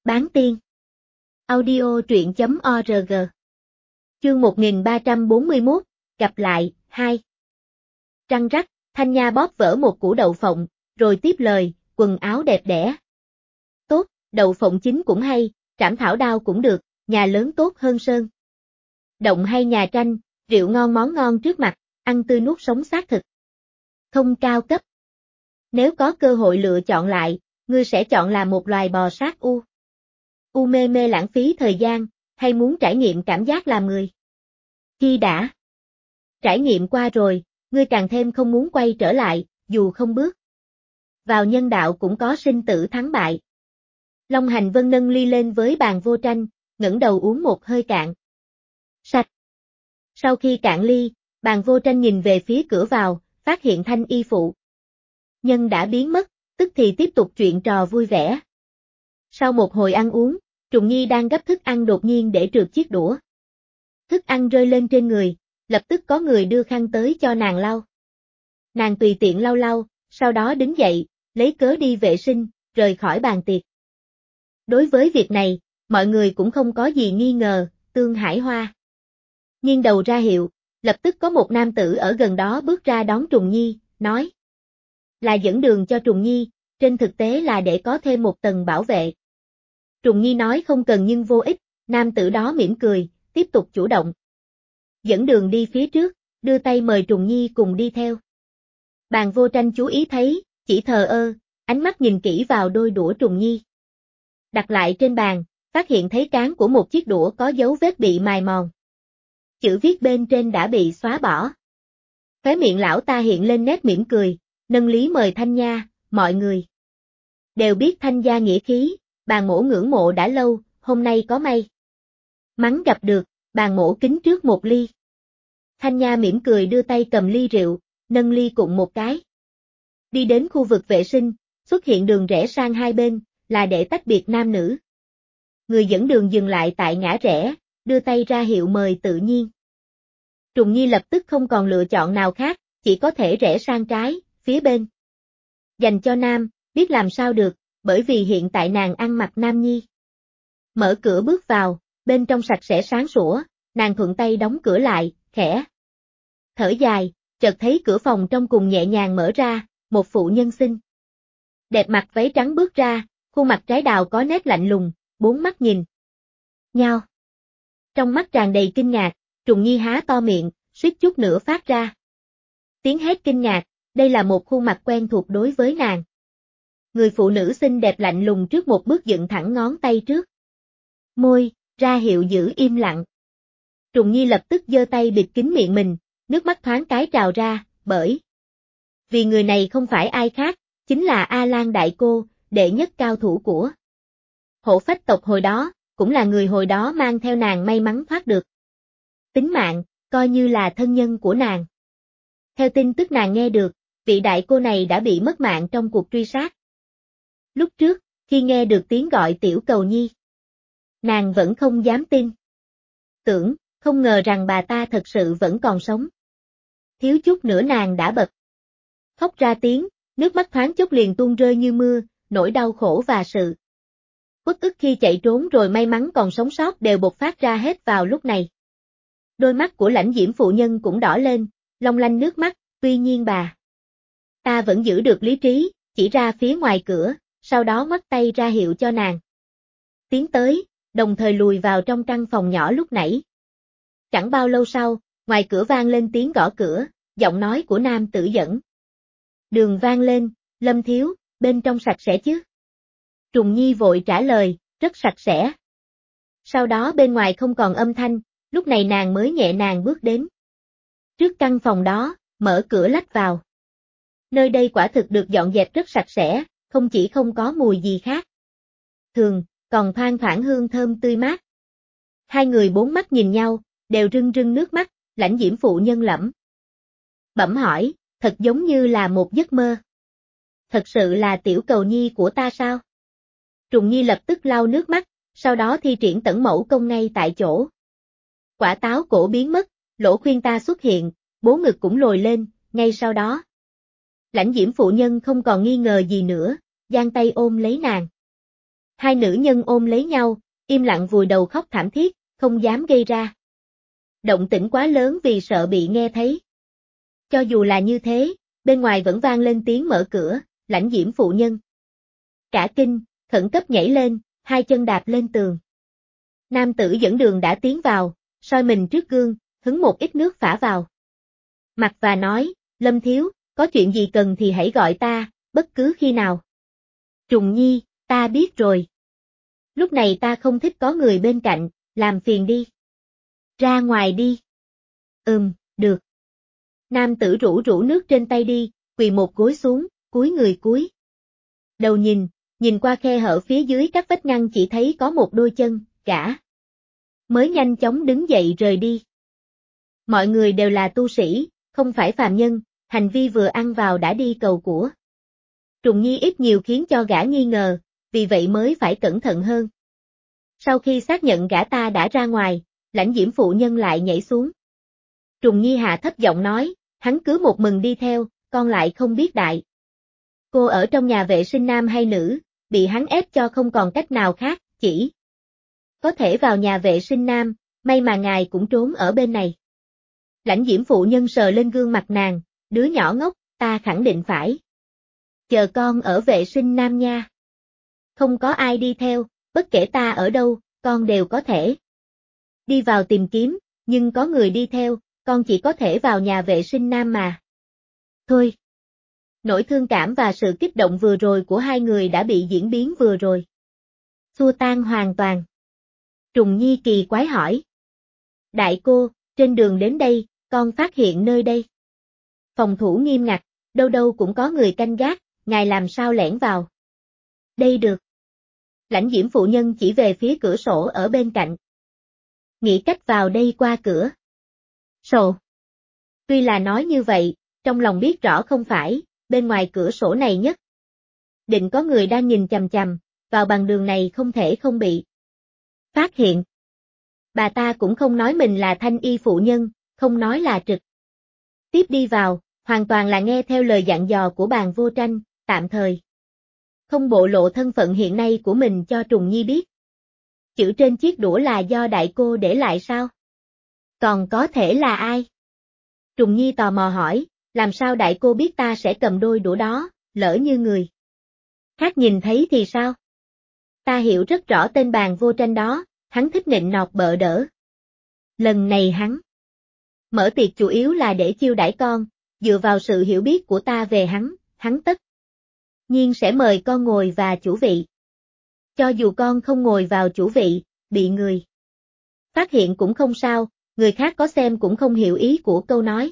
Bán tiên. Audio truyện.org. Chương 1341, gặp lại, 2. Trăng rắc, Thanh Nha bóp vỡ một củ đậu phộng, rồi tiếp lời, quần áo đẹp đẽ. Tốt, đậu phộng chín cũng hay, trảm thảo đao cũng được, nhà lớn tốt hơn sơn. Động hay nhà tranh, rượu ngon món ngon trước mặt, ăn tươi nuốt sống xác thực. Không cao cấp. Nếu có cơ hội lựa chọn lại, ngươi sẽ chọn là một loài bò sát u. Mê mê lãng phí thời gian, hay muốn trải nghiệm cảm giác làm người? Khi đã trải nghiệm qua rồi, ngươi càng thêm không muốn quay trở lại, dù không bước vào nhân đạo cũng có sinh tử thắng bại. Long Hành Vân nâng ly lên với bàn vô tranh, ngẩng đầu uống một hơi cạn. Sạch. Sau khi cạn ly, bàn vô tranh nhìn về phía cửa vào, phát hiện Thanh y phụ nhân đã biến mất, tức thì tiếp tục chuyện trò vui vẻ. Sau một hồi ăn uống, Trùng Nhi đang gấp thức ăn đột nhiên để trượt chiếc đũa. Thức ăn rơi lên trên người, lập tức có người đưa khăn tới cho nàng lau. Nàng tùy tiện lau lau, sau đó đứng dậy, lấy cớ đi vệ sinh, rời khỏi bàn tiệc. Đối với việc này, mọi người cũng không có gì nghi ngờ, Tương Hải Hoa nghiêng đầu ra hiệu, lập tức có một nam tử ở gần đó bước ra đón Trùng Nhi, nói là dẫn đường cho Trùng Nhi, trên thực tế là để có thêm một tầng bảo vệ. Trùng Nhi nói không cần nhưng vô ích, nam tử đó mỉm cười, tiếp tục chủ động dẫn đường đi phía trước, đưa tay mời Trùng Nhi cùng đi theo. Bàn vô tranh chú ý thấy, chỉ thờ ơ, ánh mắt nhìn kỹ vào đôi đũa Trùng Nhi. Đặt lại trên bàn, phát hiện thấy cán của một chiếc đũa có dấu vết bị mài mòn. Chữ viết bên trên đã bị xóa bỏ. Khóe miệng lão ta hiện lên nét mỉm cười, nâng ly mời Thanh Nha, mọi người đều biết Thanh gia nghĩa khí, bàn mổ ngưỡng mộ đã lâu, hôm nay có may mắn gặp được, bàn mổ kính trước một ly. Thanh Nha mỉm cười đưa tay cầm ly rượu, nâng ly cụng một cái. Đi đến khu vực vệ sinh, xuất hiện đường rẽ sang hai bên, là để tách biệt nam nữ. Người dẫn đường dừng lại tại ngã rẽ, đưa tay ra hiệu mời tự nhiên. Trùng Nhi lập tức không còn lựa chọn nào khác, chỉ có thể rẽ sang trái, phía bên dành cho nam, biết làm sao được, bởi vì hiện tại nàng ăn mặc nam nhi. Mở cửa bước vào, bên trong sạch sẽ sáng sủa, nàng thuận tay đóng cửa lại, khẽ thở dài, chợt thấy cửa phòng trong cùng nhẹ nhàng mở ra, một phụ nhân xinh đẹp mặc váy trắng bước ra, khuôn mặt trái đào có nét lạnh lùng, bốn mắt nhìn nhau. Trong mắt tràn đầy kinh ngạc, Trùng Nhi há to miệng, suýt chút nữa phát ra tiếng hét kinh ngạc, đây là một khuôn mặt quen thuộc đối với nàng. Người phụ nữ xinh đẹp lạnh lùng trước một bước dựng thẳng ngón tay trước môi, ra hiệu giữ im lặng. Trùng Nhi lập tức giơ tay bịt kín miệng mình, nước mắt thoáng cái trào ra, bởi vì người này không phải ai khác, chính là A Lan đại cô, đệ nhất cao thủ của Hổ Phách tộc hồi đó, cũng là người hồi đó mang theo nàng may mắn thoát được tính mạng, coi như là thân nhân của nàng. Theo tin tức nàng nghe được, vị đại cô này đã bị mất mạng trong cuộc truy sát. Lúc trước, khi nghe được tiếng gọi Tiểu Cầu Nhi, nàng vẫn không dám tin. Tưởng, không ngờ rằng bà ta thật sự vẫn còn sống. Thiếu chút nữa nàng đã bật khóc ra tiếng, nước mắt thoáng chốc liền tuôn rơi như mưa, nỗi đau khổ và sự uất ức khi chạy trốn rồi may mắn còn sống sót đều bộc phát ra hết vào lúc này. Đôi mắt của Lãnh Diễm phụ nhân cũng đỏ lên, long lanh nước mắt, tuy nhiên bà ta vẫn giữ được lý trí, chỉ ra phía ngoài cửa, sau đó ngoắc tay ra hiệu cho nàng tiến tới, đồng thời lùi vào trong căn phòng nhỏ lúc nãy. Chẳng bao lâu sau, ngoài cửa vang lên tiếng gõ cửa, giọng nói của nam tử dẫn đường vang lên, Lâm thiếu, bên trong sạch sẽ chứ? Trùng Nhi vội trả lời, rất sạch sẽ. Sau đó bên ngoài không còn âm thanh, lúc này nàng mới nhẹ nhàng bước đến trước căn phòng đó, mở cửa lách vào. Nơi đây quả thực được dọn dẹp rất sạch sẽ, không chỉ không có mùi gì khác thường, còn thoang thoảng hương thơm tươi mát. Hai người bốn mắt nhìn nhau, đều rưng rưng nước mắt, Lãnh Diễm phụ nhân lẩm bẩm hỏi, thật giống như là một giấc mơ. Thật sự là Tiểu Cầu Nhi của ta sao? Trùng Nhi lập tức lau nước mắt, sau đó thi triển tẩn mẫu công ngay tại chỗ. Quả táo cổ biến mất, lỗ khuyên ta xuất hiện, bố ngực cũng lồi lên, ngay sau đó. Lãnh Diễm phụ nhân không còn nghi ngờ gì nữa, giang tay ôm lấy nàng. Hai nữ nhân ôm lấy nhau, im lặng vùi đầu khóc thảm thiết, không dám gây ra động tĩnh quá lớn vì sợ bị nghe thấy. Cho dù là như thế, bên ngoài vẫn vang lên tiếng mở cửa, Lãnh Diễm phụ nhân. Cả kinh, khẩn cấp nhảy lên, hai chân đạp lên tường. Nam tử dẫn đường đã tiến vào, soi mình trước gương, hứng một ít nước phả vào mặt và nói, Lâm thiếu, có chuyện gì cần thì hãy gọi ta, bất cứ khi nào. Trùng Nhi, ta biết rồi. Lúc này ta không thích có người bên cạnh, làm phiền đi. Ra ngoài đi. Được. Nam tử rủ rủ nước trên tay đi, quỳ một gối xuống, cúi người cúi đầu nhìn qua khe hở phía dưới các vách ngăn chỉ thấy có một đôi chân, gã mới nhanh chóng đứng dậy rời đi. Mọi người đều là tu sĩ, không phải phàm nhân, hành vi vừa ăn vào đã đi cầu của. Trùng Nhi ít nhiều khiến cho gã nghi ngờ, vì vậy mới phải cẩn thận hơn. Sau khi xác nhận gã ta đã ra ngoài, Lãnh Diễm phụ nhân lại nhảy xuống. Trùng Nhi hạ thấp giọng nói, hắn cứ một mình đi theo, con lại không biết đại cô ở trong nhà vệ sinh nam hay nữ, bị hắn ép cho không còn cách nào khác, chỉ có thể vào nhà vệ sinh nam, may mà ngài cũng trốn ở bên này. Lãnh Diễm phụ nhân sờ lên gương mặt nàng, đứa nhỏ ngốc, ta khẳng định phải chờ con ở vệ sinh nam nha. Không có ai đi theo, bất kể ta ở đâu, con đều có thể đi vào tìm kiếm, nhưng có người đi theo, con chỉ có thể vào nhà vệ sinh nam mà. Thôi. Nỗi thương cảm và sự kích động vừa rồi của hai người đã bị diễn biến vừa rồi xua tan hoàn toàn. Trùng Nhi kỳ quái hỏi. Đại cô, trên đường đến đây, con phát hiện nơi đây phòng thủ nghiêm ngặt, đâu đâu cũng có người canh gác, ngài làm sao lẻn vào đây được? Lãnh Diễm phụ nhân chỉ về phía cửa sổ ở bên cạnh. Nghĩ cách vào đây qua cửa sổ. Tuy là nói như vậy, trong lòng biết rõ không phải, bên ngoài cửa sổ này nhất định có người đang nhìn chằm chằm, vào bằng đường này không thể không bị phát hiện. Bà ta cũng không nói mình là thanh y phụ nhân, không nói là trực tiếp đi vào, hoàn toàn là nghe theo lời dặn dò của Bàn Vô Tranh, tạm thời không bộ lộ thân phận hiện nay của mình cho Trùng Nhi biết. Chữ trên chiếc đũa là do đại cô để lại sao? Còn có thể là ai? Trùng Nhi tò mò hỏi, làm sao đại cô biết ta sẽ cầm đôi đũa đó, lỡ như người khác nhìn thấy thì sao? Ta hiểu rất rõ tên Bàn Vô Tranh đó, hắn thích nịnh nọt bợ đỡ. Lần này hắn mở tiệc chủ yếu là để chiêu đãi con, dựa vào sự hiểu biết của ta về hắn tất nhiên sẽ mời con ngồi và chủ vị. Cho dù con không ngồi vào chủ vị, bị người phát hiện cũng không sao, người khác có xem cũng không hiểu ý của câu nói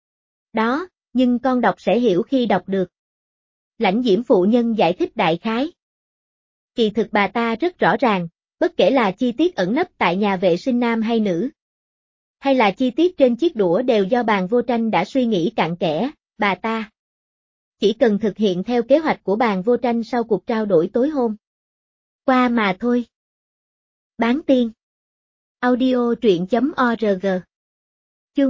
đó, nhưng con đọc sẽ hiểu khi đọc được. Lãnh Diễm phụ nhân giải thích đại khái. Kỳ thực bà ta rất rõ ràng, bất kể là chi tiết ẩn nấp tại nhà vệ sinh nam hay nữ, hay là chi tiết trên chiếc đũa đều do Bàn Vô Tranh đã suy nghĩ cặn kẽ, bà ta chỉ cần thực hiện theo kế hoạch của Bàn Vô Tranh sau cuộc trao đổi tối hôm qua mà thôi. Bán tiên. Audio truyện.org. Chương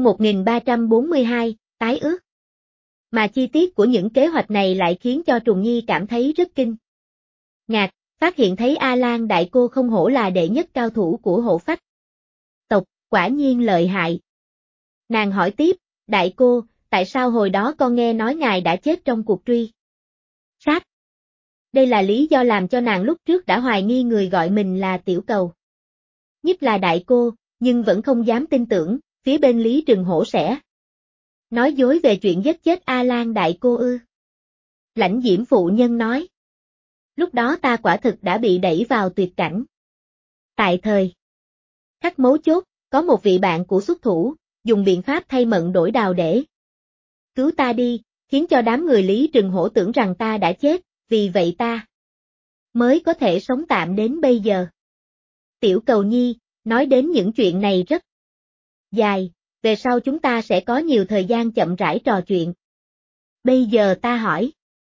1342, tái ước. Mà chi tiết của những kế hoạch này lại khiến cho Trùng Nhi cảm thấy rất kinh ngạc, phát hiện thấy A Lan đại cô không hổ là đệ nhất cao thủ của Hộ Phách tộc, quả nhiên lợi hại. Nàng hỏi tiếp, đại cô, tại sao hồi đó con nghe nói ngài đã chết trong cuộc truy sát? Đây là lý do làm cho nàng lúc trước đã hoài nghi người gọi mình là tiểu cầu nhất là đại cô, nhưng vẫn không dám tin tưởng, phía bên Lý Trừng Hổ sẽ nói dối về chuyện giết chết A Lan đại cô ư? Lãnh Diễm phụ nhân nói. Lúc đó ta quả thực đã bị đẩy vào tuyệt cảnh. Tại thời khắc mấu chốt, có một vị bạn của xuất thủ, dùng biện pháp thay mận đổi đào để cứu ta đi, khiến cho đám người Lý Trừng Hổ tưởng rằng ta đã chết, vì vậy ta mới có thể sống tạm đến bây giờ. Tiểu Cầu Nhi, nói đến những chuyện này rất dài, về sau chúng ta sẽ có nhiều thời gian chậm rãi trò chuyện. Bây giờ ta hỏi.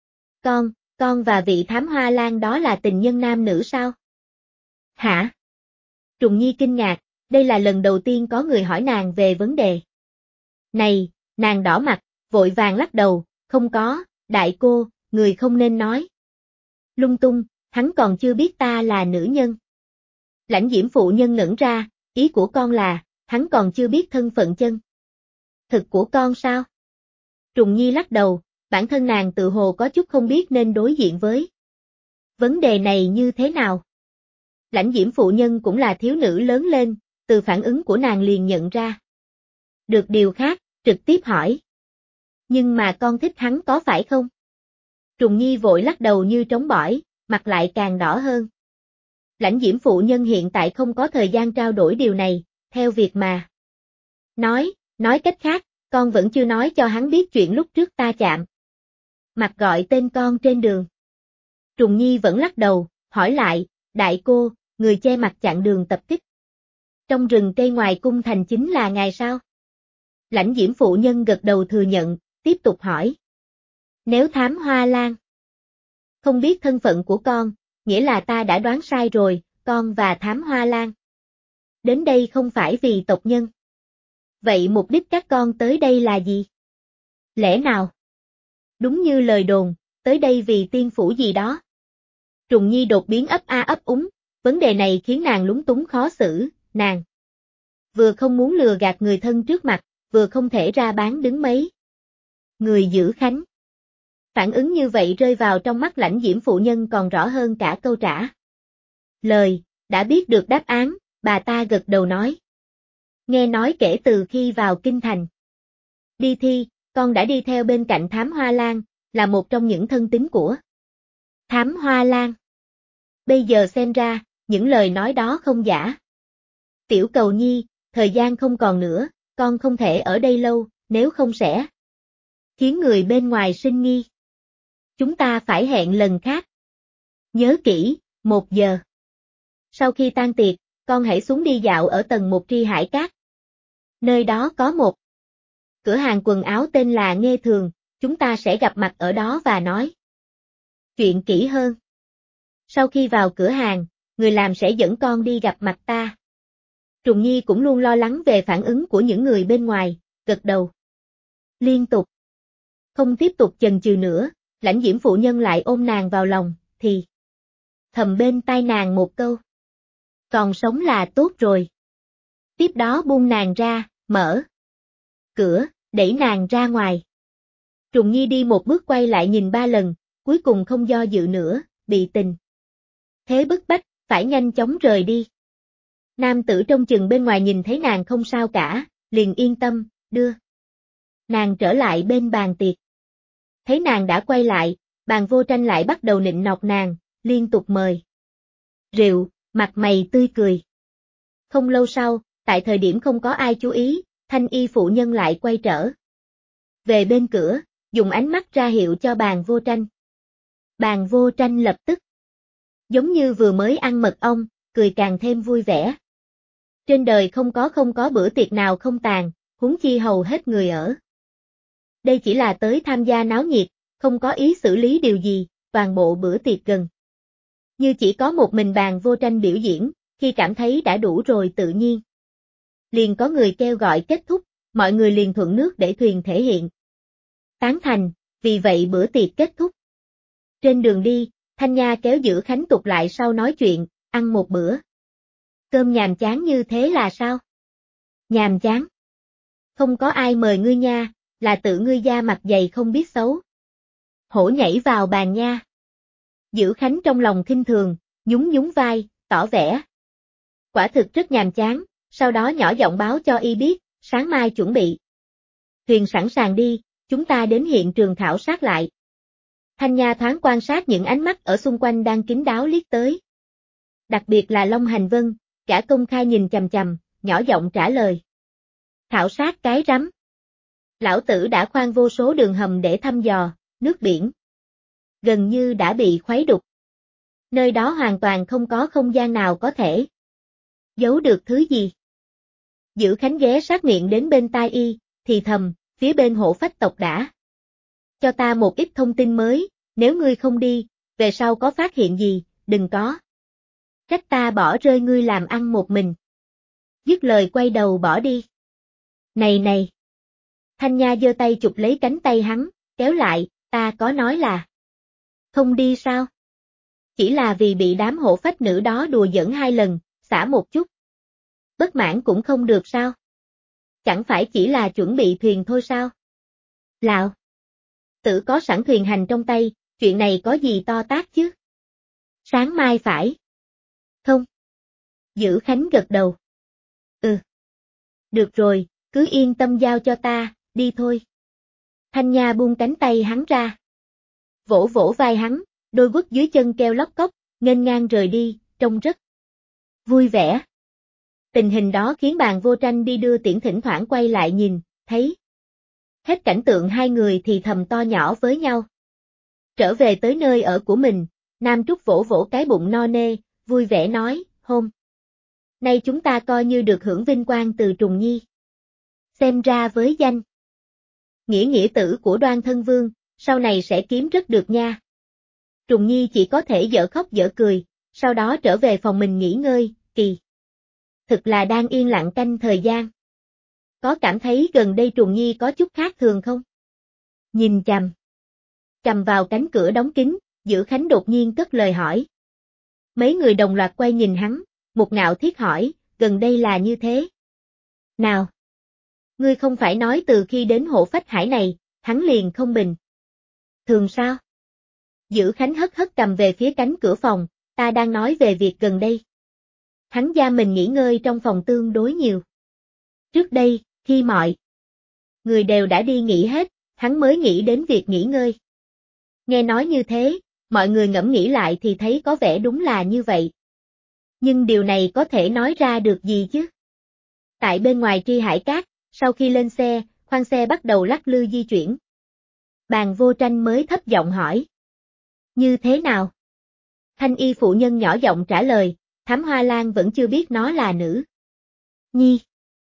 Con và vị thám hoa lan đó là tình nhân nam nữ sao? Hả? Trùng Nhi kinh ngạc, đây là lần đầu tiên có người hỏi nàng về vấn đề này, nàng đỏ mặt, vội vàng lắc đầu, không có, đại cô, người không nên nói lung tung, hắn còn chưa biết ta là nữ nhân. Lãnh Diễm phụ nhân ngẩn ra, ý của con là, hắn còn chưa biết thân phận chân thực của con sao? Trùng Nhi lắc đầu, bản thân nàng tự hồ có chút không biết nên đối diện với vấn đề này như thế nào. Lãnh Diễm phụ nhân cũng là thiếu nữ lớn lên, từ phản ứng của nàng liền nhận ra được điều khác, trực tiếp hỏi. Nhưng mà con thích hắn có phải không? Trùng Nhi vội lắc đầu như trống bỏi, mặt lại càng đỏ hơn. Lãnh Diễm phụ nhân hiện tại không có thời gian trao đổi điều này, theo việc mà nói cách khác, con vẫn chưa nói cho hắn biết chuyện lúc trước ta chạm mặt gọi tên con trên đường. Trùng Nhi vẫn lắc đầu, hỏi lại, đại cô, người che mặt chặn đường tập kích trong rừng cây ngoài cung thành chính là ngài sao? Lãnh Diễm phụ nhân gật đầu thừa nhận, tiếp tục hỏi. Nếu Thám Hoa Lan không biết thân phận của con, nghĩa là ta đã đoán sai rồi, con và Thám Hoa Lan đến đây không phải vì tộc nhân. Vậy mục đích các con tới đây là gì? Lẽ nào? Đúng như lời đồn, tới đây vì tiên phủ gì đó. Trùng Nhi đột biến ấp a ấp úng, vấn đề này khiến nàng lúng túng khó xử, nàng vừa không muốn lừa gạt người thân trước mặt, vừa không thể ra bán đứng mấy người giữ khánh. Phản ứng như vậy rơi vào trong mắt Lãnh Diễm phụ nhân còn rõ hơn cả câu trả lời, đã biết được đáp án, bà ta gật đầu nói. Nghe nói kể từ khi vào kinh thành đi thi, con đã đi theo bên cạnh Thám Hoa Lan, là một trong những thân tín của Thám Hoa Lan. Bây giờ xem ra, những lời nói đó không giả. Tiểu Cầu Nhi, thời gian không còn nữa, con không thể ở đây lâu, nếu không sẽ khiến người bên ngoài sinh nghi. Chúng ta phải hẹn lần khác. Nhớ kỹ, 1 giờ. Sau khi tan tiệc, con hãy xuống đi dạo ở tầng 1 Tri Hải Cát. Nơi đó có một cửa hàng quần áo tên là Nghê Thường, chúng ta sẽ gặp mặt ở đó và nói chuyện kỹ hơn. Sau khi vào cửa hàng, người làm sẽ dẫn con đi gặp mặt ta. Trùng Nhi cũng luôn lo lắng về phản ứng của những người bên ngoài, gật đầu liên tục. Không tiếp tục chần chừ nữa, Lãnh Diễm phụ nhân lại ôm nàng vào lòng, thì thầm bên tai nàng một câu. Còn sống là tốt rồi. Tiếp đó buông nàng ra, mở cửa, đẩy nàng ra ngoài. Trùng Nhi đi một bước quay lại nhìn 3 lần, cuối cùng không do dự nữa, bị tình thế bức bách, phải nhanh chóng rời đi. Nam tử trông chừng bên ngoài nhìn thấy nàng không sao cả, liền yên tâm, đưa nàng trở lại bên bàn tiệc. Thấy nàng đã quay lại, Bàn Vô Tranh lại bắt đầu nịnh nọt nàng, liên tục mời rượu, mặt mày tươi cười. Không lâu sau, tại thời điểm không có ai chú ý, Thanh Y phụ nhân lại quay trở về bên cửa, dùng ánh mắt ra hiệu cho Bàn Vô Tranh. Bàn Vô Tranh lập tức giống như vừa mới ăn mật ong, cười càng thêm vui vẻ. Trên đời không có bữa tiệc nào không tàn, huống chi hầu hết người ở đây chỉ là tới tham gia náo nhiệt, không có ý xử lý điều gì, toàn bộ bữa tiệc gần như chỉ có một mình Bàn Vô Tranh biểu diễn, khi cảm thấy đã đủ rồi tự nhiên liền có người kêu gọi kết thúc, mọi người liền thuận nước để thuyền thể hiện tán thành, vì vậy bữa tiệc kết thúc. Trên đường đi, Thanh Nha kéo Giữ Khánh tục lại sau nói chuyện, ăn một bữa cơm nhàm chán như thế là sao? Nhàm chán? Không có ai mời ngươi nha, là tự ngươi da mặt dày không biết xấu hổ nhảy vào bàn nha. Giữ Khánh trong lòng khinh thường, nhún nhún vai, tỏ vẻ quả thực rất nhàm chán, sau đó nhỏ giọng báo cho y biết, sáng mai chuẩn bị thuyền sẵn sàng đi, chúng ta đến hiện trường khảo sát lại. Thanh Nha thoáng quan sát những ánh mắt ở xung quanh đang kín đáo liếc tới. Đặc biệt là Long Hành Vân, cả công khai nhìn chằm chằm, nhỏ giọng trả lời. Khảo sát cái rắm. Lão tử đã khoan vô số đường hầm để thăm dò, nước biển gần như đã bị khuấy đục. Nơi đó hoàn toàn không có không gian nào có thể giấu được thứ gì. Giữ Khánh ghé sát miệng đến bên tai y, thì thầm, phía bên Hổ Phách tộc đã cho ta một ít thông tin mới, nếu ngươi không đi, về sau có phát hiện gì, đừng có trách ta bỏ rơi ngươi làm ăn một mình. Dứt lời quay đầu bỏ đi. Này này! Thanh Nha giơ tay chụp lấy cánh tay hắn, kéo lại, ta có nói là không đi sao? Chỉ là vì bị đám hộ phách nữ đó đùa giỡn 2 lần, xả một chút. Bất mãn cũng không được sao? Chẳng phải chỉ là chuẩn bị thuyền thôi sao? Lạo. Tự có sẵn thuyền hành trong tay, chuyện này có gì to tát chứ? Sáng mai phải. Không. Dữ Khánh gật đầu. Ừ. Được rồi, cứ yên tâm giao cho ta, đi thôi. Thanh Nha buông cánh tay hắn ra. Vỗ vỗ vai hắn, đôi guốc dưới chân kêu lóc cóc, nghênh ngang rời đi, trông rất vui vẻ. Tình hình đó khiến Bàn Vô Tranh đi đưa tiễn thỉnh thoảng quay lại nhìn, thấy hết cảnh tượng hai người thì thầm to nhỏ với nhau. Trở về tới nơi ở của mình, Nam Trúc vỗ vỗ cái bụng no nê, vui vẻ nói, hôm nay chúng ta coi như được hưởng vinh quang từ Trùng Nhi. Xem ra với danh nghĩa tử của Đoan Thân Vương, sau này sẽ kiếm rất được nha. Trùng Nhi chỉ có thể dở khóc dở cười, sau đó trở về phòng mình nghỉ ngơi, kỳ. Thực là đang yên lặng canh thời gian. Có cảm thấy gần đây Trùng Nhi có chút khác thường không? Nhìn chằm vào cánh cửa đóng kín, Dữ Khánh đột nhiên cất lời hỏi. Mấy người đồng loạt quay nhìn hắn, Một Ngạo Thiết hỏi, gần đây là như thế. Nào? Ngươi không phải nói từ khi đến Hộ Phách Hải này, hắn liền không bình. Thường sao? Dữ Khánh hất cầm về phía cánh cửa phòng, ta đang nói về việc gần đây. Hắn gia mình nghỉ ngơi trong phòng tương đối nhiều. Trước đây, khi mọi người đều đã đi nghỉ hết, hắn mới nghĩ đến việc nghỉ ngơi. Nghe nói như thế, mọi người ngẫm nghĩ lại thì thấy có vẻ đúng là như vậy. Nhưng điều này có thể nói ra được gì chứ? Tại bên ngoài Tri Hải Cát, sau khi lên xe, khoang xe bắt đầu lắc lư di chuyển. Bàn Vô Tranh mới thấp giọng hỏi. Như thế nào? Thanh y phụ nhân nhỏ giọng trả lời, Thám Hoa Lan vẫn chưa biết nó là nữ nhi.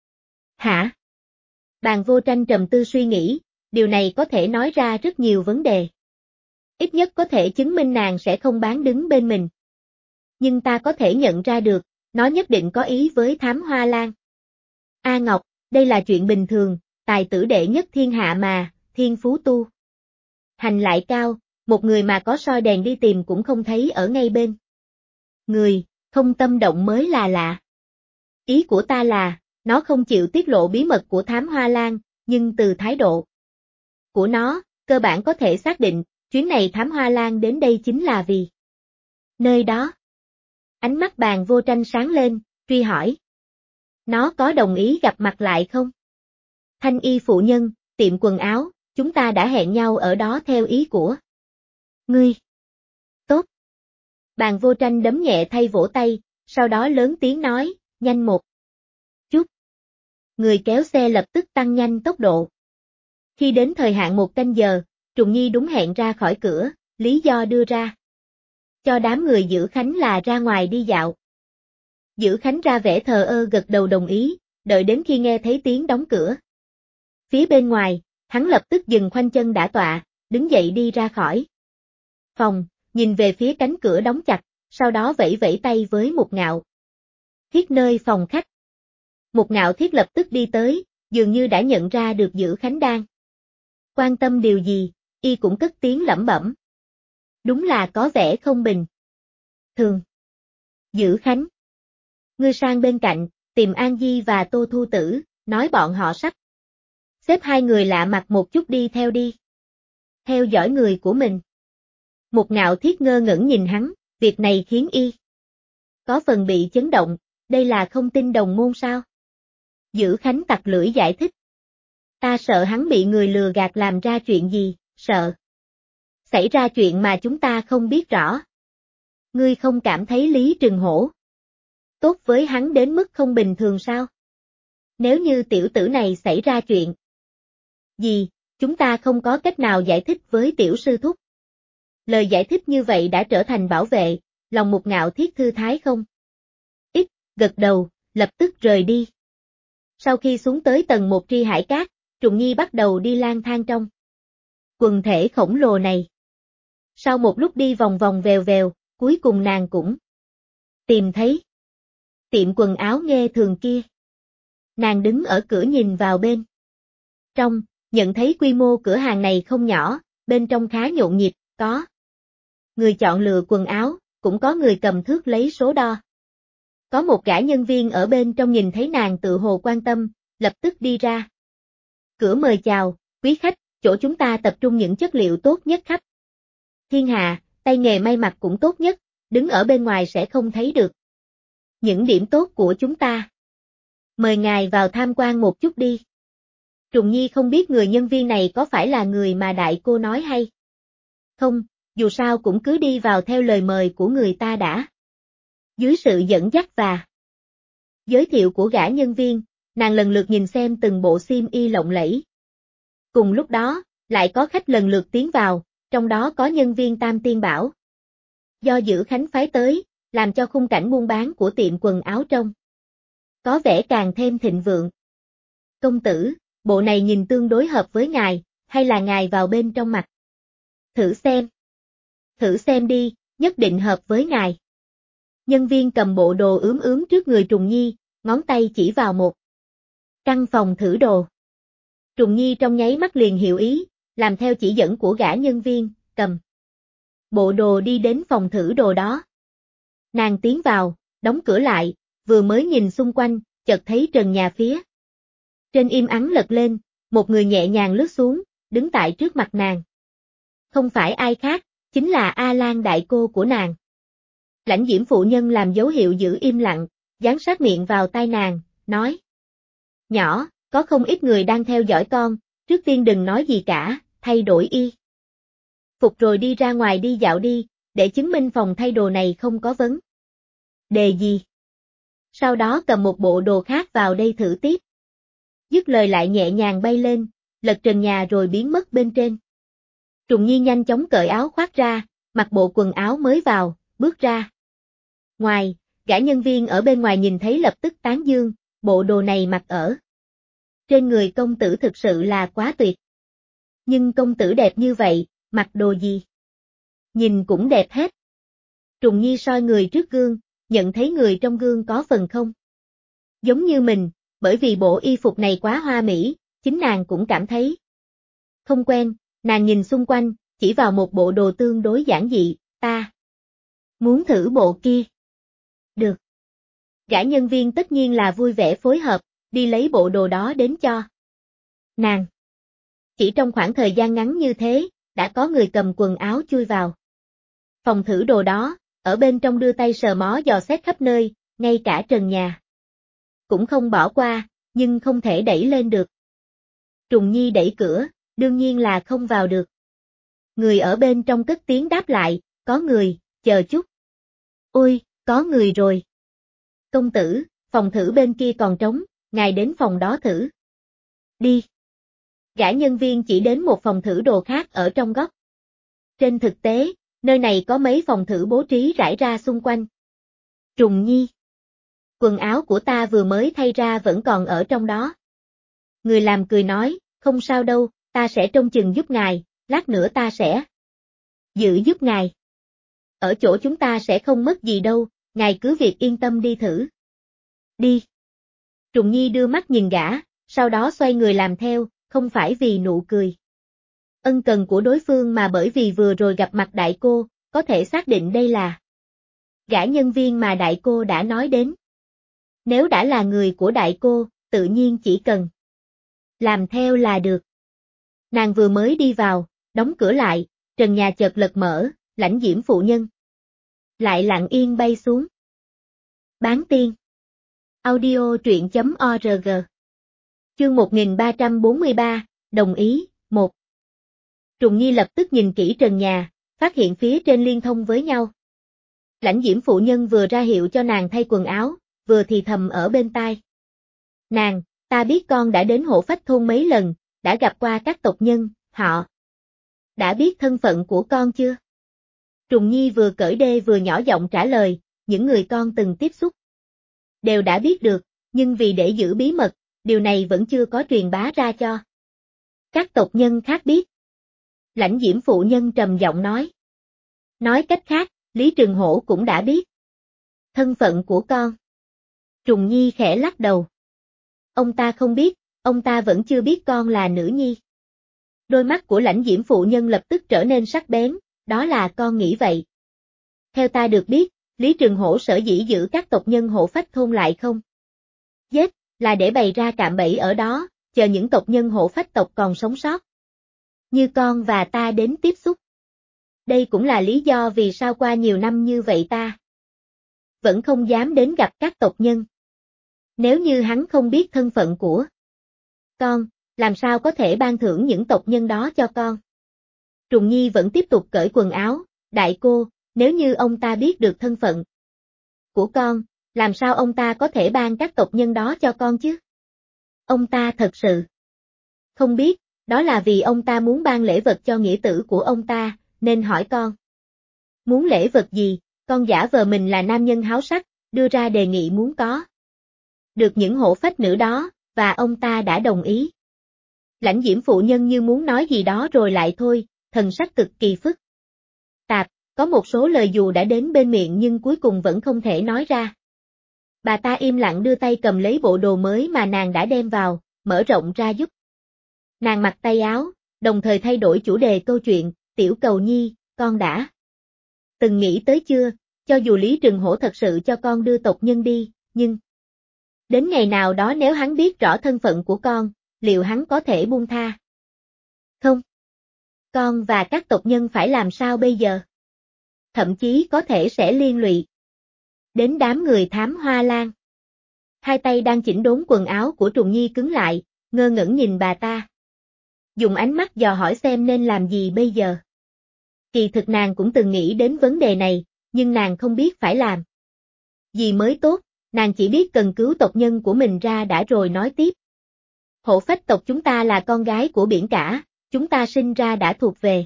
Hả? Bàn Vô Tranh trầm tư suy nghĩ, điều này có thể nói ra rất nhiều vấn đề. Ít nhất có thể chứng minh nàng sẽ không bán đứng bên mình. Nhưng ta có thể nhận ra được, nó nhất định có ý với Thám Hoa Lan. A Ngọc, đây là chuyện bình thường, tài tử đệ nhất thiên hạ mà, thiên phú tu. Hành lại cao, một người mà có soi đèn đi tìm cũng không thấy ở ngay bên. Người, không tâm động mới là lạ. Ý của ta là, nó không chịu tiết lộ bí mật của Thám Hoa Lan, nhưng từ thái độ của nó, cơ bản có thể xác định, chuyến này Thám Hoa Lan đến đây chính là vì nơi đó. Ánh mắt Bàn Vô Tranh sáng lên, truy hỏi. Nó có đồng ý gặp mặt lại không? Thanh y phụ nhân, tiệm quần áo, chúng ta đã hẹn nhau ở đó theo ý của ngươi. Tốt. Bàn Vô Tranh đấm nhẹ thay vỗ tay, sau đó lớn tiếng nói, nhanh một chút. Người kéo xe lập tức tăng nhanh tốc độ. Khi đến thời hạn 1 canh giờ, Trùng Nhi đúng hẹn ra khỏi cửa, lý do đưa ra cho đám người Dữ Khánh là ra ngoài đi dạo. Dữ Khánh ra vẻ thờ ơ gật đầu đồng ý, đợi đến khi nghe thấy tiếng đóng cửa. Phía bên ngoài, hắn lập tức dừng khoanh chân đả tọa, đứng dậy đi ra khỏi phòng, nhìn về phía cánh cửa đóng chặt, sau đó vẫy vẫy tay với Một Ngạo Thiết nơi phòng khách. Một Ngạo Thiết lập tức đi tới, dường như đã nhận ra được Dữ Khánh đang quan tâm điều gì, y cũng cất tiếng lẩm bẩm. Đúng là có vẻ không bình thường. Dữ Khánh, ngươi sang bên cạnh, tìm An Di và Tô Thu Tử, nói bọn họ sắp xếp 2 người lạ mặt một chút đi theo đi. Theo dõi người của mình. Một Ngạo Thiết ngơ ngẩn nhìn hắn, việc này khiến y có phần bị chấn động, đây là không tin đồng môn sao? Dữ Khánh tặc lưỡi giải thích. Ta sợ hắn bị người lừa gạt làm ra chuyện gì, sợ xảy ra chuyện mà chúng ta không biết rõ. Ngươi không cảm thấy Lý Trừng Hổ tốt với hắn đến mức không bình thường sao? Nếu như tiểu tử này xảy ra chuyện gì, chúng ta không có cách nào giải thích với tiểu sư thúc. Lời giải thích như vậy đã trở thành bảo vệ, lòng Một Ngạo Thiết thư thái không? Ít, gật đầu, lập tức rời đi. Sau khi xuống tới tầng 1 Tri Hải Cát, Trùng Nhi bắt đầu đi lang thang trong quần thể khổng lồ này. Sau một lúc đi vòng vòng vèo vèo, cuối cùng nàng cũng tìm thấy tiệm quần áo Nghê Thường kia. Nàng đứng ở cửa nhìn vào bên trong, nhận thấy quy mô cửa hàng này không nhỏ, bên trong khá nhộn nhịp, có người chọn lựa quần áo, cũng có người cầm thước lấy số đo. Có một gã nhân viên ở bên trong nhìn thấy nàng tự hồ quan tâm, lập tức đi ra. Cửa mời chào, quý khách, chỗ chúng ta tập trung những chất liệu tốt nhất khắp thiên hạ, tay nghề may mặc cũng tốt nhất, đứng ở bên ngoài sẽ không thấy được những điểm tốt của chúng ta. Mời ngài vào tham quan một chút đi. Trùng Nhi không biết người nhân viên này có phải là người mà đại cô nói hay không, dù sao cũng cứ đi vào theo lời mời của người ta đã. Dưới sự dẫn dắt và giới thiệu của gã nhân viên, nàng lần lượt nhìn xem từng bộ xiêm y lộng lẫy. Cùng lúc đó, lại có khách lần lượt tiến vào, trong đó có nhân viên Tam Tiên Bảo. Do Giữ Khánh phái tới, làm cho khung cảnh buôn bán của tiệm quần áo trông có vẻ càng thêm thịnh vượng. Công tử, bộ này nhìn tương đối hợp với ngài, hay là ngài vào bên trong mặc? Thử xem. Thử xem đi, nhất định hợp với ngài. Nhân viên cầm bộ đồ ướm trước người Trùng Nhi, ngón tay chỉ vào một căn phòng thử đồ. Trùng Nhi trong nháy mắt liền hiểu ý, làm theo chỉ dẫn của gã nhân viên, cầm bộ đồ đi đến phòng thử đồ đó. Nàng tiến vào, đóng cửa lại, vừa mới nhìn xung quanh, chợt thấy trần nhà phía trên im ắng lật lên, một người nhẹ nhàng lướt xuống, đứng tại trước mặt nàng. Không phải ai khác, chính là A Lan đại cô của nàng. Lãnh Diễm phụ nhân làm dấu hiệu giữ im lặng, dán sát miệng vào tai nàng, nói: Nhỏ, có không ít người đang theo dõi con, trước tiên đừng nói gì cả, thay đổi y phục rồi đi ra ngoài đi dạo đi, để chứng minh phòng thay đồ này không có vấn đề gì. Sau đó cầm một bộ đồ khác vào đây thử tiếp. Dứt lời lại nhẹ nhàng bay lên, lật trần nhà rồi biến mất bên trên. Trùng Nhi nhanh chóng cởi áo khoác ra, mặc bộ quần áo mới vào, bước ra. Ngoài, gã nhân viên ở bên ngoài nhìn thấy lập tức tán dương, bộ đồ này mặc ở trên người công tử thực sự là quá tuyệt. Nhưng công tử đẹp như vậy, mặc đồ gì? Nhìn cũng đẹp hết. Trùng Nhi soi người trước gương, nhận thấy người trong gương có phần không giống như mình, bởi vì bộ y phục này quá hoa mỹ, chính nàng cũng cảm thấy không quen, nàng nhìn xung quanh, chỉ vào một bộ đồ tương đối giản dị, ta muốn thử bộ kia. Được. Gã nhân viên tất nhiên là vui vẻ phối hợp, đi lấy bộ đồ đó đến cho nàng. Chỉ trong khoảng thời gian ngắn như thế, đã có người cầm quần áo chui vào phòng thử đồ đó, ở bên trong đưa tay sờ mó dò xét khắp nơi, ngay cả trần nhà cũng không bỏ qua, nhưng không thể đẩy lên được. Trùng Nhi đẩy cửa, đương nhiên là không vào được. Người ở bên trong cất tiếng đáp lại, có người, chờ chút. Ôi, có người rồi. Công tử, phòng thử bên kia còn trống, ngài đến phòng đó thử. Đi. Gã nhân viên chỉ đến một phòng thử đồ khác ở trong góc. Trên thực tế, nơi này có mấy phòng thử bố trí rải ra xung quanh. Trùng Nhi. Quần áo của ta vừa mới thay ra vẫn còn ở trong đó. Người làm cười nói, không sao đâu, ta sẽ trông chừng giúp ngài, lát nữa ta sẽ giữ giúp ngài. Ở chỗ chúng ta sẽ không mất gì đâu, ngài cứ việc yên tâm đi thử. Đi. Trùng Nhi đưa mắt nhìn gã, sau đó xoay người làm theo, không phải vì nụ cười ân cần của đối phương mà bởi vì vừa rồi gặp mặt đại cô, có thể xác định đây là gã nhân viên mà đại cô đã nói đến. Nếu đã là người của đại cô, tự nhiên chỉ cần làm theo là được. Nàng vừa mới đi vào, đóng cửa lại, trần nhà chợt lật mở, Lãnh Diễm phụ nhân lại lặng yên bay xuống. Bán tiên. Audio truyện.org. Chương 1343, đồng ý, 1. Trùng Nhi lập tức nhìn kỹ trần nhà, phát hiện phía trên liên thông với nhau. Lãnh Diễm phụ nhân vừa ra hiệu cho nàng thay quần áo, vừa thì thầm ở bên tai. Nàng, ta biết con đã đến Hổ Phách thôn mấy lần, đã gặp qua các tộc nhân, họ đã biết thân phận của con chưa? Trùng Nhi vừa cởi đê vừa nhỏ giọng trả lời, những người con từng tiếp xúc đều đã biết được, nhưng vì để giữ bí mật, điều này vẫn chưa có truyền bá ra cho các tộc nhân khác biết. Lãnh Diễm phụ nhân trầm giọng nói. Nói cách khác, Lý Trừng Hổ cũng đã biết thân phận của con. Trùng Nhi khẽ lắc đầu. Ông ta không biết, ông ta vẫn chưa biết con là nữ nhi. Đôi mắt của Lãnh Diễm phụ nhân lập tức trở nên sắc bén, đó là con nghĩ vậy. Theo ta được biết, Lý Trường Hổ sở dĩ giữ các tộc nhân Hổ Phách thôn lại không giết, là để bày ra cạm bẫy ở đó, chờ những tộc nhân Hổ Phách tộc còn sống sót như con và ta đến tiếp xúc. Đây cũng là lý do vì sao qua nhiều năm như vậy ta vẫn không dám đến gặp các tộc nhân. Nếu như hắn không biết thân phận của con, làm sao có thể ban thưởng những tộc nhân đó cho con? Trùng Nhi vẫn tiếp tục cởi quần áo, đại cô, nếu như ông ta biết được thân phận của con, làm sao ông ta có thể ban các tộc nhân đó cho con chứ? Ông ta thật sự không biết, đó là vì ông ta muốn ban lễ vật cho nghĩa tử của ông ta, nên hỏi con. Muốn lễ vật gì? Con giả vờ mình là nam nhân háo sắc, đưa ra đề nghị muốn có được những hổ phách nữ đó, và ông ta đã đồng ý. Lãnh Diễm phụ nhân như muốn nói gì đó rồi lại thôi, thần sắc cực kỳ phức tạp, có một số lời dù đã đến bên miệng nhưng cuối cùng vẫn không thể nói ra. Bà ta im lặng đưa tay cầm lấy bộ đồ mới mà nàng đã đem vào, mở rộng ra giúp nàng mặc tay áo, đồng thời thay đổi chủ đề câu chuyện. Tiểu Cầu Nhi, con đã từng nghĩ tới chưa, cho dù Lý Trường Hổ thật sự cho con đưa tộc nhân đi, nhưng đến ngày nào đó nếu hắn biết rõ thân phận của con, liệu hắn có thể buông tha không? Con và các tộc nhân phải làm sao bây giờ? Thậm chí có thể sẽ liên lụy đến đám người thám hoa lan. Hai tay đang chỉnh đốn quần áo của Trùng Nhi cứng lại, ngơ ngẩn nhìn bà ta. Dùng ánh mắt dò hỏi xem nên làm gì bây giờ. Kỳ thực nàng cũng từng nghĩ đến vấn đề này, nhưng nàng không biết phải làm gì mới tốt, nàng chỉ biết cần cứu tộc nhân của mình ra đã rồi nói tiếp. Hổ Phách tộc chúng ta là con gái của biển cả, chúng ta sinh ra đã thuộc về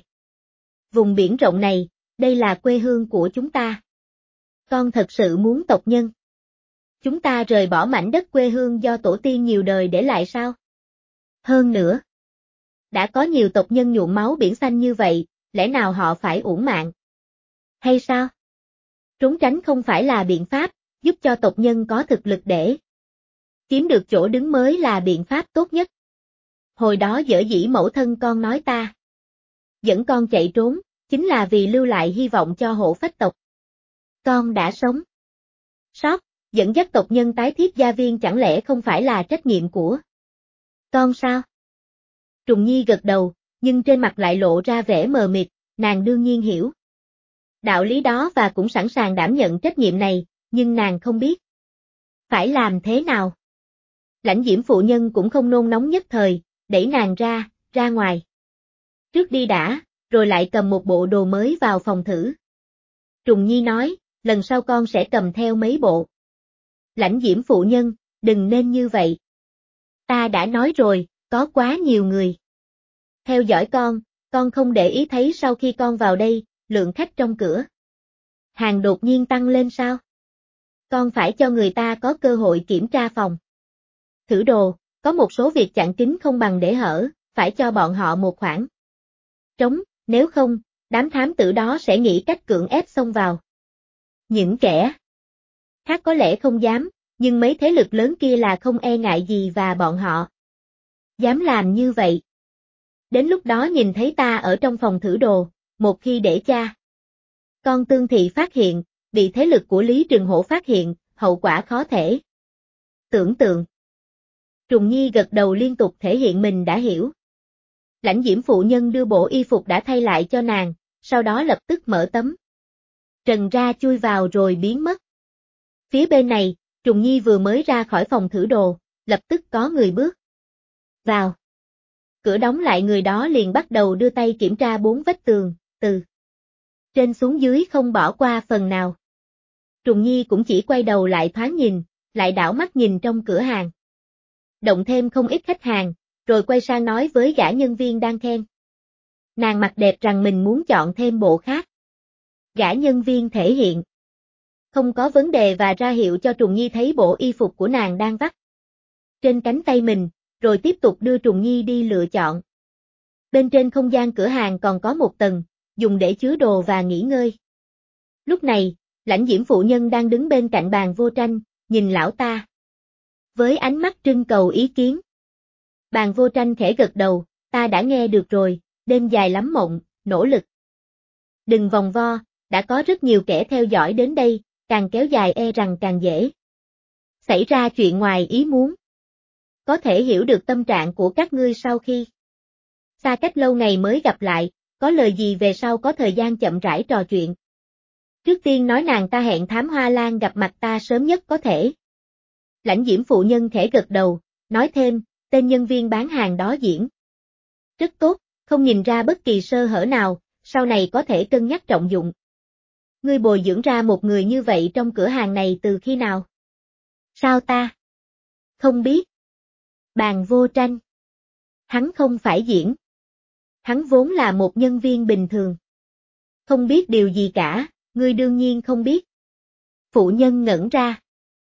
vùng biển rộng này, đây là quê hương của chúng ta. Con thật sự muốn tộc nhân chúng ta rời bỏ mảnh đất quê hương do tổ tiên nhiều đời để lại sao? Hơn nữa, đã có nhiều tộc nhân nhuộm máu biển xanh như vậy, lẽ nào họ phải uổng mạng? Hay sao? Trốn tránh không phải là biện pháp, giúp cho tộc nhân có thực lực để chiếm được chỗ đứng mới là biện pháp tốt nhất. Hồi đó dở dĩ mẫu thân con nói ta dẫn con chạy trốn, chính là vì lưu lại hy vọng cho Hổ Phách tộc. Con đã sống sót, dẫn dắt tộc nhân tái thiết gia viên chẳng lẽ không phải là trách nhiệm của con sao? Trùng Nhi gật đầu, nhưng trên mặt lại lộ ra vẻ mờ mịt, nàng đương nhiên hiểu đạo lý đó và cũng sẵn sàng đảm nhận trách nhiệm này, nhưng nàng không biết phải làm thế nào. Lãnh Diễm phụ nhân cũng không nôn nóng nhất thời, đẩy nàng ra ngoài. Trước đi đã, rồi lại cầm một bộ đồ mới vào phòng thử. Trùng Nhi nói, lần sau con sẽ cầm theo mấy bộ. Lãnh Diễm phụ nhân, đừng nên như vậy. Ta đã nói rồi, có quá nhiều người theo dõi con không để ý thấy sau khi con vào đây, lượng khách trong cửa hàng đột nhiên tăng lên sao? Con phải cho người ta có cơ hội kiểm tra phòng thử đồ, có một số việc chặn kín không bằng để hở, phải cho bọn họ một khoảng trống, nếu không, đám thám tử đó sẽ nghĩ cách cưỡng ép xông vào. Những kẻ khác có lẽ không dám, nhưng mấy thế lực lớn kia là không e ngại gì và bọn họ dám làm như vậy. Đến lúc đó nhìn thấy ta ở trong phòng thử đồ, một khi để cha con Tương Thị phát hiện, bị thế lực của Lý Trường Hổ phát hiện, hậu quả khó thể tưởng tượng. Trùng Nhi gật đầu liên tục thể hiện mình đã hiểu. Lãnh Diễm phụ nhân đưa bộ y phục đã thay lại cho nàng, sau đó lập tức mở tấm trần ra chui vào rồi biến mất. Phía bên này, Trùng Nhi vừa mới ra khỏi phòng thử đồ, lập tức có người bước vào. Cửa đóng lại, người đó liền bắt đầu đưa tay kiểm tra 4 vách tường, từ trên xuống dưới không bỏ qua phần nào. Trùng Nhi cũng chỉ quay đầu lại thoáng nhìn, lại đảo mắt nhìn trong cửa hàng. Động thêm không ít khách hàng, rồi quay sang nói với gã nhân viên đang khen nàng mặc đẹp rằng mình muốn chọn thêm bộ khác. Gã nhân viên thể hiện không có vấn đề và ra hiệu cho Trùng Nhi thấy bộ y phục của nàng đang vắt trên cánh tay mình, rồi tiếp tục đưa Trùng Nhi đi lựa chọn. Bên trên không gian cửa hàng còn có một tầng, dùng để chứa đồ và nghỉ ngơi. Lúc này, Lãnh Diễm phụ nhân đang đứng bên cạnh bàn Vô Tranh, nhìn lão ta với ánh mắt trưng cầu ý kiến. Bàn Vô Tranh khẽ gật đầu, ta đã nghe được rồi, đêm dài lắm mộng, nỗ lực đừng vòng vo, đã có rất nhiều kẻ theo dõi đến đây, càng kéo dài e rằng càng dễ xảy ra chuyện ngoài ý muốn. Có thể hiểu được tâm trạng của các ngươi sau khi xa cách lâu ngày mới gặp lại, có lời gì về sau có thời gian chậm rãi trò chuyện. Trước tiên nói nàng ta hẹn Thám Hoa Lan gặp mặt ta sớm nhất có thể. Lãnh Diễm phụ nhân khẽ gật đầu, nói thêm, tên nhân viên bán hàng đó diễn rất tốt, không nhìn ra bất kỳ sơ hở nào, sau này có thể cân nhắc trọng dụng. Ngươi bồi dưỡng ra một người như vậy trong cửa hàng này từ khi nào? Sao ta? Không biết. Bàn Vô Tranh. Hắn không phải diễn. Hắn vốn là một nhân viên bình thường. Không biết điều gì cả, ngươi đương nhiên không biết. Phụ nhân ngẩn ra.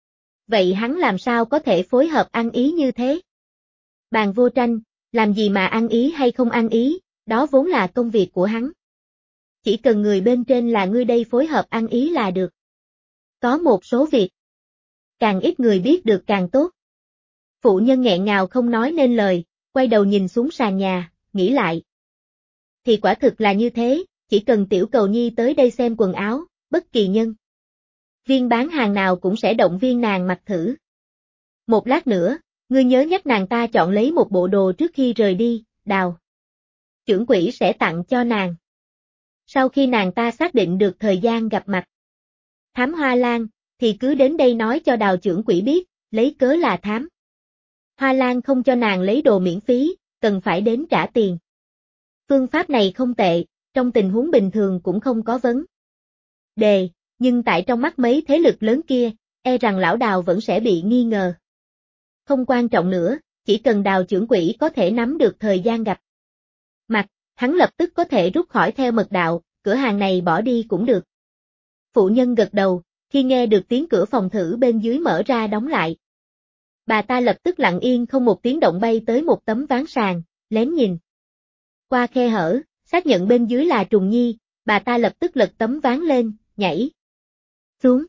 Vậy hắn làm sao có thể phối hợp ăn ý như thế? Bàn Vô Tranh, làm gì mà ăn ý hay không ăn ý, đó vốn là công việc của hắn. Chỉ cần người bên trên là ngươi đây phối hợp ăn ý là được. Có một số việc, càng ít người biết được càng tốt. Phụ nhân nghẹn ngào không nói nên lời, quay đầu nhìn xuống sàn nhà, nghĩ lại. Thì quả thực là như thế, chỉ cần Tiểu Cầu Nhi tới đây xem quần áo, bất kỳ nhân viên bán hàng nào cũng sẽ động viên nàng mặc thử. Một lát nữa, ngươi nhớ nhắc nàng ta chọn lấy một bộ đồ trước khi rời đi, Đào trưởng quỹ sẽ tặng cho nàng. Sau khi nàng ta xác định được thời gian gặp mặt Thám Hoa Lan, thì cứ đến đây nói cho Đào trưởng quỹ biết, lấy cớ là Thám Hoa Lan không cho nàng lấy đồ miễn phí, cần phải đến trả tiền. Phương pháp này không tệ, trong tình huống bình thường cũng không có vấn đề, nhưng tại trong mắt mấy thế lực lớn kia, e rằng lão Đào vẫn sẽ bị nghi ngờ. Không quan trọng nữa, chỉ cần Đào trưởng quỹ có thể nắm được thời gian gặp mặt, hắn lập tức có thể rút khỏi theo mật đạo, cửa hàng này bỏ đi cũng được. Phụ nhân gật đầu, khi nghe được tiếng cửa phòng thử bên dưới mở ra đóng lại. Bà ta lập tức lặng yên không một tiếng động bay tới một tấm ván sàn, lén nhìn qua khe hở, xác nhận bên dưới là Trùng Nhi, bà ta lập tức lật tấm ván lên, nhảy xuống.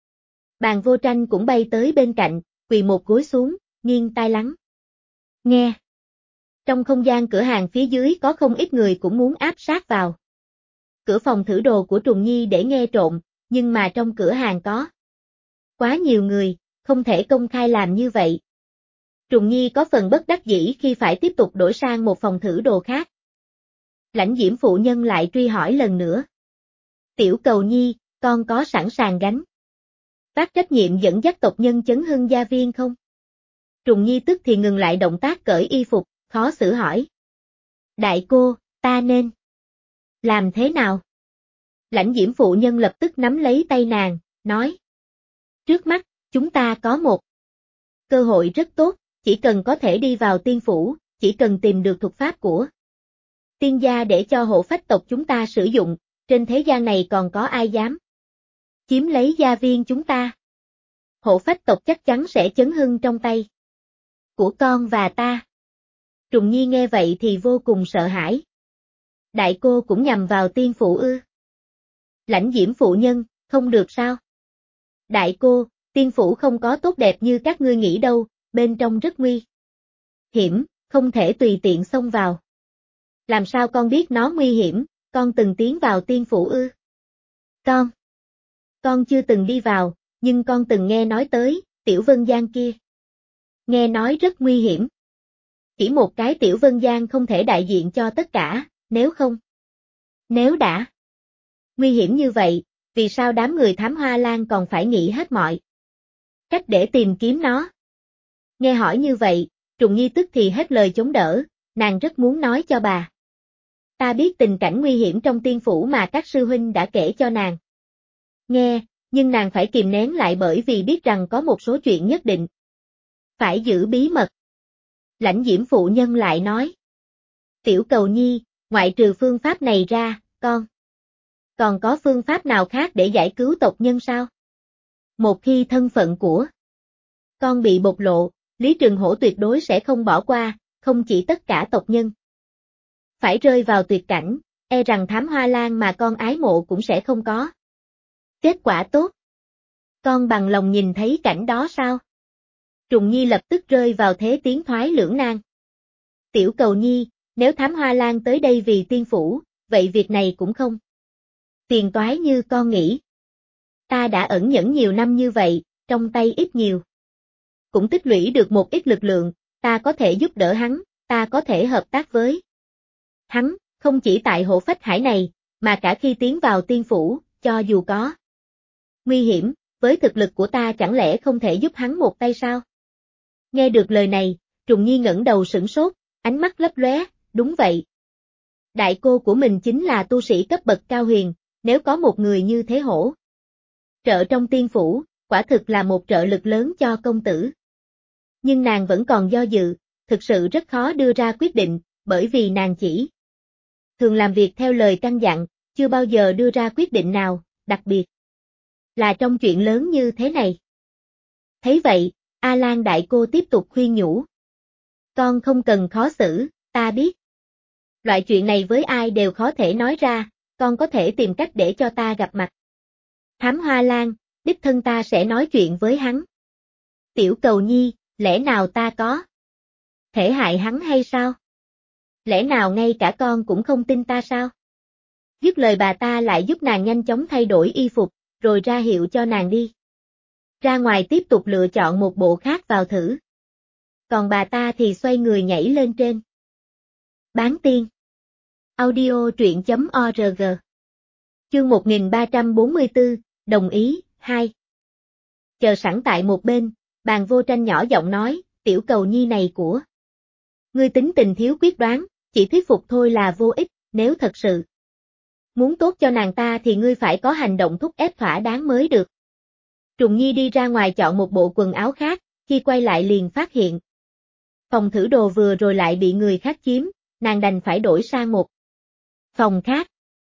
Bàn Vô Tranh cũng bay tới bên cạnh, quỳ một gối xuống, nghiêng tai lắng nghe. Trong không gian cửa hàng phía dưới có không ít người cũng muốn áp sát vào cửa phòng thử đồ của Trùng Nhi để nghe trộm, nhưng mà trong cửa hàng có quá nhiều người, không thể công khai làm như vậy. Trùng Nhi có phần bất đắc dĩ khi phải tiếp tục đổi sang một phòng thử đồ khác. Lãnh Diễm phụ nhân lại truy hỏi lần nữa. Tiểu Cầu Nhi, con có sẵn sàng gánh vác trách nhiệm dẫn dắt tộc nhân chấn hưng gia viên không? Trùng Nhi tức thì ngừng lại động tác cởi y phục, khó xử hỏi. Đại cô, ta nên làm thế nào? Lãnh Diễm phụ nhân lập tức nắm lấy tay nàng, nói. Trước mắt, chúng ta có một cơ hội rất tốt, chỉ cần có thể đi vào tiên phủ, chỉ cần tìm được thuật pháp của tiên gia để cho hộ phách tộc chúng ta sử dụng, trên thế gian này còn có ai dám chiếm lấy gia viên chúng ta. Hộ phách tộc chắc chắn sẽ chấn hưng trong tay của con và ta. Trùng Nhi nghe vậy thì vô cùng sợ hãi. Đại cô cũng nhằm vào tiên phủ ư? Lãnh Diễm phụ nhân, không được sao? Đại cô, tiên phủ không có tốt đẹp như các ngươi nghĩ đâu, bên trong rất nguy hiểm, không thể tùy tiện xông vào. Làm sao con biết nó nguy hiểm, con từng tiến vào tiên phủ ư? Con chưa từng đi vào, nhưng con từng nghe nói tới, Tiểu Vân Giang kia. Nghe nói rất nguy hiểm. Chỉ một cái Tiểu Vân Giang không thể đại diện cho tất cả, nếu đã nguy hiểm như vậy, vì sao đám người Thám Hoa Lan còn phải nghĩ hết mọi cách để tìm kiếm nó? Nghe hỏi như vậy, Trùng Nhi tức thì hết lời chống đỡ, nàng rất muốn nói cho bà ta biết tình cảnh nguy hiểm trong tiên phủ mà các sư huynh đã kể cho nàng nghe, nhưng nàng phải kìm nén lại bởi vì biết rằng có một số chuyện nhất định phải giữ bí mật. Lãnh Diễm phụ nhân lại nói. Tiểu Cầu Nhi, ngoại trừ phương pháp này ra, còn có phương pháp nào khác để giải cứu tộc nhân sao? Một khi thân phận của con bị bộc lộ, Lý Trường Hổ tuyệt đối sẽ không bỏ qua, không chỉ tất cả tộc nhân phải rơi vào tuyệt cảnh, e rằng Thám Hoa Lan mà con ái mộ cũng sẽ không có kết quả tốt. Con bằng lòng nhìn thấy cảnh đó sao? Trùng Nhi lập tức rơi vào thế tiến thoái lưỡng nan. Tiểu Cầu Nhi, nếu Thám Hoa Lan tới đây vì tiên phủ, vậy việc này cũng không Phiền toái như con nghĩ. Ta đã ẩn nhẫn nhiều năm như vậy, trong tay ít nhiều. Cũng tích lũy được một ít lực lượng, ta có thể giúp đỡ hắn, ta có thể hợp tác với hắn, không chỉ tại hộ phách hải này, mà cả khi tiến vào tiên phủ, cho dù có nguy hiểm, với thực lực của ta chẳng lẽ không thể giúp hắn một tay sao? Nghe được lời này, Trùng Nhi ngẩng đầu sửng sốt, ánh mắt lấp lóe, đúng vậy. Đại cô của mình chính là tu sĩ cấp bậc cao huyền, nếu có một người như thế hỗ trợ trong tiên phủ, quả thực là một trợ lực lớn cho công tử. Nhưng nàng vẫn còn do dự, thực sự rất khó đưa ra quyết định, bởi vì nàng chỉ thường làm việc theo lời căn dặn, chưa bao giờ đưa ra quyết định nào, đặc biệt là trong chuyện lớn như thế này. Thấy vậy, A Lan đại cô tiếp tục khuyên nhủ. Con không cần khó xử, ta biết. Loại chuyện này với ai đều khó thể nói ra, con có thể tìm cách để cho ta gặp mặt Thám Hoa Lan, đích thân ta sẽ nói chuyện với hắn. Tiểu Cầu Nhi, lẽ nào ta có thể hại hắn hay sao? Lẽ nào ngay cả con cũng không tin ta sao? Dứt lời bà ta lại giúp nàng nhanh chóng thay đổi y phục, rồi ra hiệu cho nàng đi ra ngoài tiếp tục lựa chọn một bộ khác vào thử. Còn bà ta thì xoay người nhảy lên trên Bán Tiên. Audio truyện.org. Chương 1344, đồng ý, 2. Chờ sẵn tại một bên, Bàn Vô Tranh nhỏ giọng nói, tiểu Cầu Nhi này của ngươi tính tình thiếu quyết đoán, chỉ thuyết phục thôi là vô ích, nếu thật sự muốn tốt cho nàng ta thì ngươi phải có hành động thúc ép thỏa đáng mới được. Trùng Nhi đi ra ngoài chọn một bộ quần áo khác, khi quay lại liền phát hiện phòng thử đồ vừa rồi lại bị người khác chiếm, nàng đành phải đổi sang một phòng khác.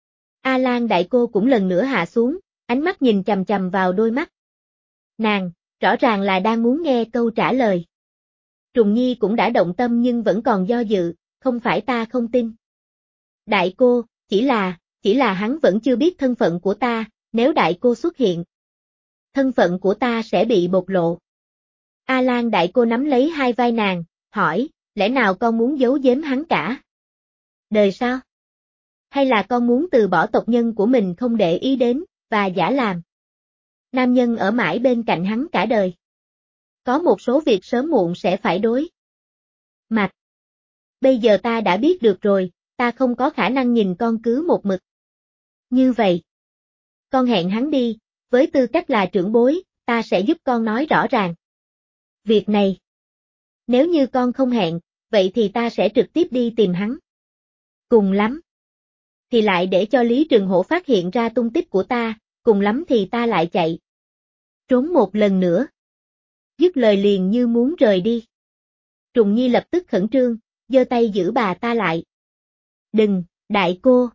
A Lan đại cô cũng lần nữa hạ xuống, ánh mắt nhìn chằm chằm vào đôi mắt nàng, rõ ràng là đang muốn nghe câu trả lời. Trùng Nhi cũng đã động tâm nhưng vẫn còn do dự, không phải ta không tin. Đại cô, chỉ là hắn vẫn chưa biết thân phận của ta, nếu đại cô xuất hiện, thân phận của ta sẽ bị bộc lộ. A Lan đại cô nắm lấy hai vai nàng, hỏi, lẽ nào con muốn giấu giếm hắn cả đời sao? Hay là con muốn từ bỏ tộc nhân của mình không để ý đến, và giả làm nam nhân ở mãi bên cạnh hắn cả đời? Có một số việc sớm muộn sẽ phải đối mặt. Bây giờ ta đã biết được rồi, ta không có khả năng nhìn con cứ một mực như vậy. Con hẹn hắn đi, với tư cách là trưởng bối, ta sẽ giúp con nói rõ ràng việc này. Nếu như con không hẹn, vậy thì ta sẽ trực tiếp đi tìm hắn. Cùng lắm thì lại để cho Lý Trường Hổ phát hiện ra tung tích của ta, cùng lắm thì ta lại chạy trốn một lần nữa. Dứt lời liền như muốn rời đi. Trùng Nhi lập tức khẩn trương, giơ tay giữ bà ta lại. Đừng, đại cô,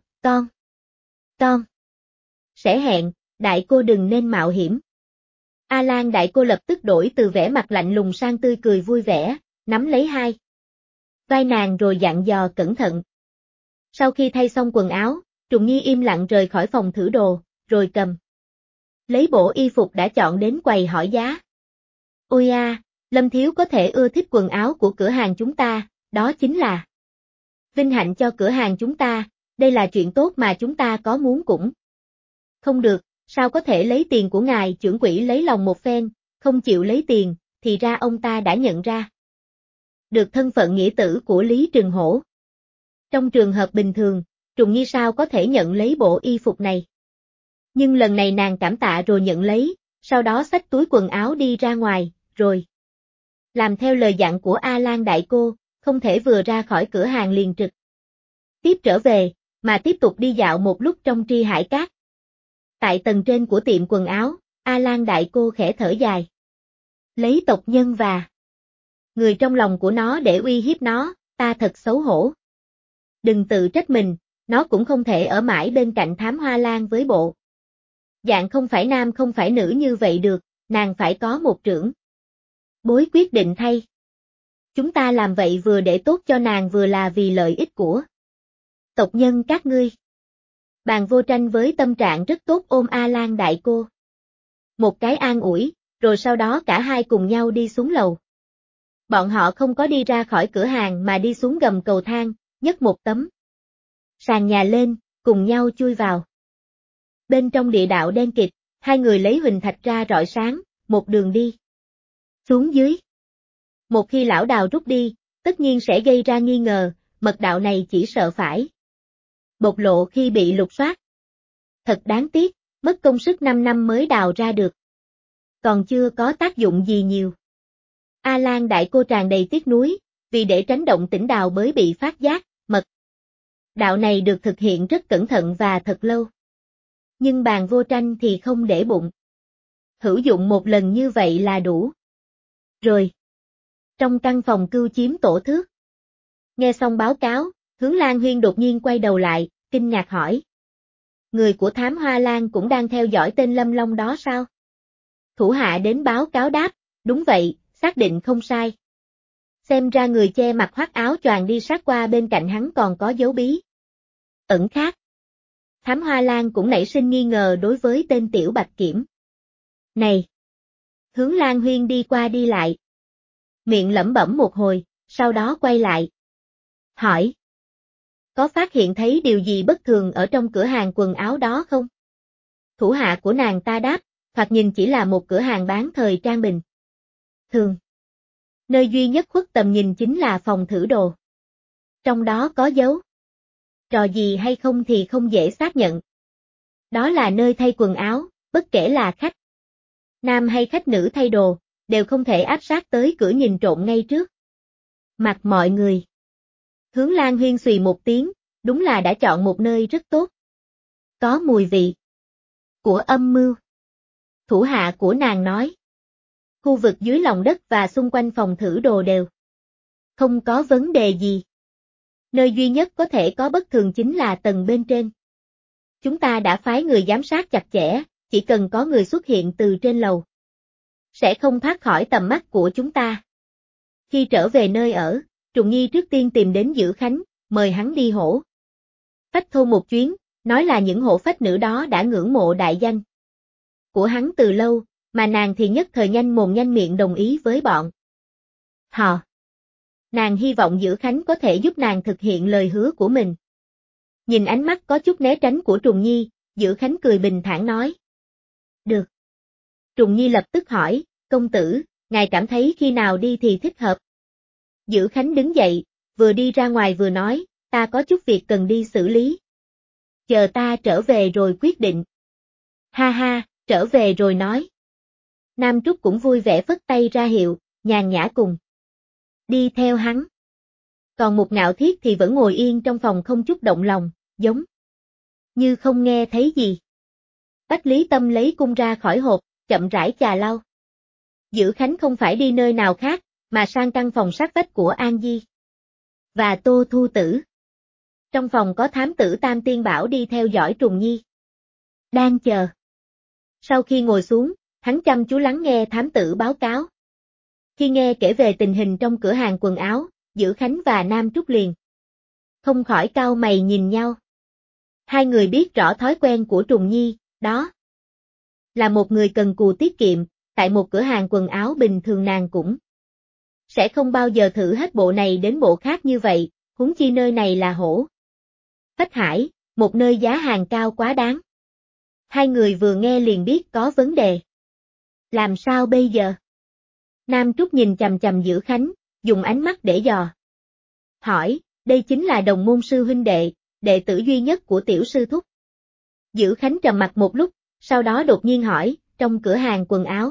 con sẽ hẹn, đại cô đừng nên mạo hiểm. A Lan đại cô lập tức đổi từ vẻ mặt lạnh lùng sang tươi cười vui vẻ, nắm lấy hai vai nàng rồi dặn dò cẩn thận. Sau khi thay xong quần áo, Trùng Nhi im lặng rời khỏi phòng thử đồ, rồi cầm lấy bộ y phục đã chọn đến quầy hỏi giá. Ôi a, Lâm Thiếu có thể ưa thích quần áo của cửa hàng chúng ta, đó chính là vinh hạnh cho cửa hàng chúng ta, đây là chuyện tốt mà chúng ta có muốn cũng không được, sao có thể lấy tiền của ngài trưởng quỹ lấy lòng một phen, không chịu lấy tiền, thì ra ông ta đã nhận ra được thân phận nghĩa tử của Lý Trường Hổ. Trong trường hợp bình thường, Trùng Nhi sao có thể nhận lấy bộ y phục này. Nhưng lần này nàng cảm tạ rồi nhận lấy, sau đó xách túi quần áo đi ra ngoài, rồi làm theo lời dặn của A Lan đại cô, không thể vừa ra khỏi cửa hàng liền trực tiếp trở về, mà tiếp tục đi dạo một lúc trong Tri Hải Cát. Tại tầng trên của tiệm quần áo, A Lan đại cô khẽ thở dài. Lấy tộc nhân và người trong lòng của nó để uy hiếp nó, ta thật xấu hổ. Đừng tự trách mình, nó cũng không thể ở mãi bên cạnh Thám Hoa Lan với bộ dạng không phải nam không phải nữ như vậy được, nàng phải có một trưởng bối quyết định thay. Chúng ta làm vậy vừa để tốt cho nàng vừa là vì lợi ích của tộc nhân các ngươi. Bàn Vô Tranh với tâm trạng rất tốt ôm A Lan đại cô một cái an ủi, rồi sau đó cả hai cùng nhau đi xuống lầu. Bọn họ không có đi ra khỏi cửa hàng mà đi xuống gầm cầu thang, nhấc một tấm sàn nhà lên, cùng nhau chui vào Bên trong địa đạo đen kịt, hai người lấy huỳnh thạch ra rọi sáng, một đường đi xuống dưới. Một khi lão đào rút đi, tất nhiên sẽ gây ra nghi ngờ, mật đạo này chỉ sợ phải bộc lộ khi bị lục soát. Thật đáng tiếc, mất công sức 5 năm mới đào ra được. Còn chưa có tác dụng gì nhiều. A Lan đại cô tràn đầy tiếc nuối, vì để tránh động tĩnh đào bới bị phát giác, mật đạo này được thực hiện rất cẩn thận và thật lâu. Nhưng Bàn Vô Tranh thì không để bụng. Hữu dụng một lần như vậy là đủ. Rồi. Trong căn phòng cưu chiếm tổ thước. Nghe xong báo cáo, Hướng Lan Huyên đột nhiên quay đầu lại, kinh ngạc hỏi. Người của Thám Hoa Lan cũng đang theo dõi tên Lâm Long đó sao? Thủ hạ đến báo cáo đáp, đúng vậy, xác định không sai. Xem ra người che mặt khoác áo choàng đi sát qua bên cạnh hắn còn có dấu bí ẩn khác. Thám Hoa Lan cũng nảy sinh nghi ngờ đối với tên Tiểu Bạch Kiểm. Này! Hướng Lan Huyên đi qua đi lại. Miệng lẩm bẩm một hồi, sau đó quay lại. Hỏi. Có phát hiện thấy điều gì bất thường ở trong cửa hàng quần áo đó không? Thủ hạ của nàng ta đáp, thoạt nhìn chỉ là một cửa hàng bán thời trang bình thường. Nơi duy nhất khuất tầm nhìn chính là phòng thử đồ. Trong đó có dấu trò gì hay không thì không dễ xác nhận. Đó là nơi thay quần áo, bất kể là khách nam hay khách nữ thay đồ, đều không thể áp sát tới cửa nhìn trộm ngay trước mặt mọi người. Hướng Lan Huyên xùy một tiếng, đúng là đã chọn một nơi rất tốt. Có mùi vị của âm mưu. Thủ hạ của nàng nói. Khu vực dưới lòng đất và xung quanh phòng thử đồ đều không có vấn đề gì. Nơi duy nhất có thể có bất thường chính là tầng bên trên. Chúng ta đã phái người giám sát chặt chẽ, chỉ cần có người xuất hiện từ trên lầu, sẽ không thoát khỏi tầm mắt của chúng ta. Khi trở về nơi ở, Trùng Nhi trước tiên tìm đến Dữ Khánh, mời hắn đi hổ phách thôn một chuyến, nói là những hổ phách nữ đó đã ngưỡng mộ đại danh của hắn từ lâu, mà nàng thì nhất thời nhanh mồm nhanh miệng đồng ý với bọn họ. Nàng hy vọng Dữ Khánh có thể giúp nàng thực hiện lời hứa của mình. Nhìn ánh mắt có chút né tránh của Trùng Nhi, Dữ Khánh cười bình thản nói. Được. Trùng Nhi lập tức hỏi, công tử, ngài cảm thấy khi nào đi thì thích hợp? Dữ Khánh đứng dậy, vừa đi ra ngoài vừa nói, ta có chút việc cần đi xử lý. Chờ ta trở về rồi quyết định. Ha ha, trở về rồi nói. Nam Trúc cũng vui vẻ phất tay ra hiệu, nhàn nhã cùng đi theo hắn. Còn Mục Ngạo Thiết thì vẫn ngồi yên trong phòng không chút động lòng, giống như không nghe thấy gì. Bách Lý Tâm lấy cung ra khỏi hộp, chậm rãi chà lau. Dữ Khánh không phải đi nơi nào khác, mà sang căn phòng sát vách của An Di và Tô Thu Tử. Trong phòng có thám tử Tam Tiên Bảo đi theo dõi Trùng Nhi. Đang chờ. Sau khi ngồi xuống, hắn chăm chú lắng nghe thám tử báo cáo. Khi nghe kể về tình hình trong cửa hàng quần áo, Dữ Khánh và Nam Trúc liền không khỏi cau mày nhìn nhau. Hai người biết rõ thói quen của Trùng Nhi, đó là một người cần cù tiết kiệm, tại một cửa hàng quần áo bình thường nàng cũng sẽ không bao giờ thử hết bộ này đến bộ khác như vậy, huống chi nơi này là hổ phách hải, một nơi giá hàng cao quá đáng. Hai người vừa nghe liền biết có vấn đề. Làm sao bây giờ? Nam Trúc nhìn chằm chằm Dữ Khánh, dùng ánh mắt để dò. Hỏi, đây chính là đồng môn sư huynh đệ, đệ tử duy nhất của tiểu sư thúc. Dữ Khánh trầm mặt một lúc, sau đó đột nhiên hỏi, trong cửa hàng quần áo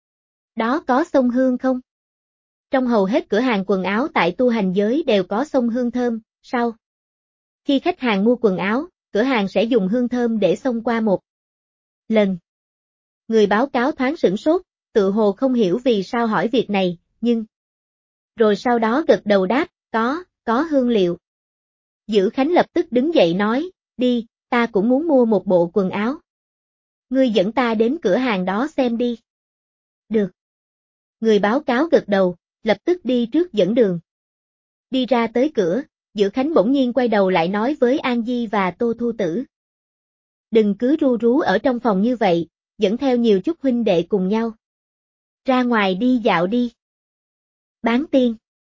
đó có xông hương không? Trong hầu hết cửa hàng quần áo tại tu hành giới đều có xông hương thơm, sao? Khi khách hàng mua quần áo, cửa hàng sẽ dùng hương thơm để xông qua một lần. Người báo cáo thoáng sửng sốt, tự hồ không hiểu vì sao hỏi việc này, nhưng rồi sau đó gật đầu đáp, có hương liệu. Dữ Khánh lập tức đứng dậy nói, đi, ta cũng muốn mua một bộ quần áo. Ngươi dẫn ta đến cửa hàng đó xem đi. Được. Người báo cáo gật đầu, lập tức đi trước dẫn đường. Đi ra tới cửa, Dữ Khánh bỗng nhiên quay đầu lại nói với An Di và Tô Thu Tử. Đừng cứ ru rú ở trong phòng như vậy, dẫn theo nhiều chút huynh đệ cùng nhau. Ra ngoài đi dạo đi. Bán tiên.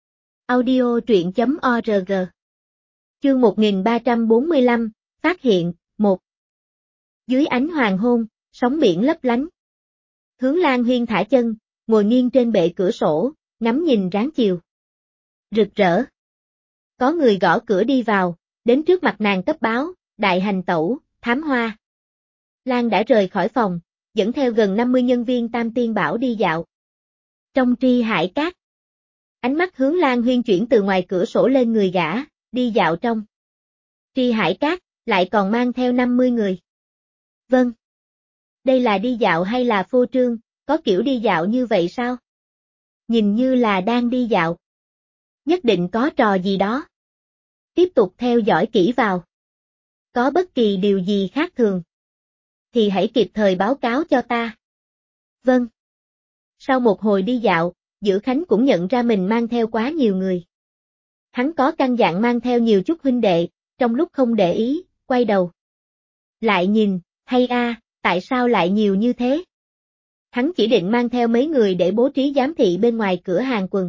Audio truyện.org. Chương 1345, phát hiện, 1. Dưới ánh hoàng hôn, sóng biển lấp lánh. Hướng Lan Huyên thả chân, ngồi nghiêng trên bệ cửa sổ, ngắm nhìn ráng chiều. Rực rỡ. Có người gõ cửa đi vào, đến trước mặt nàng cấp báo, đại hành tẩu, Thám Hoa. Lan đã rời khỏi phòng, dẫn theo gần 50 nhân viên Tam Tiên Bảo đi dạo. Trong Tri Hải Cát. Ánh mắt Hướng Lan Huyên chuyển từ ngoài cửa sổ lên người gã, đi dạo trong Tri Hải Cát, lại còn mang theo 50 người. Vâng. Đây là đi dạo hay là phô trương, có kiểu đi dạo như vậy sao? Nhìn như là đang đi dạo. Nhất định có trò gì đó. Tiếp tục theo dõi kỹ vào. Có bất kỳ điều gì khác thường, thì hãy kịp thời báo cáo cho ta. Vâng. Sau một hồi đi dạo, Dữ Khánh cũng nhận ra mình mang theo quá nhiều người. Hắn có căn dặn mang theo nhiều chút huynh đệ, trong lúc không để ý, quay đầu. Lại nhìn, hay tại sao lại nhiều như thế? Hắn chỉ định mang theo mấy người để bố trí giám thị bên ngoài cửa hàng quần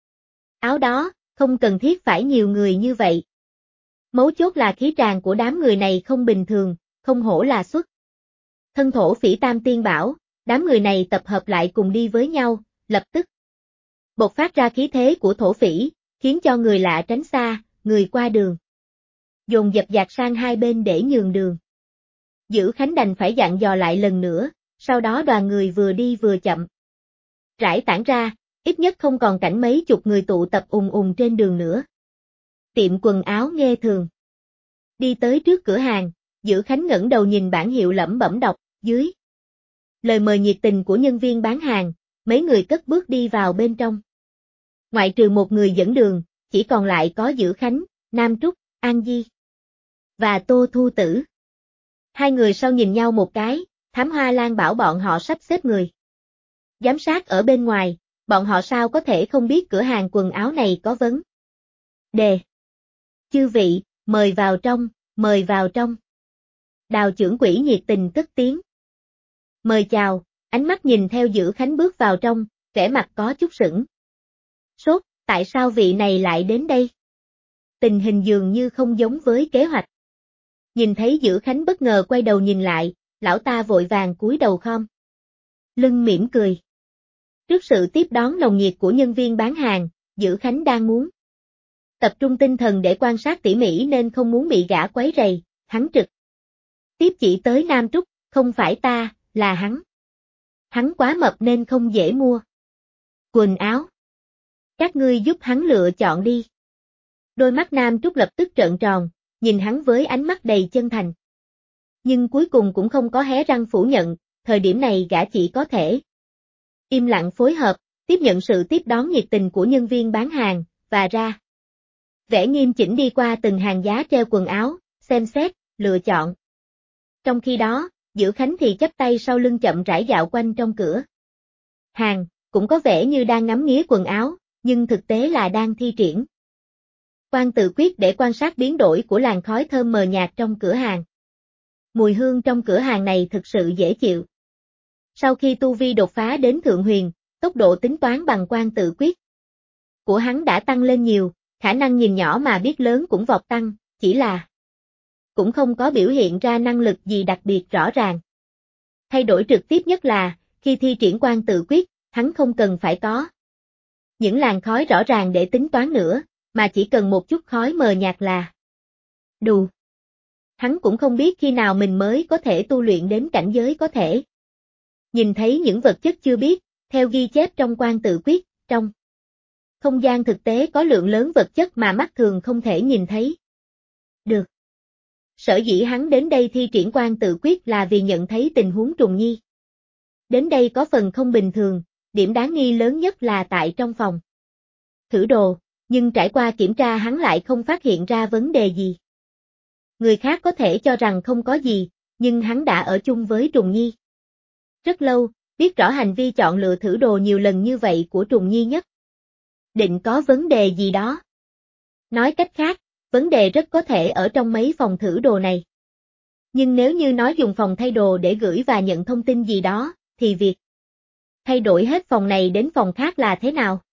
áo đó, không cần thiết phải nhiều người như vậy. Mấu chốt là khí tràng của đám người này không bình thường, không hổ là xuất thân thổ phỉ Tam Tiên Bảo, đám người này tập hợp lại cùng đi với nhau, lập tức bộc phát ra khí thế của thổ phỉ, khiến cho người lạ tránh xa, người qua đường dồn dập dạt sang hai bên để nhường đường. Dữ Khánh đành phải dặn dò lại lần nữa, sau đó đoàn người vừa đi vừa chậm rải tản ra, ít nhất không còn cảnh mấy chục người tụ tập trên đường nữa. Tiệm quần áo Nghê Thường. Đi tới trước cửa hàng, Dữ Khánh ngẩng đầu nhìn bảng hiệu lẩm bẩm đọc, dưới lời mời nhiệt tình của nhân viên bán hàng, mấy người cất bước đi vào bên trong. Ngoại trừ một người dẫn đường, chỉ còn lại có Dữ Khánh, Nam Trúc, An Di và Tô Thu Tử. Hai người sau nhìn nhau một cái, Thám Hoa Lan bảo bọn họ sắp xếp người giám sát ở bên ngoài, bọn họ sao có thể không biết cửa hàng quần áo này có vấn đề. Chư vị, mời vào trong, mời vào trong. Đào trưởng quỹ nhiệt tình cất tiếng. Mời chào, ánh mắt nhìn theo Dữ Khánh bước vào trong, vẻ mặt có chút sững sốt, tại sao vị này lại đến đây? Tình hình dường như không giống với kế hoạch. Nhìn thấy Dữ Khánh bất ngờ quay đầu nhìn lại, lão ta vội vàng cúi đầu khom lưng mỉm cười. Trước sự tiếp đón nồng nhiệt của nhân viên bán hàng, Dữ Khánh đang muốn tập trung tinh thần để quan sát tỉ mỉ nên không muốn bị gã quấy rầy, hắn trực tiếp chỉ tới Nam Trúc, không phải ta, là hắn. Hắn quá mập nên không dễ mua quần áo. Các ngươi giúp hắn lựa chọn đi. Đôi mắt Nam Trúc lập tức trợn tròn, nhìn hắn với ánh mắt đầy chân thành. Nhưng cuối cùng cũng không có hé răng phủ nhận, thời điểm này gã chỉ có thể im lặng phối hợp, tiếp nhận sự tiếp đón nhiệt tình của nhân viên bán hàng, và ra vẻ nghiêm chỉnh đi qua từng hàng giá treo quần áo, xem xét, lựa chọn. Trong khi đó, Dữ Khánh thì chắp tay sau lưng chậm rãi dạo quanh trong cửa hàng, cũng có vẻ như đang ngắm nghía quần áo, nhưng thực tế là đang thi triển quan tự quyết để quan sát biến đổi của làn khói thơm mờ nhạt trong cửa hàng. Mùi hương trong cửa hàng này thực sự dễ chịu. Sau khi tu vi đột phá đến thượng huyền, tốc độ tính toán bằng quan tự quyết của hắn đã tăng lên nhiều, khả năng nhìn nhỏ mà biết lớn cũng vọt tăng, chỉ là cũng không có biểu hiện ra năng lực gì đặc biệt rõ ràng. Thay đổi trực tiếp nhất là, khi thi triển quan tự quyết, hắn không cần phải có những làn khói rõ ràng để tính toán nữa, mà chỉ cần một chút khói mờ nhạt là đủ. Hắn cũng không biết khi nào mình mới có thể tu luyện đến cảnh giới có thể nhìn thấy những vật chất chưa biết, theo ghi chép trong quan tự quyết, trong không gian thực tế có lượng lớn vật chất mà mắt thường không thể nhìn thấy được. Sở dĩ hắn đến đây thi triển quan tự quyết là vì nhận thấy tình huống trùng nhi đến đây có phần không bình thường, điểm đáng nghi lớn nhất là tại trong phòng thử đồ, nhưng trải qua kiểm tra hắn lại không phát hiện ra vấn đề gì. Người khác có thể cho rằng không có gì, nhưng hắn đã ở chung với Trùng Nhi rất lâu, biết rõ hành vi chọn lựa thử đồ nhiều lần như vậy của Trùng Nhi nhất định có vấn đề gì đó. Nói cách khác, vấn đề rất có thể ở trong mấy phòng thử đồ này. Nhưng nếu như nói dùng phòng thay đồ để gửi và nhận thông tin gì đó, thì việc thay đổi hết phòng này đến phòng khác là thế nào?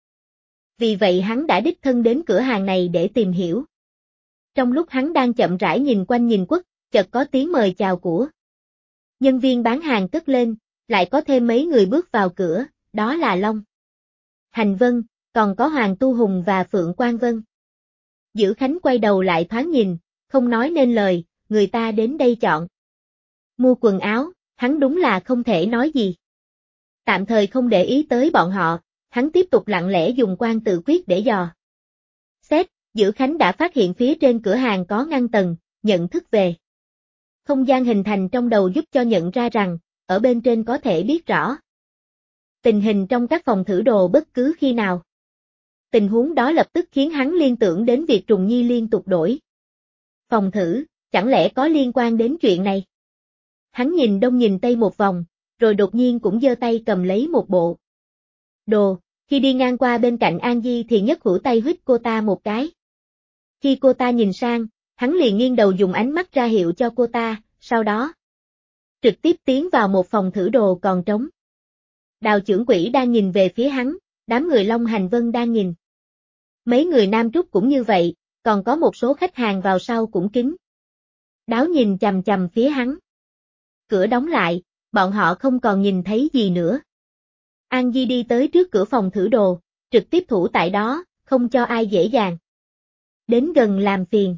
Vì vậy hắn đã đích thân đến cửa hàng này để tìm hiểu. Trong lúc hắn đang chậm rãi nhìn quanh nhìn quất, chợt có tiếng mời chào của Nhân viên bán hàng cất lên, lại có thêm mấy người bước vào cửa, đó là Long Hành Vân, còn có Hoàng Tu Hùng và Phượng Quang Vân. Dữ Khánh quay đầu lại thoáng nhìn, không nói nên lời, người ta đến đây chọn mua quần áo, hắn đúng là không thể nói gì. Tạm thời không để ý tới bọn họ, hắn tiếp tục lặng lẽ dùng quan tự quyết để dò xét. Dữ Khánh đã phát hiện phía trên cửa hàng có ngăn tầng, nhận thức về không gian hình thành trong đầu giúp cho nhận ra rằng, ở bên trên có thể biết rõ tình hình trong các phòng thử đồ bất cứ khi nào. Tình huống đó lập tức khiến hắn liên tưởng đến việc Trùng Nhi liên tục đổi phòng thử, chẳng lẽ có liên quan đến chuyện này? Hắn nhìn đông nhìn tây một vòng, rồi đột nhiên cũng giơ tay cầm lấy một bộ đồ, khi đi ngang qua bên cạnh An Di thì nhấc hữu tay huýt cô ta một cái. Khi cô ta nhìn sang, hắn liền nghiêng đầu dùng ánh mắt ra hiệu cho cô ta, sau đó trực tiếp tiến vào một phòng thử đồ còn trống. Đào Chưởng Quỹ đang nhìn về phía hắn, đám người Long Hành Vân đang nhìn. Mấy người Nam Trúc cũng như vậy, còn có một số khách hàng vào sau cũng kính đáo nhìn chằm chằm phía hắn. Cửa đóng lại, bọn họ không còn nhìn thấy gì nữa. An Di đi tới trước cửa phòng thử đồ, trực tiếp thủ tại đó, không cho ai dễ dàng đến gần làm phiền.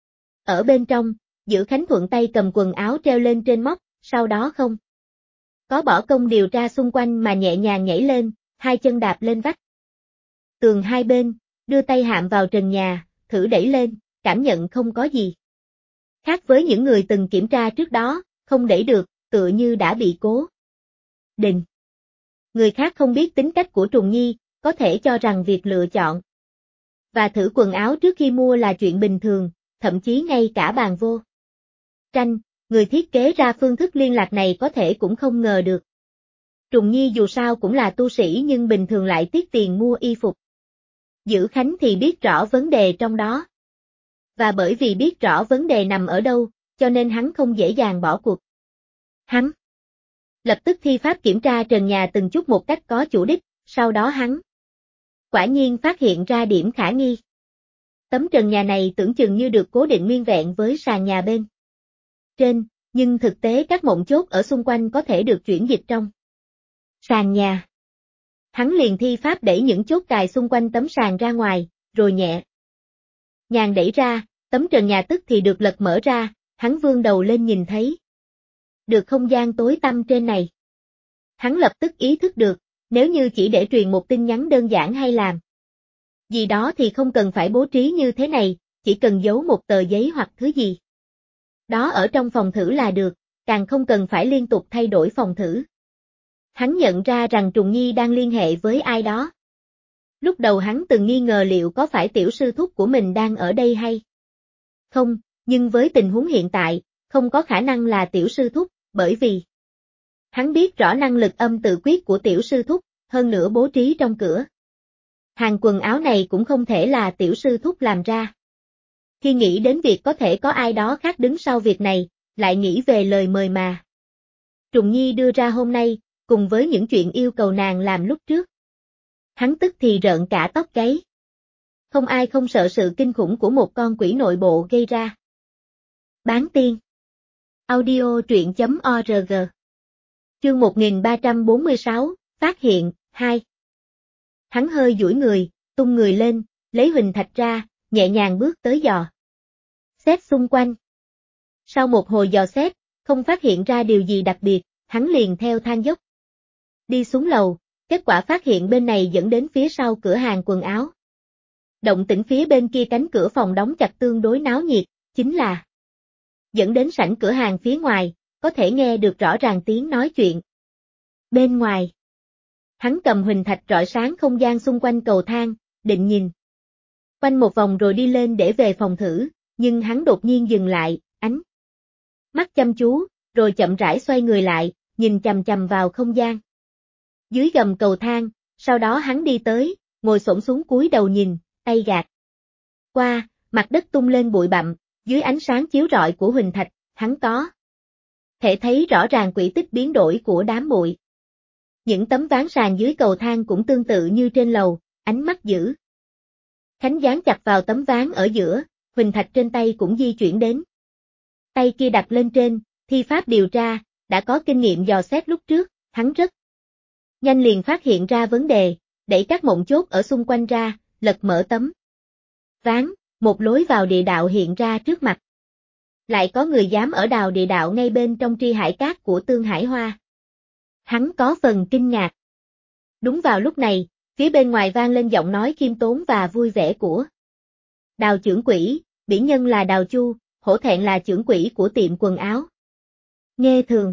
Ở bên trong, Dữ Khánh thuận tay cầm quần áo treo lên trên móc, sau đó không có bỏ công điều tra xung quanh mà nhẹ nhàng nhảy lên, hai chân đạp lên vách tường hai bên, đưa tay hạm vào trần nhà, thử đẩy lên, cảm nhận không có gì khác với những người từng kiểm tra trước đó, không đẩy được, tựa như đã bị cố định. Người khác không biết tính cách của Trùng Nhi, có thể cho rằng việc lựa chọn và thử quần áo trước khi mua là chuyện bình thường, thậm chí ngay cả bàn vô tranh, người thiết kế ra phương thức liên lạc này có thể cũng không ngờ được. Trùng Nhi dù sao cũng là tu sĩ nhưng bình thường lại tiếc tiền mua y phục. Dữ Khánh thì biết rõ vấn đề trong đó. Và bởi vì biết rõ vấn đề nằm ở đâu, cho nên hắn không dễ dàng bỏ cuộc. Hắn lập tức thi pháp kiểm tra trần nhà từng chút một cách có chủ đích, sau đó hắn quả nhiên phát hiện ra điểm khả nghi. Tấm trần nhà này tưởng chừng như được cố định nguyên vẹn với sàn nhà bên trên, nhưng thực tế các mộng chốt ở xung quanh có thể được chuyển dịch trong sàn nhà. Hắn liền thi pháp đẩy những chốt cài xung quanh tấm sàn ra ngoài, rồi nhẹ nhàng đẩy ra, tấm trần nhà tức thì được lật mở ra, hắn vươn đầu lên nhìn thấy được không gian tối tăm trên này. Hắn lập tức ý thức được, nếu như chỉ để truyền một tin nhắn đơn giản hay làm gì đó thì không cần phải bố trí như thế này, chỉ cần giấu một tờ giấy hoặc thứ gì đó ở trong phòng thử là được, càng không cần phải liên tục thay đổi phòng thử. Hắn nhận ra rằng Trùng Nhi đang liên hệ với ai đó. Lúc đầu hắn từng nghi ngờ liệu có phải tiểu sư thúc của mình đang ở đây hay không, nhưng với tình huống hiện tại, không có khả năng là tiểu sư thúc, bởi vì hắn biết rõ năng lực âm tự quyết của tiểu sư thúc, hơn nữa bố trí trong cửa hàng quần áo này cũng không thể là tiểu sư thúc làm ra. Khi nghĩ đến việc có thể có ai đó khác đứng sau việc này, lại nghĩ về lời mời mà Trùng Nhi đưa ra hôm nay, cùng với những chuyện yêu cầu nàng làm lúc trước. Hắn tức thì rợn cả tóc gáy. Không ai không sợ sự kinh khủng của một con quỷ nội bộ gây ra. Bán tiên. Audio truyện.org. Chương 1346, phát hiện, 2. Hắn hơi duỗi người, tung người lên, lấy huỳnh thạch ra, nhẹ nhàng bước tới dò xét xung quanh. Sau một hồi dò xét, không phát hiện ra điều gì đặc biệt, hắn liền theo thang dốc đi xuống lầu, kết quả phát hiện bên này dẫn đến phía sau cửa hàng quần áo. Động tĩnh phía bên kia cánh cửa phòng đóng chặt tương đối náo nhiệt, chính là dẫn đến sảnh cửa hàng phía ngoài, có thể nghe được rõ ràng tiếng nói chuyện. Bên ngoài, hắn cầm huỳnh thạch rọi sáng không gian xung quanh cầu thang, định nhìn quanh một vòng rồi đi lên để về phòng thử, nhưng hắn đột nhiên dừng lại, ánh mắt chăm chú, rồi chậm rãi xoay người lại, nhìn chằm chằm vào không gian dưới gầm cầu thang, sau đó hắn đi tới, ngồi xổm xuống cúi đầu nhìn, tay gạt qua, mặt đất tung lên bụi bặm, dưới ánh sáng chiếu rọi của huỳnh thạch, hắn có thể thấy rõ ràng quỹ tích biến đổi của đám bụi. Những tấm ván sàn dưới cầu thang cũng tương tự như trên lầu, ánh mắt Dữ Khánh dán chặt vào tấm ván ở giữa, huỳnh thạch trên tay cũng di chuyển đến. Tay kia đặt lên trên, thi pháp điều tra, đã có kinh nghiệm dò xét lúc trước, hắn rất nhanh liền phát hiện ra vấn đề, đẩy các mộng chốt ở xung quanh ra, lật mở tấm ván, một lối vào địa đạo hiện ra trước mặt. Lại có người dám ở đào địa đạo ngay bên trong tri hải cát của Tương Hải Hoa. Hắn có phần kinh ngạc. Đúng vào lúc này, phía bên ngoài vang lên giọng nói khiêm tốn và vui vẻ của Đào trưởng quỹ, bỉ nhân là Đào Chu, hổ thẹn là trưởng quỹ của tiệm quần áo Nghê Thường.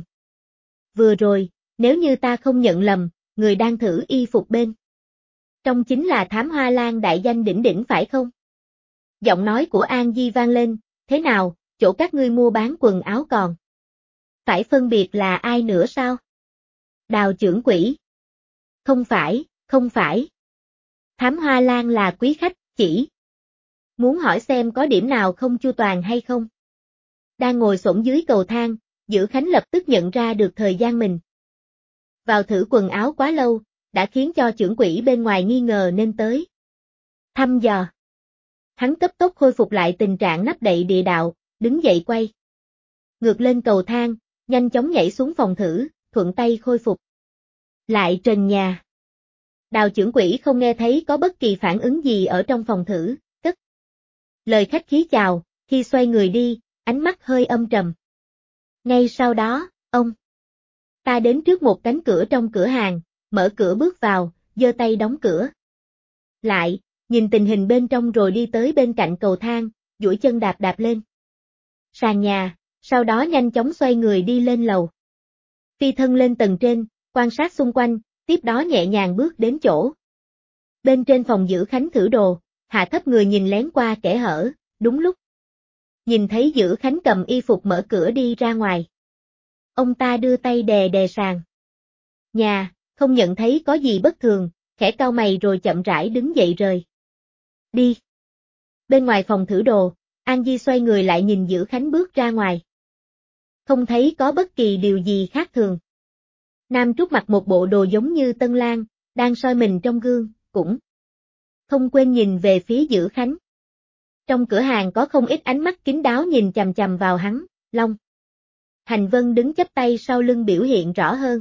Vừa rồi, nếu như ta không nhận lầm, người đang thử y phục bên trong chính là Thám Hoa Lan đại danh đỉnh đỉnh phải không? Giọng nói của An Di vang lên, thế nào, chỗ các ngươi mua bán quần áo còn phải phân biệt là ai nữa sao? Đào trưởng quỹ. Không phải, không phải. Thám Hoa Lan là quý khách, chỉ muốn hỏi xem có điểm nào không chu toàn hay không. Đang ngồi xổm dưới cầu thang, Dữ Khánh lập tức nhận ra được thời gian mình vào thử quần áo quá lâu, đã khiến cho trưởng quỹ bên ngoài nghi ngờ nên tới thăm dò. Hắn cấp tốc khôi phục lại tình trạng nắp đậy địa đạo, đứng dậy quay ngược lên cầu thang, nhanh chóng nhảy xuống phòng thử, thuận tay khôi phục lại trần nhà. Đào trưởng quỹ không nghe thấy có bất kỳ phản ứng gì ở trong phòng thử, cất lời khách khí chào, khi xoay người đi, ánh mắt hơi âm trầm. Ngay sau đó, ông ta đến trước một cánh cửa trong cửa hàng, mở cửa bước vào, giơ tay đóng cửa lại, nhìn tình hình bên trong rồi đi tới bên cạnh cầu thang, duỗi chân đạp đạp lên sàn nhà, sau đó nhanh chóng xoay người đi lên lầu. Phi thân lên tầng trên, quan sát xung quanh, tiếp đó nhẹ nhàng bước đến chỗ bên trên phòng Dữ Khánh thử đồ, hạ thấp người nhìn lén qua kẽ hở, đúng lúc nhìn thấy Dữ Khánh cầm y phục mở cửa đi ra ngoài. Ông ta đưa tay đè đè sàn nhà, không nhận thấy có gì bất thường, khẽ cau mày rồi chậm rãi đứng dậy rời đi. Bên ngoài phòng thử đồ, An Di xoay người lại nhìn Dữ Khánh bước ra ngoài. Không thấy có bất kỳ điều gì khác thường. Nam Trúc mặc một bộ đồ giống như Tân Lan, đang soi mình trong gương, cũng không quên nhìn về phía Dữ Khánh. Trong cửa hàng có không ít ánh mắt kín đáo nhìn chằm chằm vào hắn, Long Hành Vân đứng chắp tay sau lưng biểu hiện rõ hơn.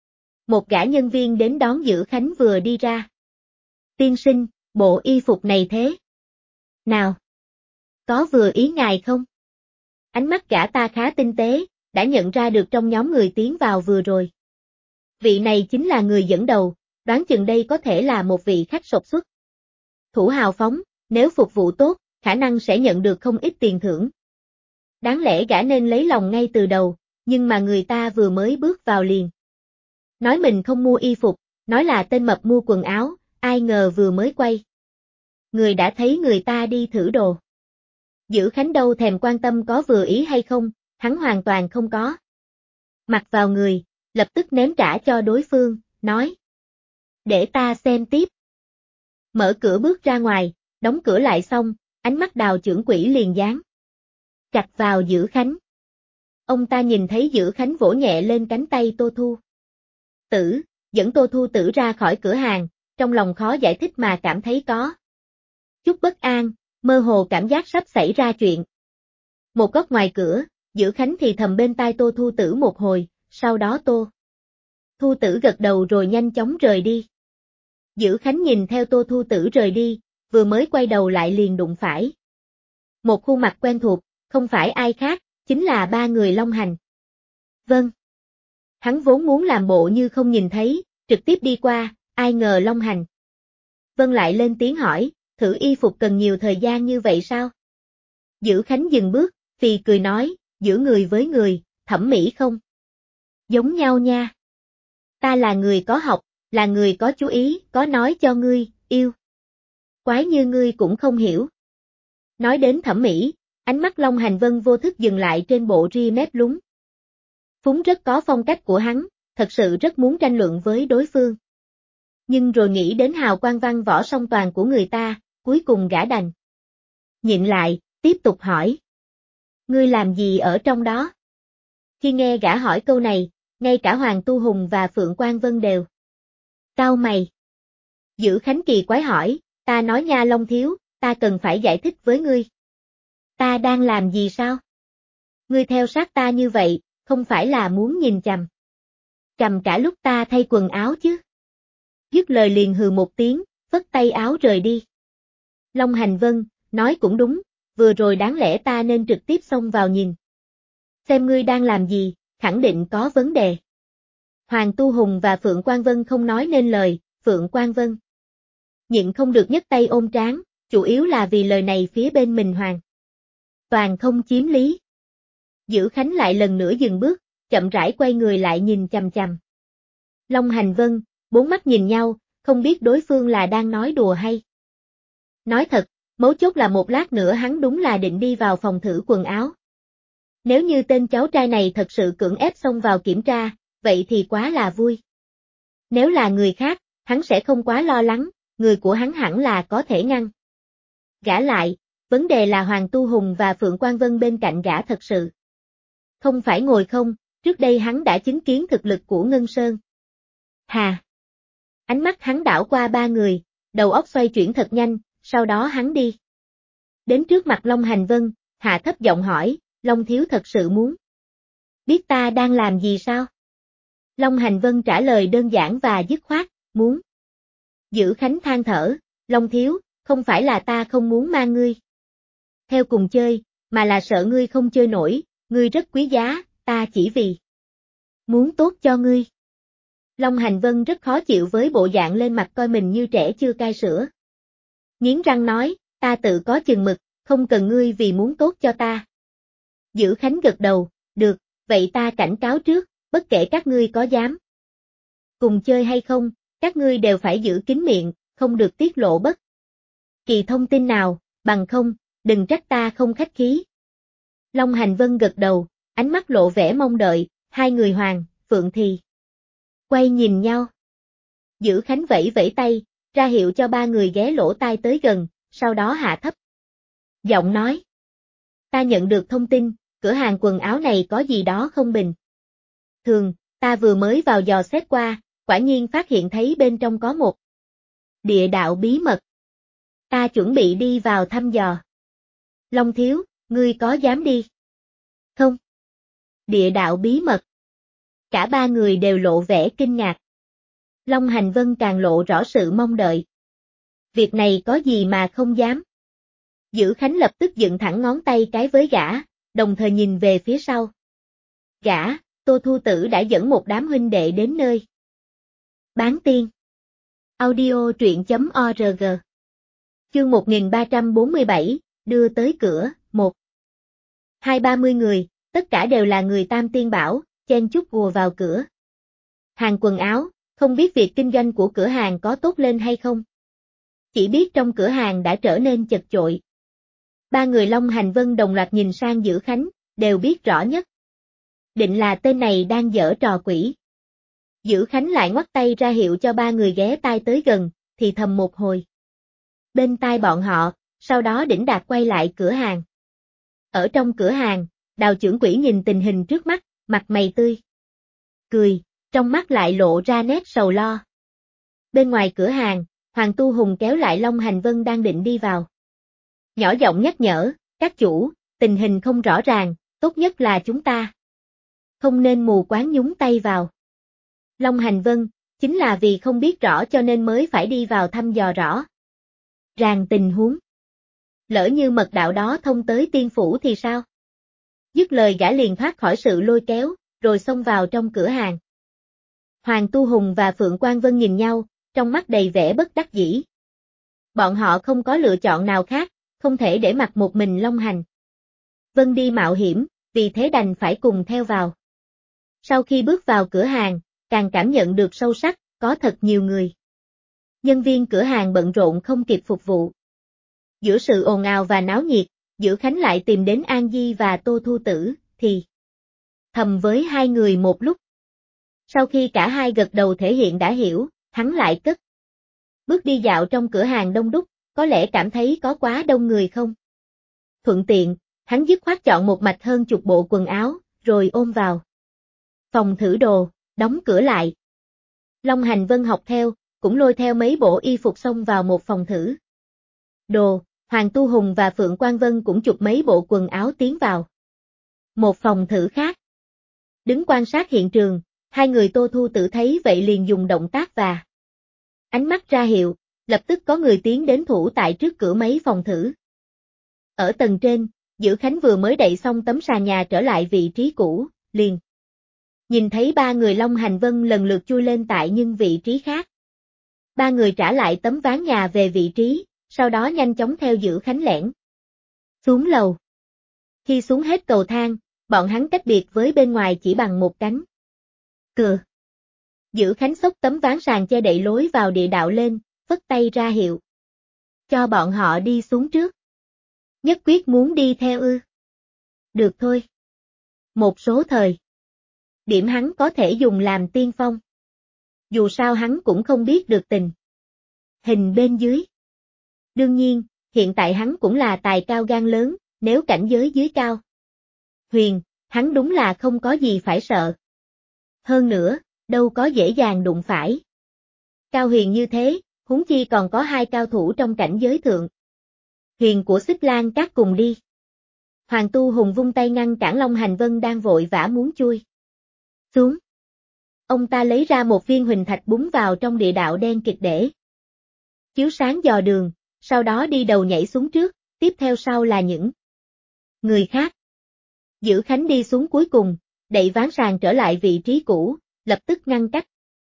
Một gã nhân viên đến đón Dữ Khánh vừa đi ra. Tiên sinh, bộ y phục này thế nào? Có vừa ý ngài không? Ánh mắt gã ta khá tinh tế, đã nhận ra được trong nhóm người tiến vào vừa rồi. Vị này chính là người dẫn đầu, đoán chừng đây có thể là một vị khách sộc xuất thủ hào phóng, nếu phục vụ tốt, khả năng sẽ nhận được không ít tiền thưởng. Đáng lẽ gã nên lấy lòng ngay từ đầu, nhưng mà người ta vừa mới bước vào liền nói mình không mua y phục, nói là tên mập mua quần áo, ai ngờ vừa mới quay người đã thấy người ta đi thử đồ. Dữ Khánh đâu thèm quan tâm có vừa ý hay không, hắn hoàn toàn không có mặc vào người, lập tức ném trả cho đối phương, nói: để ta xem tiếp. Mở cửa bước ra ngoài, đóng cửa lại xong, ánh mắt Đào trưởng quỹ liền dán chặt vào Dữ Khánh. Ông ta nhìn thấy Dữ Khánh vỗ nhẹ lên cánh tay Tô Thu Tử, dẫn Tô Thu Tử ra khỏi cửa hàng, trong lòng khó giải thích mà cảm thấy có chút bất an, mơ hồ cảm giác sắp xảy ra chuyện. Một góc ngoài cửa, Dữ Khánh thì thầm bên tai Tô Thu Tử một hồi, sau đó Tô Thu Tử gật đầu rồi nhanh chóng rời đi. Dữ Khánh nhìn theo Tô Thu Tử rời đi, vừa mới quay đầu lại liền đụng phải một khuôn mặt quen thuộc, không phải ai khác, chính là ba người Long Hành. Vâng. Hắn vốn muốn làm bộ như không nhìn thấy, trực tiếp đi qua, ai ngờ Long Hành Vân lại lên tiếng hỏi, thử y phục cần nhiều thời gian như vậy sao? Dữ Khánh dừng bước, phì cười nói, giữa người với người, thẩm mỹ không giống nhau nha. Ta là người có học, là người có chú ý, có nói cho ngươi, yêu quái như ngươi cũng không hiểu. Nói đến thẩm mỹ, ánh mắt Long Hành Vân vô thức dừng lại trên bộ ria mép lúng phúng rất có phong cách của hắn, thật sự rất muốn tranh luận với đối phương. Nhưng rồi nghĩ đến hào quang văn võ song toàn của người ta, cuối cùng gã đành nhịn lại, tiếp tục hỏi. Ngươi làm gì ở trong đó? Khi nghe gã hỏi câu này, ngay cả Hoàng Tu Hùng và Phượng Quang Vân đều cau mày. Dữ Khánh kỳ quái hỏi, ta nói nha Long thiếu, ta cần phải giải thích với ngươi. Ta đang làm gì sao? Ngươi theo sát ta như vậy, không phải là muốn nhìn chằm cả lúc ta thay quần áo chứ. Dứt lời liền hừ một tiếng, phất tay áo rời đi. Long Hành Vân, nói cũng đúng, vừa rồi đáng lẽ ta nên trực tiếp xông vào nhìn. Xem ngươi đang làm gì, khẳng định có vấn đề. Hoàng Tu Hùng và Phượng Quang Vân không nói nên lời, Phượng Quang Vân nhịn không được nhấc tay ôm trán, chủ yếu là vì lời này phía bên mình Hoàng toàn không chiếm lý. Dữ Khánh lại lần nữa dừng bước, chậm rãi quay người lại nhìn chằm chằm. Long Hành Vân, bốn mắt nhìn nhau, không biết đối phương là đang nói đùa hay. Nói thật, mấu chốt là một lát nữa hắn đúng là định đi vào phòng thử quần áo. Nếu như tên cháu trai này thật sự cưỡng ép xông vào kiểm tra, vậy thì quá là vui. Nếu là người khác, hắn sẽ không quá lo lắng, người của hắn hẳn là có thể ngăn. Gã lại, vấn đề là Hoàng Tu Hùng và Phượng Quang Vân bên cạnh gã thật sự. Không phải ngồi không, trước đây hắn đã chứng kiến thực lực của Ngân Sơn. Hà! Ánh mắt hắn đảo qua ba người, đầu óc xoay chuyển thật nhanh, sau đó hắn đi. Đến trước mặt Long Hành Vân, hạ thấp giọng hỏi, Long thiếu thật sự muốn biết ta đang làm gì sao? Long Hành Vân trả lời đơn giản và dứt khoát, muốn. Dữ Khánh than thở, Long thiếu, không phải là ta không muốn mang ngươi theo cùng chơi, mà là sợ ngươi không chơi nổi, ngươi rất quý giá, ta chỉ vì muốn tốt cho ngươi. Long Hành Vân rất khó chịu với bộ dạng lên mặt coi mình như trẻ chưa cai sữa. Nghiến răng nói, ta tự có chừng mực, không cần ngươi vì muốn tốt cho ta. Dữ Khánh gật đầu, được, vậy ta cảnh cáo trước, bất kể các ngươi có dám cùng chơi hay không, các ngươi đều phải giữ kín miệng, không được tiết lộ bất kỳ thông tin nào, bằng không, đừng trách ta không khách khí. Long Hành Vân gật đầu, ánh mắt lộ vẻ mong đợi, hai người Hoàng, Phượng thì quay nhìn nhau. Dữ Khánh vẫy vẫy tay, ra hiệu cho ba người ghé lỗ tai tới gần, sau đó hạ thấp giọng nói. Ta nhận được thông tin, cửa hàng quần áo này có gì đó không bình thường, ta vừa mới vào dò xét qua, quả nhiên phát hiện thấy bên trong có một địa đạo bí mật. Ta chuẩn bị đi vào thăm dò. Long thiếu, ngươi có dám đi không? Địa đạo bí mật. Cả ba người đều lộ vẻ kinh ngạc. Long Hành Vân càng lộ rõ sự mong đợi. Việc này có gì mà không dám? Dữ Khánh lập tức dựng thẳng ngón tay cái với gã, đồng thời nhìn về phía sau. Gã, Tô Thu Tử đã dẫn một đám huynh đệ đến nơi bán tiên. Audio truyện.org. Chương 1347, đưa tới cửa, 1. 2-30 người, tất cả đều là người Tam Tiên Bảo, chen chúc ùa vào cửa hàng quần áo, không biết việc kinh doanh của cửa hàng có tốt lên hay không. Chỉ biết trong cửa hàng đã trở nên chật chội. Ba người Long Hành Vân đồng loạt nhìn sang Dữ Khánh, đều biết rõ nhất định là tên này đang giở trò quỷ. Dữ Khánh lại ngoắt tay ra hiệu cho ba người ghé tai tới gần, thì thầm một hồi bên tai bọn họ, sau đó đỉnh đạt quay lại cửa hàng. Ở trong cửa hàng, Đào trưởng quỹ nhìn tình hình trước mắt, mặt mày tươi cười, trong mắt lại lộ ra nét sầu lo. Bên ngoài cửa hàng, Hoàng Tu Hùng kéo lại Long Hành Vân đang định đi vào. Nhỏ giọng nhắc nhở, các chủ, tình hình không rõ ràng, tốt nhất là chúng ta không nên mù quáng nhúng tay vào. Long Hành Vân, chính là vì không biết rõ cho nên mới phải đi vào thăm dò rõ ràng tình huống. Lỡ như mật đạo đó thông tới tiên phủ thì sao? Dứt lời gã liền thoát khỏi sự lôi kéo, rồi xông vào trong cửa hàng. Hoàng Tu Hùng và Phượng Quang Vân nhìn nhau, trong mắt đầy vẻ bất đắc dĩ. Bọn họ không có lựa chọn nào khác, không thể để mặc một mình Long Hành Vân đi mạo hiểm, vì thế đành phải cùng theo vào. Sau khi bước vào cửa hàng, càng cảm nhận được sâu sắc, có thật nhiều người. Nhân viên cửa hàng bận rộn không kịp phục vụ. Giữa sự ồn ào và náo nhiệt, Dữ Khánh lại tìm đến An Di và Tô Thu Tử, thì thầm với hai người một lúc. Sau khi cả hai gật đầu thể hiện đã hiểu, hắn lại cất bước đi dạo trong cửa hàng đông đúc, có lẽ cảm thấy có quá đông người không? Thuận tiện, hắn dứt khoát chọn một mạch hơn chục bộ quần áo, rồi ôm vào phòng thử đồ, đóng cửa lại. Long Hành Vân học theo, cũng lôi theo mấy bộ y phục xông vào một phòng thử đồ, Hoàng Tu Hùng và Phượng Quang Vân cũng chụp mấy bộ quần áo tiến vào một phòng thử khác. Đứng quan sát hiện trường, hai người Tô Thu Tử thấy vậy liền dùng động tác và ánh mắt ra hiệu, lập tức có người tiến đến thủ tại trước cửa mấy phòng thử. Ở tầng trên, Dữ Khánh vừa mới đậy xong tấm sàn nhà trở lại vị trí cũ, liền nhìn thấy ba người Long Hành Vân lần lượt chui lên tại những vị trí khác. Ba người trả lại tấm ván nhà về vị trí, sau đó nhanh chóng theo Dữ Khánh lẻn xuống lầu. Khi xuống hết cầu thang, bọn hắn cách biệt với bên ngoài chỉ bằng một cánh cửa. Dữ Khánh xốc tấm ván sàn che đậy lối vào địa đạo lên, phất tay ra hiệu cho bọn họ đi xuống trước. Nhất quyết muốn đi theo ư? Được thôi. Một số thời điểm hắn có thể dùng làm tiên phong. Dù sao hắn cũng không biết được tình hình bên dưới. Đương nhiên, hiện tại hắn cũng là tài cao gan lớn, nếu cảnh giới dưới cao huyền, hắn đúng là không có gì phải sợ. Hơn nữa, đâu có dễ dàng đụng phải cao huyền như thế, huống chi còn có hai cao thủ trong cảnh giới thượng huyền của Xích Lan Các cùng đi. Hoàng Tu Hùng vung tay ngăn cản Long Hành Vân đang vội vã muốn chui xuống. Ông ta lấy ra một viên huỳnh thạch búng vào trong địa đạo đen kịt để chiếu sáng dò đường, sau đó đi đầu nhảy xuống trước, tiếp theo sau là những người khác. Dữ Khánh đi xuống cuối cùng, đậy ván sàn trở lại vị trí cũ, lập tức ngăn cách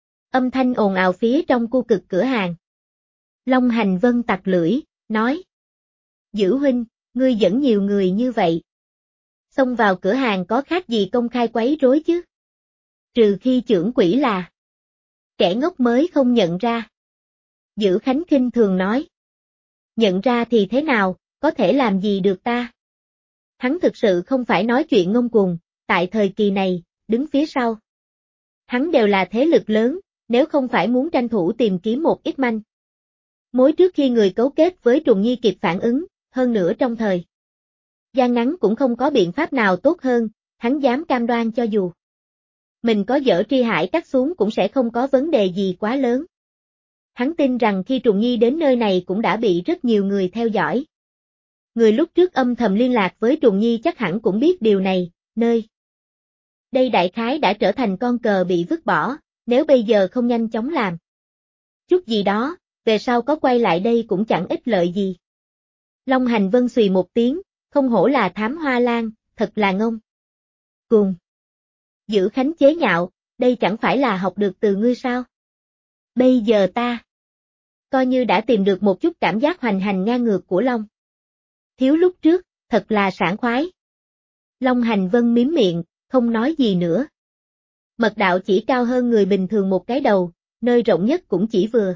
âm thanh ồn ào phía trong khu cực cửa hàng. Long Hành Vân tặc lưỡi, nói: Dữ huynh, ngươi dẫn nhiều người như vậy, xông vào cửa hàng có khác gì công khai quấy rối chứ? Trừ khi trưởng quỹ là kẻ ngốc mới không nhận ra. Dữ Khánh khinh thường nói: Nhận ra thì thế nào, có thể làm gì được ta? Hắn thực sự không phải nói chuyện ngông cuồng, tại thời kỳ này, đứng phía sau hắn đều là thế lực lớn, nếu không phải muốn tranh thủ tìm kiếm một ít manh mối trước khi người cấu kết với Trùng Nhi kịp phản ứng, hơn nữa trong thời gian ngắn cũng không có biện pháp nào tốt hơn, hắn dám cam đoan cho dù mình có dỡ tri hải cắt xuống cũng sẽ không có vấn đề gì quá lớn. Hắn tin rằng khi Trùng Nhi đến nơi này cũng đã bị rất nhiều người theo dõi. Người lúc trước âm thầm liên lạc với Trùng Nhi chắc hẳn cũng biết điều này, nơi đây đại khái đã trở thành con cờ bị vứt bỏ, nếu bây giờ không nhanh chóng làm chút gì đó, về sau có quay lại đây cũng chẳng ích lợi gì. Long Hành Vân xùy một tiếng, không hổ là Thám Hoa Lan, thật là ngông cuồng. Dữ Khánh chế nhạo, đây chẳng phải là học được từ ngươi sao? Bây giờ ta coi như đã tìm được một chút cảm giác hoành hành ngang ngược của Long Thiếu lúc trước, thật là sảng khoái. Long Hành Vân mím miệng, không nói gì nữa. Mật đạo chỉ cao hơn người bình thường một cái đầu, nơi rộng nhất cũng chỉ vừa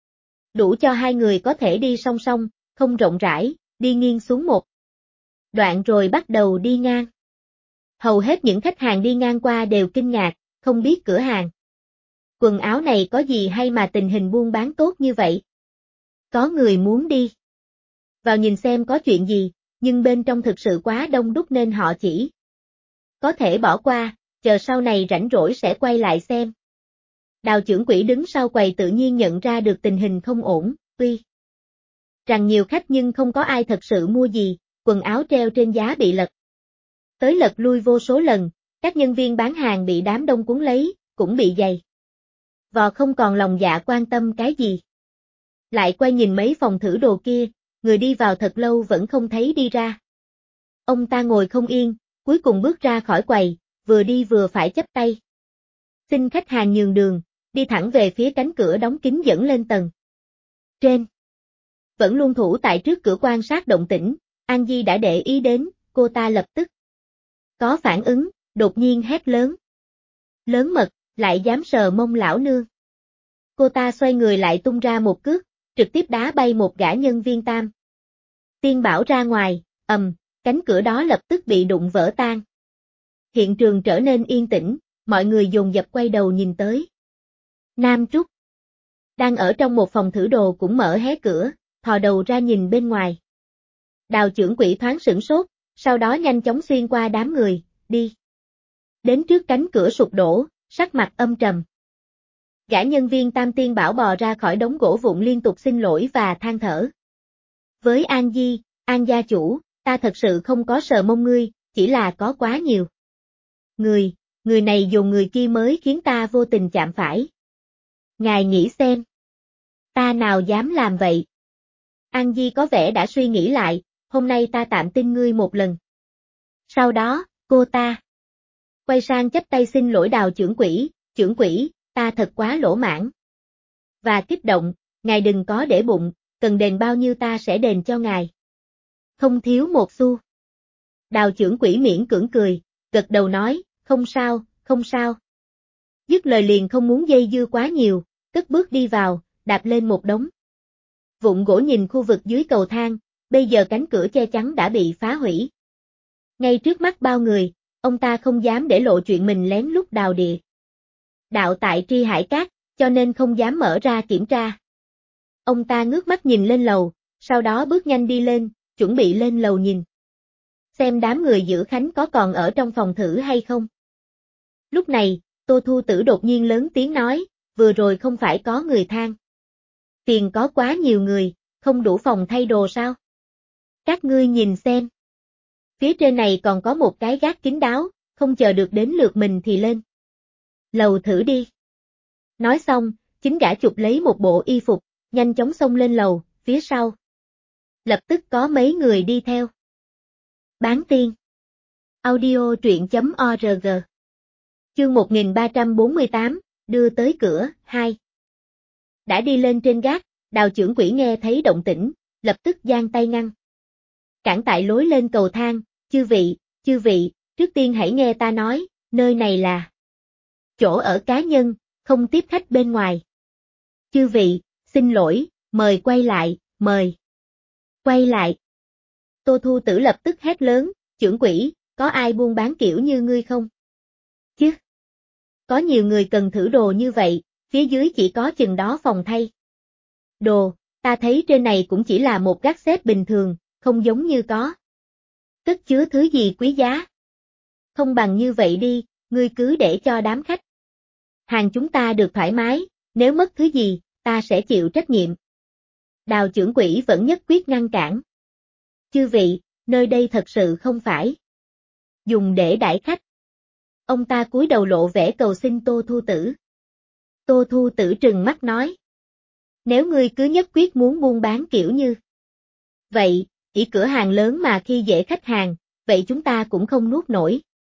đủ cho hai người có thể đi song song, không rộng rãi, đi nghiêng xuống một đoạn rồi bắt đầu đi ngang. Hầu hết những khách hàng đi ngang qua đều kinh ngạc, không biết cửa hàng quần áo này có gì hay mà tình hình buôn bán tốt như vậy. Có người muốn đi vào nhìn xem có chuyện gì, nhưng bên trong thực sự quá đông đúc nên họ chỉ có thể bỏ qua, chờ sau này rảnh rỗi sẽ quay lại xem. Đào trưởng quỹ đứng sau quầy tự nhiên nhận ra được tình hình không ổn, tuy rằng nhiều khách nhưng không có ai thật sự mua gì, quần áo treo trên giá bị lật tới lật lui vô số lần, các nhân viên bán hàng bị đám đông cuốn lấy, cũng bị dày vò không còn lòng dạ quan tâm cái gì. Lại quay nhìn mấy phòng thử đồ kia, người đi vào thật lâu vẫn không thấy đi ra. Ông ta ngồi không yên, cuối cùng bước ra khỏi quầy, vừa đi vừa phải chắp tay. Xin khách hàng nhường đường, đi thẳng về phía cánh cửa đóng kín dẫn lên tầng trên. Vẫn luôn thủ tại trước cửa quan sát động tĩnh, An Di đã để ý đến, cô ta lập tức có phản ứng, đột nhiên hét lớn. Lớn mật, lại dám sờ mông lão nương. Cô ta xoay người lại tung ra một cước, trực tiếp đá bay một gã nhân viên Tam Tiên Bảo ra ngoài, cánh cửa đó lập tức bị đụng vỡ tan. Hiện trường trở nên yên tĩnh, mọi người dồn dập quay đầu nhìn tới. Nam Trúc đang ở trong một phòng thử đồ cũng mở hé cửa, thò đầu ra nhìn bên ngoài. Đào trưởng quỹ thoáng sửng sốt, sau đó nhanh chóng xuyên qua đám người, đi đến trước cánh cửa sụp đổ, sắc mặt âm trầm. Gã nhân viên Tam Tiên Bảo bò ra khỏi đống gỗ vụn liên tục xin lỗi và than thở. Với An Di, An gia chủ, ta thật sự không có sờ mông ngươi, chỉ là có quá nhiều người người này dồn người kia mới khiến ta vô tình chạm phải. Ngài nghĩ xem. Ta nào dám làm vậy? An Di có vẻ đã suy nghĩ lại, hôm nay ta tạm tin ngươi một lần. Sau đó, cô ta quay sang chắp tay xin lỗi Đào trưởng quỹ, ta thật quá lỗ mãn. Và kích động, ngài đừng có để bụng, cần đền bao nhiêu ta sẽ đền cho ngài. Không thiếu một xu. Đào trưởng quỹ miễn cưỡng cười, gật đầu nói, không sao, không sao. Dứt lời liền không muốn dây dưa quá nhiều, cất bước đi vào, đạp lên một đống vụn gỗ nhìn khu vực dưới cầu thang, bây giờ cánh cửa che chắn đã bị phá hủy. Ngay trước mắt bao người, ông ta không dám để lộ chuyện mình lén lút đào địa đạo tại Tri Hải Cát, cho nên không dám mở ra kiểm tra. Ông ta ngước mắt nhìn lên lầu, sau đó bước nhanh đi lên, chuẩn bị lên lầu nhìn. Xem đám người giữ khánh có còn ở trong phòng thử hay không. Lúc này, Tô Thu Tử đột nhiên lớn tiếng nói, vừa rồi không phải có người than. Tiền có quá nhiều người, không đủ phòng thay đồ sao? Các ngươi nhìn xem. Phía trên này còn có một cái gác kín đáo, không chờ được đến lượt mình thì lên lầu thử đi. Nói xong, chính gã chụp lấy một bộ y phục, nhanh chóng xông lên lầu, phía sau. Lập tức có mấy người đi theo. Bán tiên. Audio truyện.org. Chương 1348, đưa tới cửa, 2. Đã đi lên trên gác, Đào trưởng quỹ nghe thấy động tĩnh, lập tức giang tay ngăn. Cản tại lối lên cầu thang, chư vị, trước tiên hãy nghe ta nói, nơi này là chỗ ở cá nhân, không tiếp khách bên ngoài. Chư vị, xin lỗi, mời quay lại, mời. Quay lại. Tô Thu Tử lập tức hét lớn, trưởng quỹ, có ai buôn bán kiểu như ngươi không? Chứ. Có nhiều người cần thử đồ như vậy, phía dưới chỉ có chừng đó phòng thay đồ, ta thấy trên này cũng chỉ là một gác xếp bình thường, không giống như có cất chứa thứ gì quý giá. Không bằng như vậy đi, ngươi cứ để cho đám khách hàng chúng ta được thoải mái, nếu mất thứ gì, ta sẽ chịu trách nhiệm. Đào trưởng quỹ vẫn nhất quyết ngăn cản. Chư vị, nơi đây thật sự không phải dùng để đãi khách. Ông ta cúi đầu lộ vẻ cầu xin Tô Thu Tử. Tô Thu Tử trừng mắt nói. Nếu ngươi cứ nhất quyết muốn buôn bán kiểu như vậy, chỉ cửa hàng lớn mà khi dễ khách hàng, vậy chúng ta cũng không nuốt nổi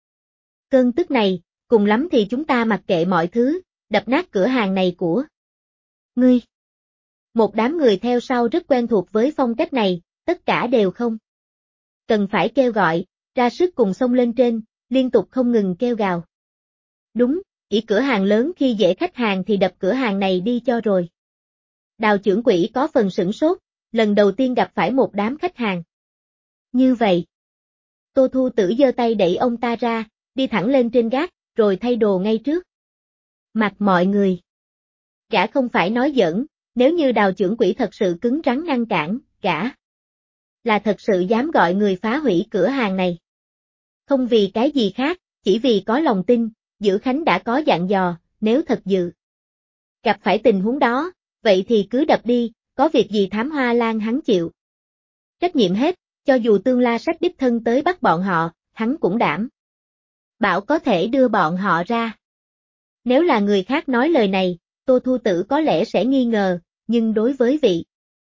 cơn tức này, cùng lắm thì chúng ta mặc kệ mọi thứ, đập nát cửa hàng này của ngươi. Một đám người theo sau rất quen thuộc với phong cách này, tất cả đều không cần phải kêu gọi, ra sức cùng xông lên trên, liên tục không ngừng kêu gào. Đúng, chỉ cửa hàng lớn khi dễ khách hàng thì đập cửa hàng này đi cho rồi. Đào trưởng quỹ có phần sửng sốt, lần đầu tiên gặp phải một đám khách hàng như vậy. Tô Thu Tử giơ tay đẩy ông ta ra, đi thẳng lên trên gác, rồi thay đồ ngay trước mặt mọi người. Gã không phải nói giỡn, nếu như Đào trưởng quỹ thật sự cứng rắn ngăn cản, gã là thật sự dám gọi người phá hủy cửa hàng này. Không vì cái gì khác, chỉ vì có lòng tin, Giữ Khánh đã có dặn dò, nếu thật sự gặp phải tình huống đó, vậy thì cứ đập đi, có việc gì Thám Hoa Lan hắn chịu trách nhiệm hết, cho dù Tương La Sách đích thân tới bắt bọn họ, hắn cũng đảm bảo có thể đưa bọn họ ra. Nếu là người khác nói lời này, Tô Thu Tử có lẽ sẽ nghi ngờ, nhưng đối với vị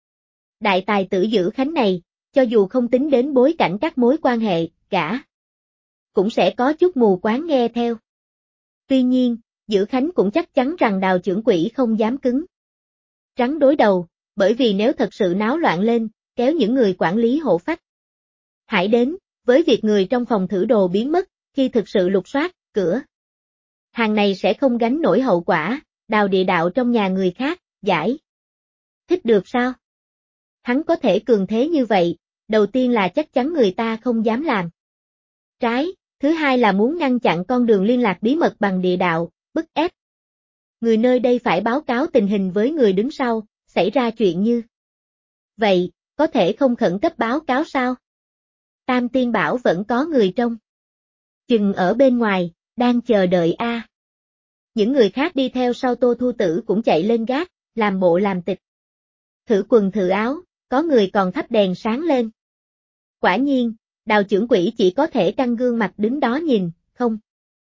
đại tài tử Giữ Khánh này, cho dù không tính đến bối cảnh các mối quan hệ, gã cũng sẽ có chút mù quáng nghe theo. Tuy nhiên, Giữ Khánh cũng chắc chắn rằng Đào trưởng quỹ không dám cứng rắn đối đầu, bởi vì nếu thật sự náo loạn lên, kéo những người quản lý hộ phách hãy đến, với việc người trong phòng thử đồ biến mất, khi thực sự lục soát, cửa hàng này sẽ không gánh nổi hậu quả, đào địa đạo trong nhà người khác, giải thích được sao? Hắn có thể cường thế như vậy, đầu tiên là chắc chắn người ta không dám làm trái, thứ hai là muốn ngăn chặn con đường liên lạc bí mật bằng địa đạo, bức ép người nơi đây phải báo cáo tình hình với người đứng sau, xảy ra chuyện như vậy, có thể không khẩn cấp báo cáo sao? Tam Tiên bảo vẫn có người trong chừng ở bên ngoài, đang chờ đợi a. Những người khác đi theo sau Tô Thu Tử cũng chạy lên gác, làm bộ làm tịch. Thử quần thử áo, có người còn thắp đèn sáng lên. Quả nhiên, Đào trưởng quỹ chỉ có thể căng gương mặt đứng đó nhìn, không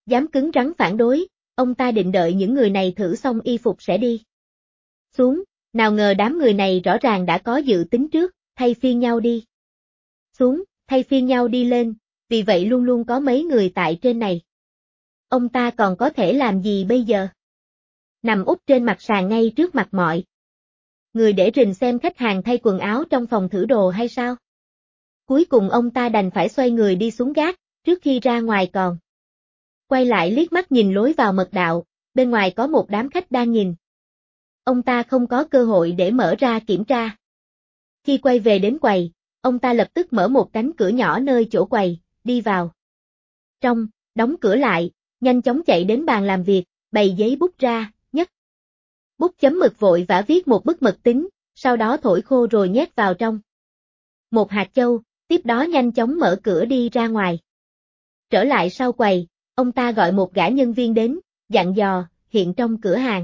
dám cứng rắn phản đối, ông ta định đợi những người này thử xong y phục sẽ đi xuống, nào ngờ đám người này rõ ràng đã có dự tính trước, thay phiên nhau đi xuống, thay phiên nhau đi lên, vì vậy luôn luôn có mấy người tại trên này. Ông ta còn có thể làm gì bây giờ? Nằm úp trên mặt sàn ngay trước mặt mọi người để rình xem khách hàng thay quần áo trong phòng thử đồ hay sao? Cuối cùng ông ta đành phải xoay người đi xuống gác, trước khi ra ngoài còn quay lại liếc mắt nhìn lối vào mật đạo, bên ngoài có một đám khách đang nhìn. Ông ta không có cơ hội để mở ra kiểm tra. Khi quay về đến quầy, ông ta lập tức mở một cánh cửa nhỏ nơi chỗ quầy, đi vào trong, đóng cửa lại, nhanh chóng chạy đến bàn làm việc, bày giấy bút ra, nhấc bút chấm mực vội vã viết một bức mật tín, sau đó thổi khô rồi nhét vào trong một hạt châu, tiếp đó nhanh chóng mở cửa đi ra ngoài. Trở lại sau quầy, ông ta gọi một gã nhân viên đến, dặn dò, hiện trong cửa hàng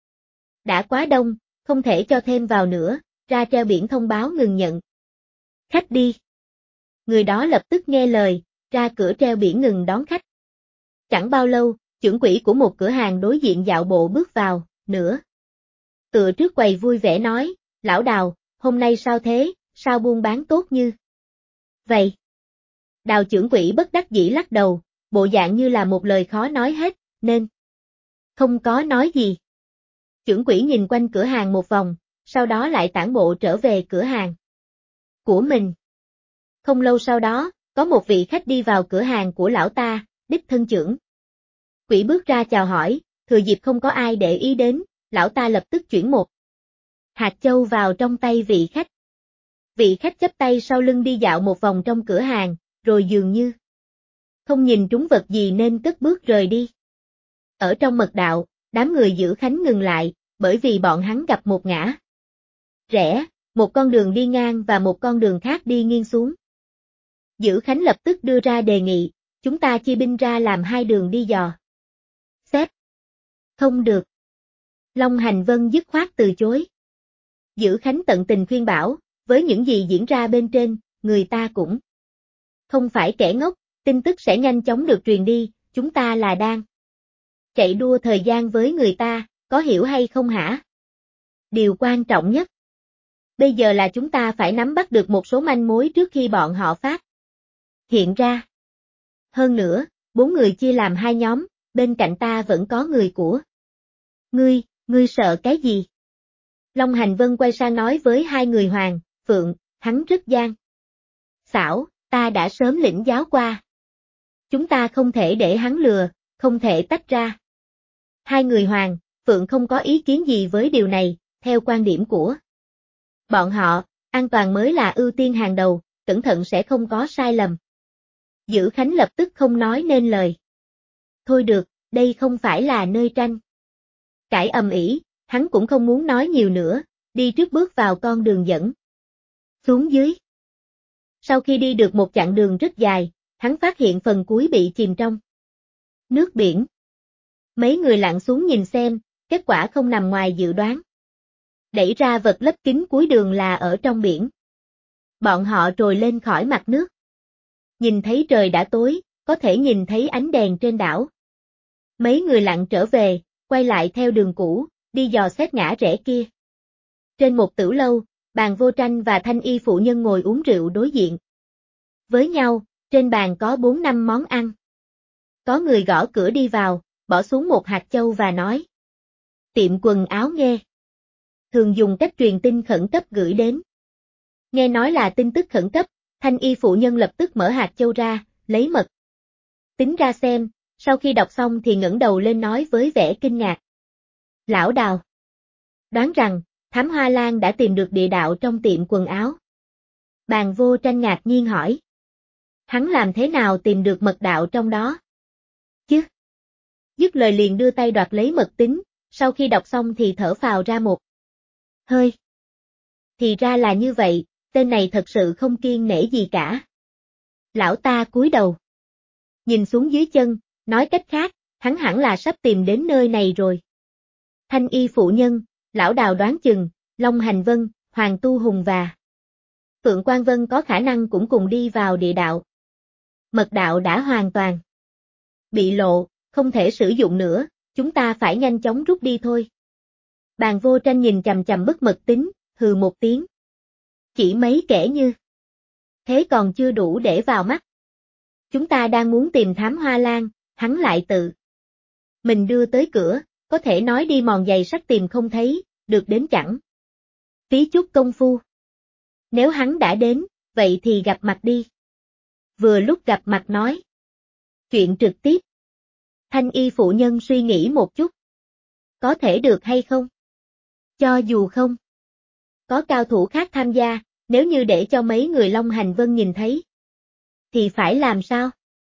đã quá đông, không thể cho thêm vào nữa, ra treo biển thông báo ngừng nhận khách đi. Người đó lập tức nghe lời, ra cửa treo biển ngừng đón khách. Chẳng bao lâu, trưởng quỹ của một cửa hàng đối diện dạo bộ bước vào, nữa tựa trước quầy vui vẻ nói, lão Đào, hôm nay sao thế, sao buôn bán tốt như vậy? Đào trưởng quỹ bất đắc dĩ lắc đầu, bộ dạng như là một lời khó nói hết, nên không có nói gì. Trưởng quỹ nhìn quanh cửa hàng một vòng, sau đó lại tản bộ trở về cửa hàng của mình. Không lâu sau đó, có một vị khách đi vào cửa hàng của lão ta, đích thân trưởng quỹ bước ra chào hỏi, thừa dịp không có ai để ý đến, lão ta lập tức chuyển một hạt châu vào trong tay vị khách. Vị khách chắp tay sau lưng đi dạo một vòng trong cửa hàng, rồi dường như không nhìn trúng vật gì nên cất bước rời đi. Ở trong mật đạo, đám người giữ khánh ngừng lại, bởi vì bọn hắn gặp một ngã rẽ, một con đường đi ngang và một con đường khác đi nghiêng xuống. Giữ khánh lập tức đưa ra đề nghị, chúng ta chia binh ra làm hai đường đi dò xét. Không được. Long Hành Vân dứt khoát từ chối. Giữ khánh tận tình khuyên bảo, với những gì diễn ra bên trên, người ta cũng không phải kẻ ngốc, tin tức sẽ nhanh chóng được truyền đi, chúng ta là đang chạy đua thời gian với người ta, có hiểu hay không hả? Điều quan trọng nhất bây giờ là chúng ta phải nắm bắt được một số manh mối trước khi bọn họ phát hiện ra. Hơn nữa, 4 người chia làm hai nhóm, bên cạnh ta vẫn có người của ngươi sợ cái gì? Long Hành Vân quay sang nói với hai người Hoàng, Phượng, hắn rất gian xảo, ta đã sớm lĩnh giáo qua. Chúng ta không thể để hắn lừa, không thể tách ra. Hai người Hoàng, Phượng không có ý kiến gì với điều này, theo quan điểm của bọn họ, an toàn mới là ưu tiên hàng đầu, cẩn thận sẽ không có sai lầm. Giữ Khánh lập tức không nói nên lời. Thôi được, đây không phải là nơi tranh cãi ầm ĩ, hắn cũng không muốn nói nhiều nữa, đi trước bước vào con đường dẫn xuống dưới. Sau khi đi được một chặng đường rất dài, hắn phát hiện phần cuối bị chìm trong nước biển. Mấy người lặn xuống nhìn xem, kết quả không nằm ngoài dự đoán. Đẩy ra vật lấp kín cuối đường là ở trong biển. Bọn họ trồi lên khỏi mặt nước. Nhìn thấy trời đã tối, có thể nhìn thấy ánh đèn trên đảo. Mấy người lặn trở về, quay lại theo đường cũ, đi dò xét ngã rẽ kia. Trên một tửu lâu, Bàn Vô Tranh và Thanh Y phụ nhân ngồi uống rượu đối diện với nhau, trên bàn có 4-5 món ăn. Có người gõ cửa đi vào, bỏ xuống một hạt châu và nói. Tiệm quần áo nghe. Thường dùng cách truyền tin khẩn cấp gửi đến. Nghe nói là tin tức khẩn cấp, Thanh Y phụ nhân lập tức mở hạt châu ra, lấy mật tín ra xem, sau khi đọc xong thì ngẩng đầu lên nói với vẻ kinh ngạc. Lão Đào. Đoán rằng, Thám Hoa Lan đã tìm được địa đạo trong tiệm quần áo. Bàn Vô Tranh ngạc nhiên hỏi. Hắn làm thế nào tìm được mật đạo trong đó? Chứ? Dứt lời liền đưa tay đoạt lấy mật tín, sau khi đọc xong thì thở phào ra một hơi. Thì ra là như vậy, tên này thật sự không kiêng nể gì cả. Lão ta cúi đầu. Nhìn xuống dưới chân, nói cách khác, hắn hẳn là sắp tìm đến nơi này rồi. Thanh Y phụ nhân, lão Đào đoán chừng, Long Hành Vân, Hoàng Tu Hùng và Phượng Quang Vân có khả năng cũng cùng đi vào địa đạo. Mật đạo đã hoàn toàn bị lộ, không thể sử dụng nữa, chúng ta phải nhanh chóng rút đi thôi. Bàn Vô Tranh nhìn chằm chằm bức mật tín, hừ một tiếng. Chỉ mấy kẻ như thế còn chưa đủ để vào mắt. Chúng ta đang muốn tìm thám Hoa Lan, hắn lại tự mình đưa tới cửa, có thể nói đi mòn giày sắt tìm không thấy, được đến chẳng phí chút công phu. Nếu hắn đã đến, vậy thì gặp mặt đi. Vừa lúc gặp mặt nói chuyện trực tiếp. Thanh y phụ nhân suy nghĩ một chút. Có thể được hay không? Cho dù không có cao thủ khác tham gia, nếu như để cho mấy người Long Hành Vân nhìn thấy, thì phải làm sao?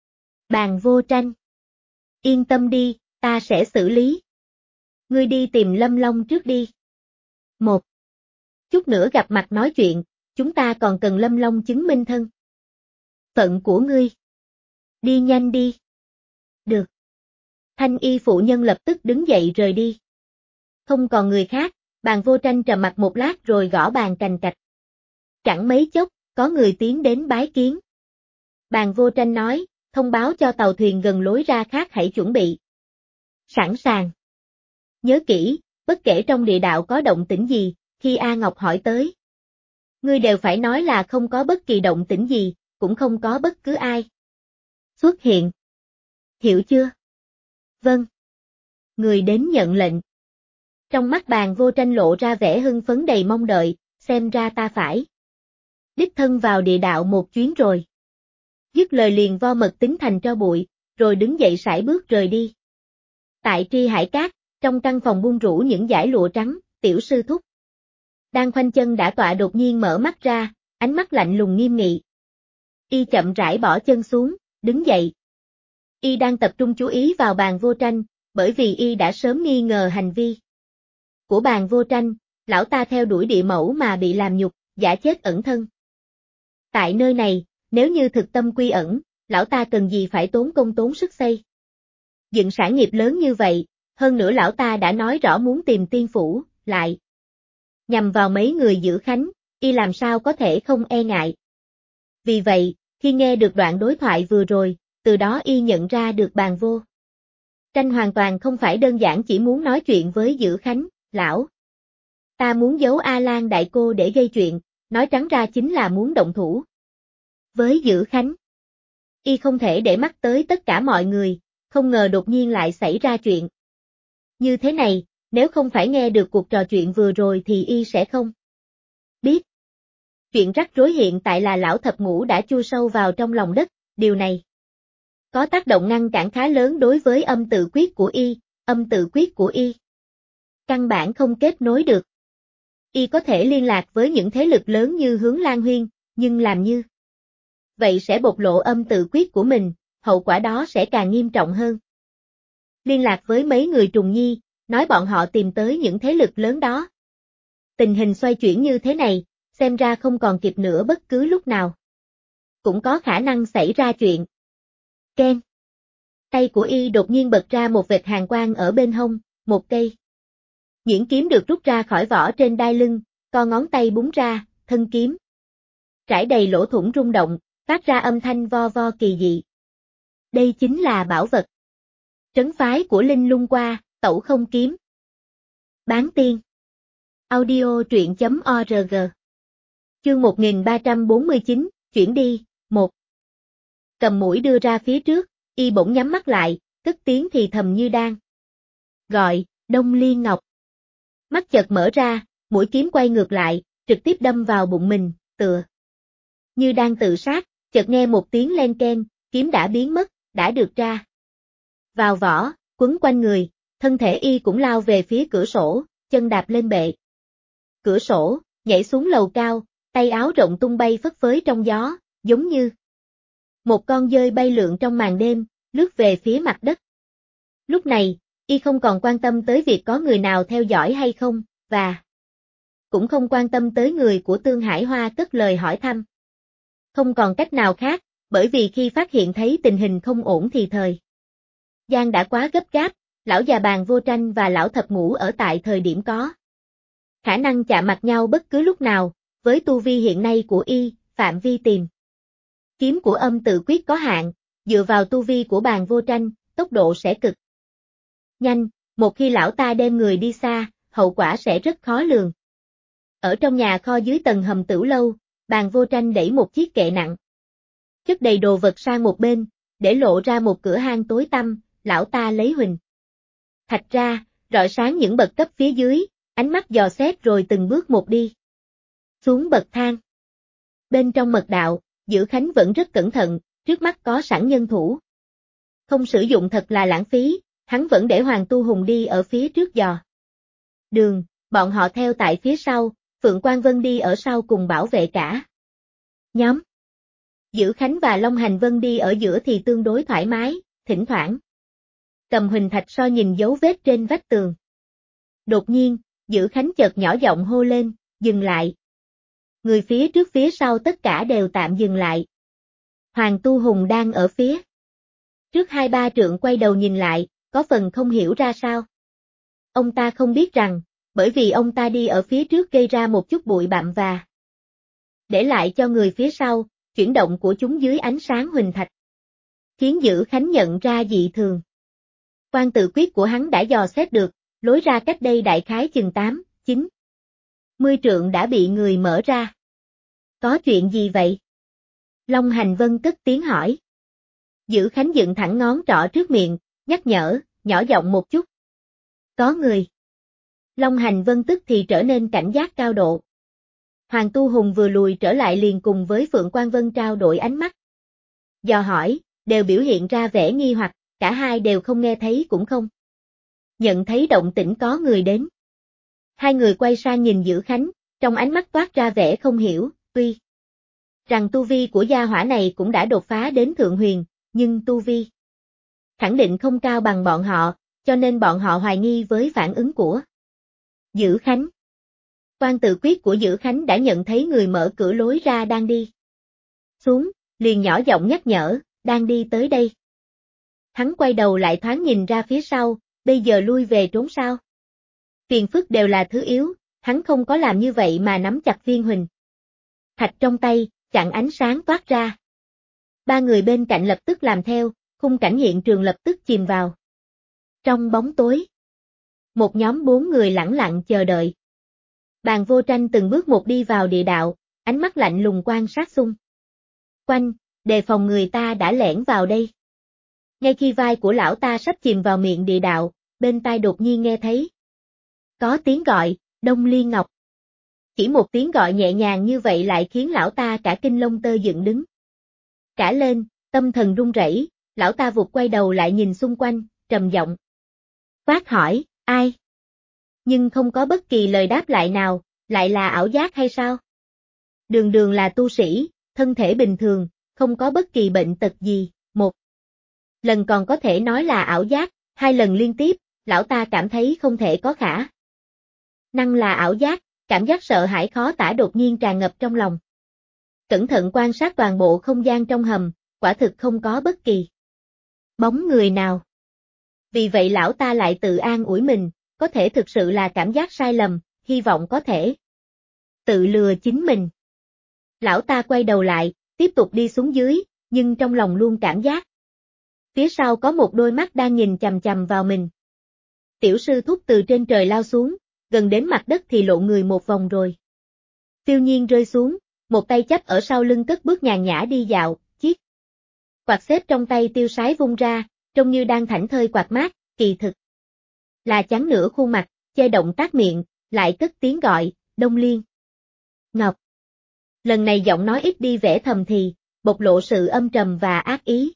Bàn Vô Tranh. Yên tâm đi, ta sẽ xử lý. Ngươi đi tìm Lâm Long trước đi. Một chút nữa gặp mặt nói chuyện, chúng ta còn cần Lâm Long chứng minh thân phận của ngươi. Đi nhanh đi. Được. Thanh y phụ nhân lập tức đứng dậy rời đi. Không còn người khác, Bàn Vô Tranh trầm mặt một lát rồi gõ bàn cành cạch. Chẳng mấy chốc, có người tiến đến bái kiến. Bàn Vô Tranh nói, thông báo cho tàu thuyền gần lối ra khác hãy chuẩn bị. Sẵn sàng. Nhớ kỹ, bất kể trong địa đạo có động tĩnh gì, khi A Ngọc hỏi tới, ngươi đều phải nói là không có bất kỳ động tĩnh gì, cũng không có bất cứ ai xuất hiện. Hiểu chưa? Vâng. Người đến nhận lệnh. Trong mắt Bàn Vô Tranh lộ ra vẻ hưng phấn đầy mong đợi, xem ra ta phải đích thân vào địa đạo một chuyến rồi. Dứt lời liền vo mật tín thành tro bụi, rồi đứng dậy sải bước rời đi. Tại Tri Hải Cát, trong căn phòng buông rủ những dải lụa trắng, Tiểu sư thúc đang khoanh chân đã tọa đột nhiên mở mắt ra, ánh mắt lạnh lùng nghiêm nghị. Y chậm rãi bỏ chân xuống, đứng dậy. Y đang tập trung chú ý vào Bàn Vô Tranh, bởi vì Y đã sớm nghi ngờ hành vi của Bàn Vô Tranh, lão ta theo đuổi địa mẫu mà bị làm nhục, giả chết ẩn thân. Tại nơi này, nếu như thực tâm quy ẩn, lão ta cần gì phải tốn công tốn sức xây dựng sản nghiệp lớn như vậy, hơn nữa lão ta đã nói rõ muốn tìm tiên phủ, lại nhằm vào mấy người giữ khánh, Y làm sao có thể không e ngại. Vì vậy, khi nghe được đoạn đối thoại vừa rồi, từ đó Y nhận ra được Bàn Vô Tranh hoàn toàn không phải đơn giản chỉ muốn nói chuyện với giữ khánh, lão ta muốn giấu A Lan đại cô để gây chuyện, nói trắng ra chính là muốn động thủ với giữ khánh. Y không thể để mắt tới tất cả mọi người, không ngờ đột nhiên lại xảy ra chuyện như thế này, nếu không phải nghe được cuộc trò chuyện vừa rồi thì Y sẽ không biết. Chuyện rắc rối hiện tại là lão thập ngũ đã chui sâu vào trong lòng đất, điều này có tác động ngăn cản khá lớn đối với âm tự quyết của Y, âm tự quyết của Y căn bản không kết nối được. Y có thể liên lạc với những thế lực lớn như Hướng Lan Huyên, nhưng làm như vậy sẽ bộc lộ âm tự quyết của mình, hậu quả đó sẽ càng nghiêm trọng hơn. Liên lạc với mấy người Trùng Nhi, nói bọn họ tìm tới những thế lực lớn đó. Tình hình xoay chuyển như thế này, xem ra không còn kịp nữa, bất cứ lúc nào cũng có khả năng xảy ra chuyện. Ken. Tay của Y đột nhiên bật ra một vệt hàn quang ở bên hông, một cây nhuyễn kiếm được rút ra khỏi vỏ trên đai lưng, con ngón tay búng ra, thân kiếm trải đầy lỗ thủng rung động, phát ra âm thanh vo vo kỳ dị. Đây chính là bảo vật trấn phái của Linh Lung Qua, Tẩu Không Kiếm. Bán tiên. Audio truyện.org. Chương 1349, chuyển đi, 1. Cầm mũi đưa ra phía trước, Y bỗng nhắm mắt lại, cất tiếng thì thầm như đang gọi, Đông Liên Ngọc. Mắt chợt mở ra, mũi kiếm quay ngược lại, trực tiếp đâm vào bụng mình, tựa như đang tự sát, chợt nghe một tiếng len keng, kiếm đã biến mất, đã được ra vào vỏ, quấn quanh người, thân thể Y cũng lao về phía cửa sổ, chân đạp lên bệ cửa sổ, nhảy xuống lầu cao, tay áo rộng tung bay phất phới trong gió, giống như một con dơi bay lượn trong màn đêm, lướt về phía mặt đất. Lúc này, Y không còn quan tâm tới việc có người nào theo dõi hay không, và cũng không quan tâm tới người của Tương Hải Hoa cất lời hỏi thăm. Không còn cách nào khác, bởi vì khi phát hiện thấy tình hình không ổn thì thời gian đã quá gấp gáp, lão già Bàn Vô Tranh và lão thập ngũ ở tại thời điểm có khả năng chạm mặt nhau bất cứ lúc nào, với tu vi hiện nay của Y, phạm vi tìm kiếm của âm tự quyết có hạn, dựa vào tu vi của Bàn Vô Tranh, tốc độ sẽ cực nhanh, một khi lão ta đem người đi xa, hậu quả sẽ rất khó lường. Ở trong nhà kho dưới tầng hầm Tửu Lâu, Bàn Vô Tranh đẩy một chiếc kệ nặng, chất đầy đồ vật sang một bên, để lộ ra một cửa hang tối tăm, lão ta lấy huỳnh thạch ra, rọi sáng những bậc cấp phía dưới, ánh mắt dò xét rồi từng bước một đi xuống bậc thang. Bên trong mật đạo, Dữ Khánh vẫn rất cẩn thận, trước mắt có sẵn nhân thủ. Không sử dụng thật là lãng phí, hắn vẫn để Hoàng Tu Hùng đi ở phía trước dò đường, bọn họ theo tại phía sau, Phượng Quang Vân đi ở sau cùng bảo vệ cả nhóm. Dữ Khánh và Long Hành Vân đi ở giữa thì tương đối thoải mái, thỉnh thoảng cầm huỳnh thạch soi nhìn dấu vết trên vách tường. Đột nhiên, Dữ Khánh chợt nhỏ giọng hô lên, dừng lại. Người phía trước phía sau tất cả đều tạm dừng lại. Hoàng Tu Hùng đang ở phía trước 2-3 trượng quay đầu nhìn lại, có phần không hiểu ra sao. Ông ta không biết rằng, bởi vì ông ta đi ở phía trước gây ra một chút bụi bặm và để lại cho người phía sau, chuyển động của chúng dưới ánh sáng huỳnh thạch, khiến Dữ Khánh nhận ra dị thường. Quan tự quyết của hắn đã dò xét được, lối ra cách đây đại khái chừng 8-9 trượng đã bị người mở ra. Có chuyện gì vậy? Long Hành Vân cất tiếng hỏi. Dữ Khánh dựng thẳng ngón trỏ trước miệng, nhắc nhở, nhỏ giọng một chút. Có người. Long Hành Vân tức thì trở nên cảnh giác cao độ. Hoàng Tu Hùng vừa lùi trở lại liền cùng với Phượng Quang Vân trao đổi ánh mắt. Dò hỏi, đều biểu hiện ra vẻ nghi hoặc, cả hai đều không nghe thấy cũng không nhận thấy động tĩnh có người đến. Hai người quay sang nhìn Dữ Khánh, trong ánh mắt toát ra vẻ không hiểu, tuy rằng tu vi của gia hỏa này cũng đã đột phá đến thượng huyền, nhưng tu vi khẳng định không cao bằng bọn họ, cho nên bọn họ hoài nghi với phản ứng của Dữ Khánh. Quan tự quyết của Dữ Khánh đã nhận thấy người mở cửa lối ra đang đi xuống, liền nhỏ giọng nhắc nhở, đang đi tới đây. Hắn quay đầu lại thoáng nhìn ra phía sau, bây giờ lui về trốn sao? Phiền phức đều là thứ yếu, hắn không có làm như vậy mà nắm chặt viên huỳnh thạch trong tay, chặn ánh sáng toát ra. Ba người bên cạnh lập tức làm theo, khung cảnh hiện trường lập tức chìm vào trong bóng tối. Một nhóm 4 người lẳng lặng chờ đợi. Bàn Vô Tranh từng bước một đi vào địa đạo, ánh mắt lạnh lùng quan sát xung quanh, đề phòng người ta đã lẻn vào đây. Ngay khi vai của lão ta sắp chìm vào miệng địa đạo, bên tai đột nhiên nghe thấy có tiếng gọi, Đông Liên Ngọc. Chỉ một tiếng gọi nhẹ nhàng như vậy lại khiến lão ta cả kinh lông tơ dựng đứng cả lên, tâm thần run rẩy, lão ta vụt quay đầu lại nhìn xung quanh, trầm giọng quát hỏi, ai? Nhưng không có bất kỳ lời đáp lại nào, lại là ảo giác hay sao? Đường đường là tu sĩ, thân thể bình thường, không có bất kỳ bệnh tật gì, một lần còn có thể nói là ảo giác, 2 lần liên tiếp, lão ta cảm thấy không thể có khả năng là ảo giác, cảm giác sợ hãi khó tả đột nhiên tràn ngập trong lòng. Cẩn thận quan sát toàn bộ không gian trong hầm, quả thực không có bất kỳ bóng người nào. Vì vậy lão ta lại tự an ủi mình, có thể thực sự là cảm giác sai lầm, hy vọng có thể tự lừa chính mình. Lão ta quay đầu lại, tiếp tục đi xuống dưới, nhưng trong lòng luôn cảm giác phía sau có một đôi mắt đang nhìn chằm chằm vào mình. Tiểu sư thúc từ trên trời lao xuống, gần đến mặt đất thì lộ người một vòng rồi phiêu nhiên rơi xuống, một tay chắp ở sau lưng cất bước nhàn nhã đi dạo, chiếc quạt xếp trong tay tiêu sái vung ra, trông như đang thảnh thơi quạt mát, kỳ thực là chắn nửa khuôn mặt, che động tác miệng, lại cất tiếng gọi, Đông Liên Ngọc. Lần này giọng nói ít đi vẻ thầm thì, bộc lộ sự âm trầm và ác ý.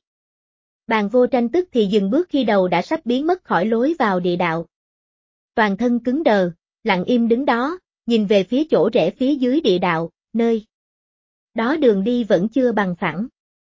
Bàn Vô Tranh tức thì dừng bước khi đầu đã sắp biến mất khỏi lối vào địa đạo. Toàn thân cứng đờ, lặng im đứng đó, nhìn về phía chỗ rẽ phía dưới địa đạo, nơi đó đường đi vẫn chưa bằng phẳng.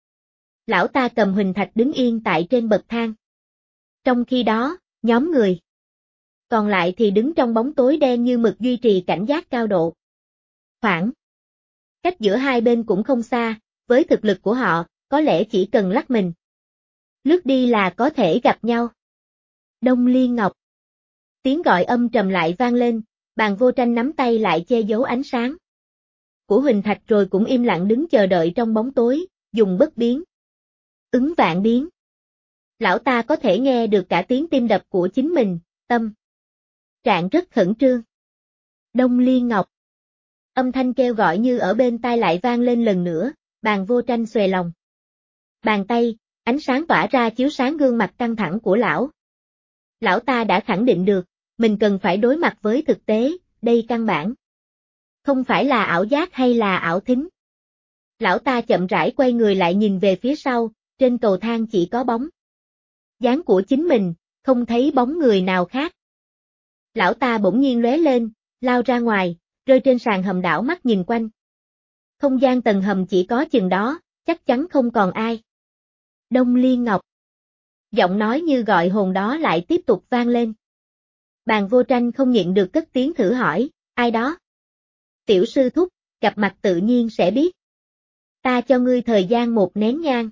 Lão ta cầm huỳnh thạch đứng yên tại trên bậc thang. Trong khi đó, nhóm người còn lại thì đứng trong bóng tối đen như mực duy trì cảnh giác cao độ. Khoảng cách giữa hai bên cũng không xa, với thực lực của họ, có lẽ chỉ cần lắc mình lướt đi là có thể gặp nhau. Đông Liên Ngọc. Tiếng gọi âm trầm lại vang lên, Bàn Vô Tranh nắm tay lại che giấu ánh sáng của huỳnh thạch rồi cũng im lặng đứng chờ đợi trong bóng tối, dùng bất biến ứng vạn biến. Lão ta có thể nghe được cả tiếng tim đập của chính mình, tâm trạng rất khẩn trương. Đông Liên Ngọc. Âm thanh kêu gọi như ở bên tai lại vang lên lần nữa, Bàn Vô Tranh xòe lòng bàn tay, ánh sáng tỏa ra chiếu sáng gương mặt căng thẳng của lão. Lão ta đã khẳng định được, mình cần phải đối mặt với thực tế, đây căn bản không phải là ảo giác hay là ảo thính. Lão ta chậm rãi quay người lại nhìn về phía sau, trên cầu thang chỉ có bóng dáng của chính mình, không thấy bóng người nào khác. Lão ta bỗng nhiên lóe lên, lao ra ngoài, rơi trên sàn hầm đảo mắt nhìn quanh. Không gian tầng hầm chỉ có chừng đó, chắc chắn không còn ai. Đông Liên Ngọc. Giọng nói như gọi hồn đó lại tiếp tục vang lên. Bàn Vô Tranh không nhịn được cất tiếng thử hỏi, ai đó? Tiểu sư thúc, gặp mặt tự nhiên sẽ biết. Ta cho ngươi thời gian 1 nén nhang.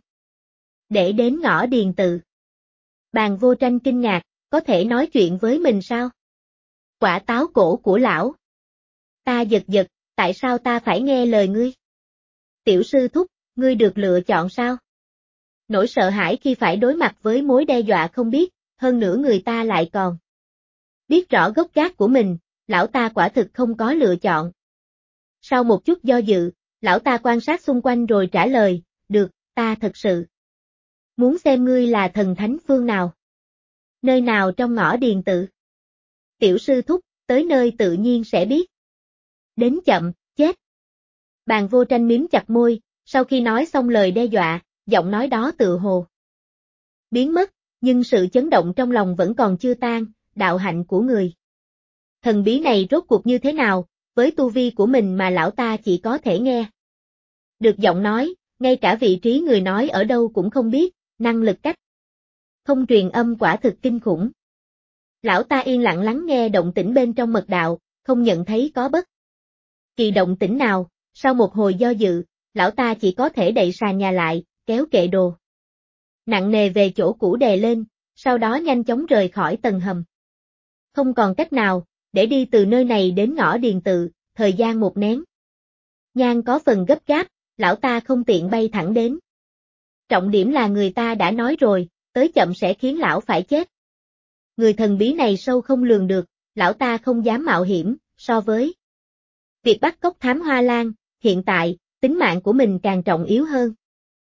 Để đến ngõ Điền Tự. Bàn Vô Tranh kinh ngạc, có thể nói chuyện với mình sao? Quả táo cổ của lão. Ta giật giật, tại sao ta phải nghe lời ngươi? Tiểu sư thúc, ngươi được lựa chọn sao? Nỗi sợ hãi khi phải đối mặt với mối đe dọa không biết, hơn nữa người ta lại còn biết rõ gốc gác của mình, lão ta quả thực không có lựa chọn. Sau một chút do dự, lão ta quan sát xung quanh rồi trả lời, được, ta thật sự muốn xem ngươi là thần thánh phương nào. Nơi nào trong ngõ Điền Tự? Tiểu sư thúc, tới nơi tự nhiên sẽ biết. Đến chậm, chết. Bàn Vô Tranh mím chặt môi, sau khi nói xong lời đe dọa, giọng nói đó tự hồ biến mất, nhưng sự chấn động trong lòng vẫn còn chưa tan, đạo hạnh của người thần bí này rốt cuộc như thế nào, với tu vi của mình mà lão ta chỉ có thể nghe được giọng nói, ngay cả vị trí người nói ở đâu cũng không biết, năng lực cách không truyền âm quả thực kinh khủng. Lão ta yên lặng lắng nghe động tĩnh bên trong mật đạo, không nhận thấy có bất kỳ động tĩnh nào, sau một hồi do dự, lão ta chỉ có thể đậy sàn nhà lại, kéo kệ đồ nặng nề về chỗ cũ đè lên, sau đó nhanh chóng rời khỏi tầng hầm. Không còn cách nào, để đi từ nơi này đến ngõ Điền Tự, thời gian 1 nén nhang có phần gấp gáp, lão ta không tiện bay thẳng đến. Trọng điểm là người ta đã nói rồi, tới chậm sẽ khiến lão phải chết. Người thần bí này sâu không lường được, lão ta không dám mạo hiểm, so với việc bắt cóc thám hoa lan, hiện tại, tính mạng của mình càng trọng yếu hơn.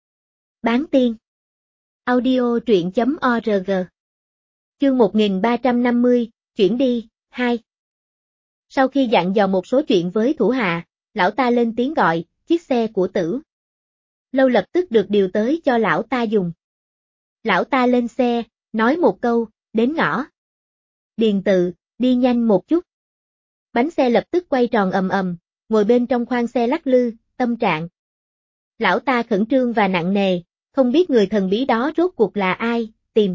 Bán tiên. Audio truyện.org. Chương 1350, chuyển đi, 2. Sau khi dặn dò một số chuyện với thủ hạ, lão ta lên tiếng gọi, chiếc xe của Tử Lâu lập tức được điều tới cho lão ta dùng. Lão ta lên xe, nói một câu, đến ngõ Điền Tự, đi nhanh một chút. Bánh xe lập tức quay tròn ầm ầm, ngồi bên trong khoang xe lắc lư, tâm trạng lão ta khẩn trương và nặng nề, không biết người thần bí đó rốt cuộc là ai, tìm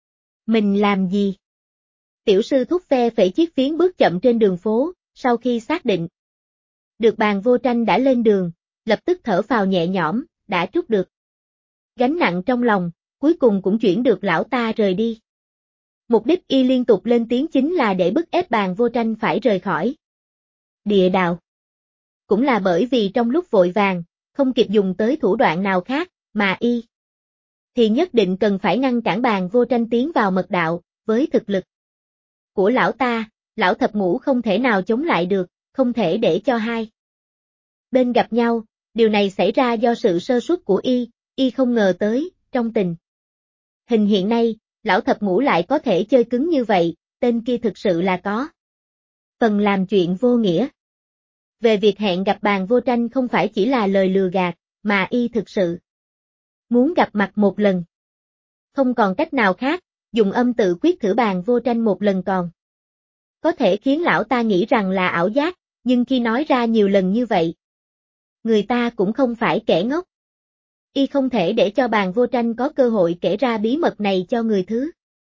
mình làm gì. Tiểu sư thúc phe phẩy chiếc phiến bước chậm trên đường phố, sau khi xác định được Bàn Vô Tranh đã lên đường, lập tức thở phào nhẹ nhõm, đã trút được gánh nặng trong lòng, cuối cùng cũng chuyển được lão ta rời đi. Mục đích y liên tục lên tiếng chính là để bức ép Bàn Vô Tranh phải rời khỏi địa đạo. Cũng là bởi vì trong lúc vội vàng, không kịp dùng tới thủ đoạn nào khác, mà y thì nhất định cần phải ngăn cản Bàn Vô Tranh tiến vào mật đạo, với thực lực của lão ta, lão thập ngũ không thể nào chống lại được, không thể để cho hai bên gặp nhau, điều này xảy ra do sự sơ suất của y không ngờ tới, trong tình hình hiện nay, lão thập ngũ lại có thể chơi cứng như vậy, tên kia thực sự là có phần làm chuyện vô nghĩa. Về việc hẹn gặp Bàn Vô Tranh không phải chỉ là lời lừa gạt, mà y thực sự muốn gặp mặt một lần. Không còn cách nào khác, dùng âm tự quyết thử Bàn Vô Tranh một lần còn có thể khiến lão ta nghĩ rằng là ảo giác, nhưng khi nói ra nhiều lần như vậy, người ta cũng không phải kẻ ngốc. Y không thể để cho Bàn Vô Tranh có cơ hội kể ra bí mật này cho người thứ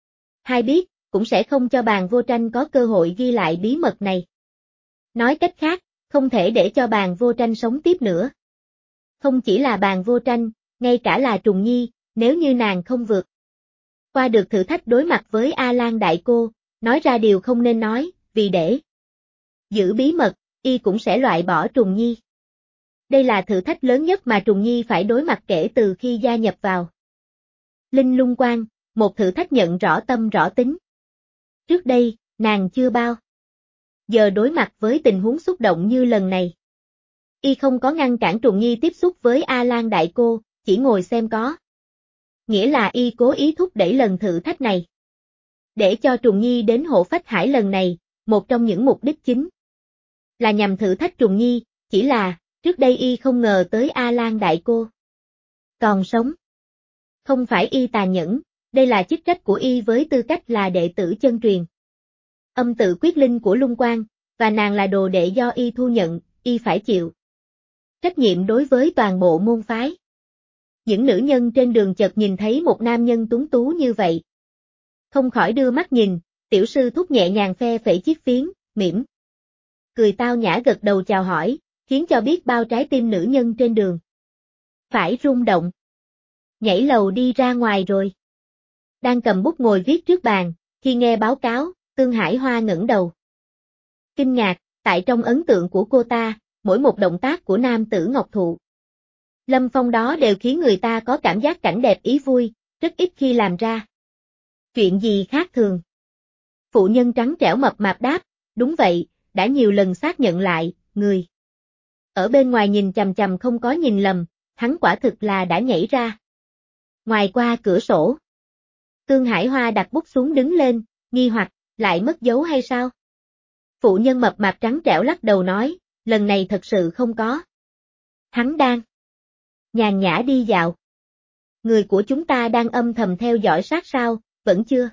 hai biết, cũng sẽ không cho Bàn Vô Tranh có cơ hội ghi lại bí mật này. Nói cách khác, không thể để cho Bàn Vô Tranh sống tiếp nữa. Không chỉ là Bàn Vô Tranh, ngay cả là Trùng Nhi, nếu như nàng không vượt qua được thử thách đối mặt với A Lan Đại Cô, nói ra điều không nên nói, vì để giữ bí mật, y cũng sẽ loại bỏ Trùng Nhi. Đây là thử thách lớn nhất mà Trùng Nhi phải đối mặt kể từ khi gia nhập vào Linh Lung Quan, một thử thách nhận rõ tâm rõ tính. Trước đây, nàng chưa bao giờ đối mặt với tình huống xúc động như lần này. Y không có ngăn cản Trùng Nhi tiếp xúc với A Lan đại cô, chỉ ngồi xem có. Nghĩa là Y cố ý thúc đẩy lần thử thách này. Để cho Trùng Nhi đến Hộ Phách Hải lần này, một trong những mục đích chính là nhằm thử thách Trùng Nhi, chỉ là, trước đây Y không ngờ tới A Lan đại cô còn sống. Không phải Y tàn nhẫn, đây là chức trách của Y với tư cách là đệ tử chân truyền. Âm tự quyết linh của Lung Quan, và nàng là đồ đệ do Y thu nhận, Y phải chịu trách nhiệm đối với toàn bộ môn phái. Những nữ nhân trên đường chợt nhìn thấy một nam nhân tuấn tú như vậy. Không khỏi đưa mắt nhìn, tiểu sư thúc nhẹ nhàng phe phẩy chiếc phiến, mỉm cười tao nhã gật đầu chào hỏi, khiến cho biết bao trái tim nữ nhân trên đường phải rung động. Nhảy lầu đi ra ngoài rồi. Đang cầm bút ngồi viết trước bàn, khi nghe báo cáo, Tương Hải Hoa ngẩng đầu. Kinh ngạc, tại trong ấn tượng của cô ta, mỗi một động tác của nam tử Ngọc Thụ Lâm Phong đó đều khiến người ta có cảm giác cảnh đẹp ý vui, rất ít khi làm ra chuyện gì khác thường. Phụ nhân trắng trẻo mập mạp đáp, đúng vậy, đã nhiều lần xác nhận lại, người ở bên ngoài nhìn chằm chằm không có nhìn lầm, hắn quả thực là đã nhảy ra ngoài qua cửa sổ. Tương Hải Hoa đặt bút xuống đứng lên, nghi hoặc, lại mất dấu hay sao? Phụ nhân mập mạp trắng trẻo lắc đầu nói, lần này thật sự không có. Hắn đang nhàn nhã đi dạo. Người của chúng ta đang âm thầm theo dõi sát sao, vẫn chưa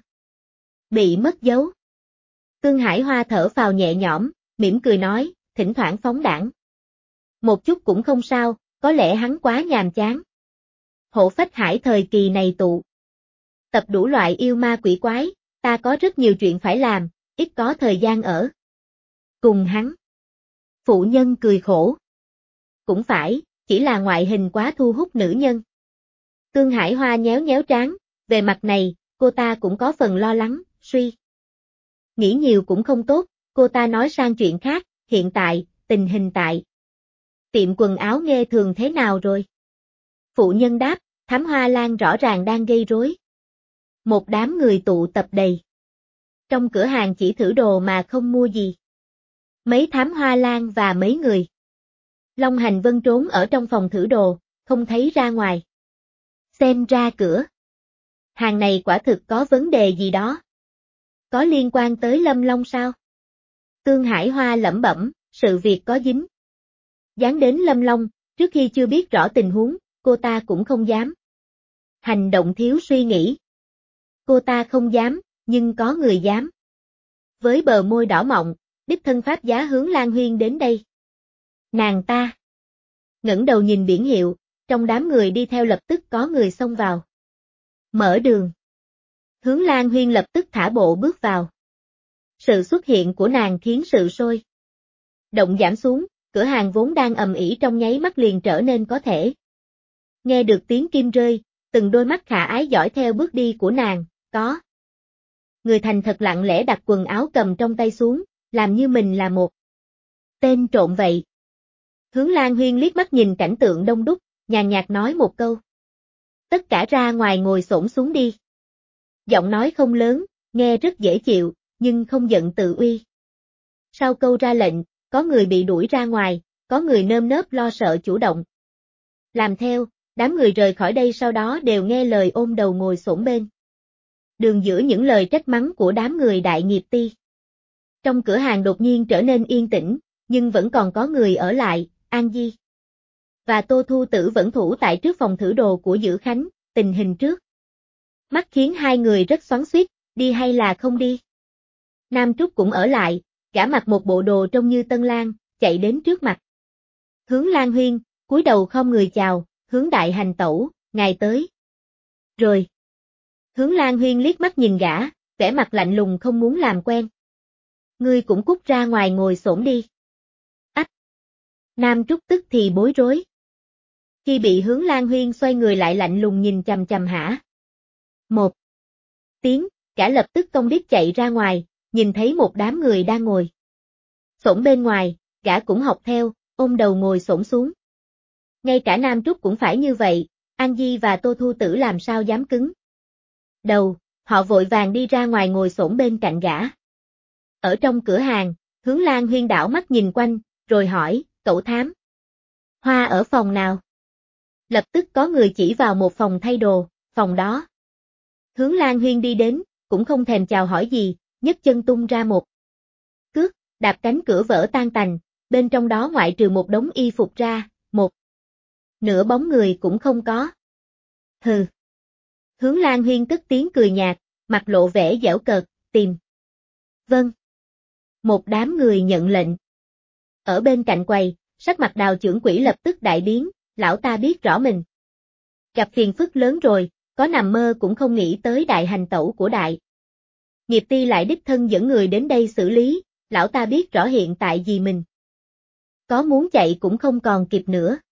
bị mất dấu. Tương Hải Hoa thở phào nhẹ nhõm, mỉm cười nói, thỉnh thoảng phóng đãng một chút cũng không sao, có lẽ hắn quá nhàm chán. Hộ Phách Hải thời kỳ này tụ tập đủ loại yêu ma quỷ quái, ta có rất nhiều chuyện phải làm, ít có thời gian ở cùng hắn. Phụ nhân cười khổ. Cũng phải, chỉ là ngoại hình quá thu hút nữ nhân. Tương Hải Hoa nhéo nhéo trán, về mặt này, cô ta cũng có phần lo lắng, suy nghĩ nhiều cũng không tốt, cô ta nói sang chuyện khác, hiện tại, tình hình tại tiệm quần áo Nghê Thường thế nào rồi? Phụ nhân đáp, Thám Hoa Lan rõ ràng đang gây rối. Một đám người tụ tập đầy trong cửa hàng chỉ thử đồ mà không mua gì. Mấy Thám Hoa Lan và mấy người Long Hành Vân trốn ở trong phòng thử đồ, không thấy ra ngoài. Xem ra cửa hàng này quả thực có vấn đề gì đó. Có liên quan tới Lâm Long sao? Tương Hải Hoa lẩm bẩm, sự việc có dính dáng đến Lâm Long, trước khi chưa biết rõ tình huống, cô ta cũng không dám hành động thiếu suy nghĩ. Cô ta không dám, nhưng có người dám. Với bờ môi đỏ mọng, đích thân pháp giá Hướng Lan Huyên đến đây. Nàng ta ngẩng đầu nhìn biển hiệu, trong đám người đi theo lập tức có người xông vào. Mở đường. Hướng Lan Huyên lập tức thả bộ bước vào. Sự xuất hiện của nàng khiến sự sôi động giảm xuống, cửa hàng vốn đang ầm ĩ trong nháy mắt liền trở nên có thể. Nghe được tiếng kim rơi, từng đôi mắt khả ái dõi theo bước đi của nàng, có người thành thật lặng lẽ đặt quần áo cầm trong tay xuống, làm như mình là một tên trộm vậy. Hướng Lan Huyên liếc mắt nhìn cảnh tượng đông đúc, nhàn nhạt nói một câu. Tất cả ra ngoài ngồi xổm xuống đi. Giọng nói không lớn, nghe rất dễ chịu, nhưng không giận tự uy. Sau câu ra lệnh, có người bị đuổi ra ngoài, có người nơm nớp lo sợ chủ động làm theo, đám người rời khỏi đây sau đó đều nghe lời ôm đầu ngồi xổm bên đường giữa những lời trách mắng của đám người đại nghiệp ti. Trong cửa hàng đột nhiên trở nên yên tĩnh, nhưng vẫn còn có người ở lại, An Di và Tô Thu Tử vẫn thủ tại trước phòng thử đồ của Dữ Khánh, tình hình trước mắt khiến hai người rất xoắn xuýt, đi hay là không đi. Nam Trúc cũng ở lại, gã mặc một bộ đồ trông như tân lang, chạy đến trước mặt Hướng Lan Huyên, cúi đầu không người chào, Hướng đại hành tẩu, ngài tới rồi. Hướng Lan Huyên liếc mắt nhìn gã, vẻ mặt lạnh lùng không muốn làm quen. Ngươi cũng cút ra ngoài ngồi xổm đi. Ách! Nam Trúc tức thì bối rối. Khi bị Hướng Lan Huyên xoay người lại lạnh lùng nhìn chằm chằm hả? Một tiếng, gã lập tức cong đít chạy ra ngoài, nhìn thấy một đám người đang ngồi xổm bên ngoài, gã cũng học theo, ôm đầu ngồi xổm xuống. Ngay cả Nam Trúc cũng phải như vậy, An Di và Tô Thu Tử làm sao dám cứng đầu, họ vội vàng đi ra ngoài ngồi xổm bên cạnh gã. Ở trong cửa hàng, Hướng Lan Huyên đảo mắt nhìn quanh, rồi hỏi, cậu Thám. Hoa ở phòng nào? Lập tức có người chỉ vào một phòng thay đồ, phòng đó. Hướng Lan Huyên đi đến, cũng không thèm chào hỏi gì, nhấc chân tung ra một cước, đạp cánh cửa vỡ tan tành, bên trong đó ngoại trừ một đống y phục ra, một nửa bóng người cũng không có. Hừ. Hướng Lan Huyên cất tiếng cười nhạt, mặt lộ vẻ giễu cợt, tìm. Vâng. Một đám người nhận lệnh. Ở bên cạnh quầy, sắc mặt Đào trưởng quỹ lập tức đại biến, lão ta biết rõ mình gặp phiền phức lớn rồi, có nằm mơ cũng không nghĩ tới đại hành tẩu của đại nghiệp ty lại đích thân dẫn người đến đây xử lý, lão ta biết rõ hiện tại gì mình có muốn chạy cũng không còn kịp nữa.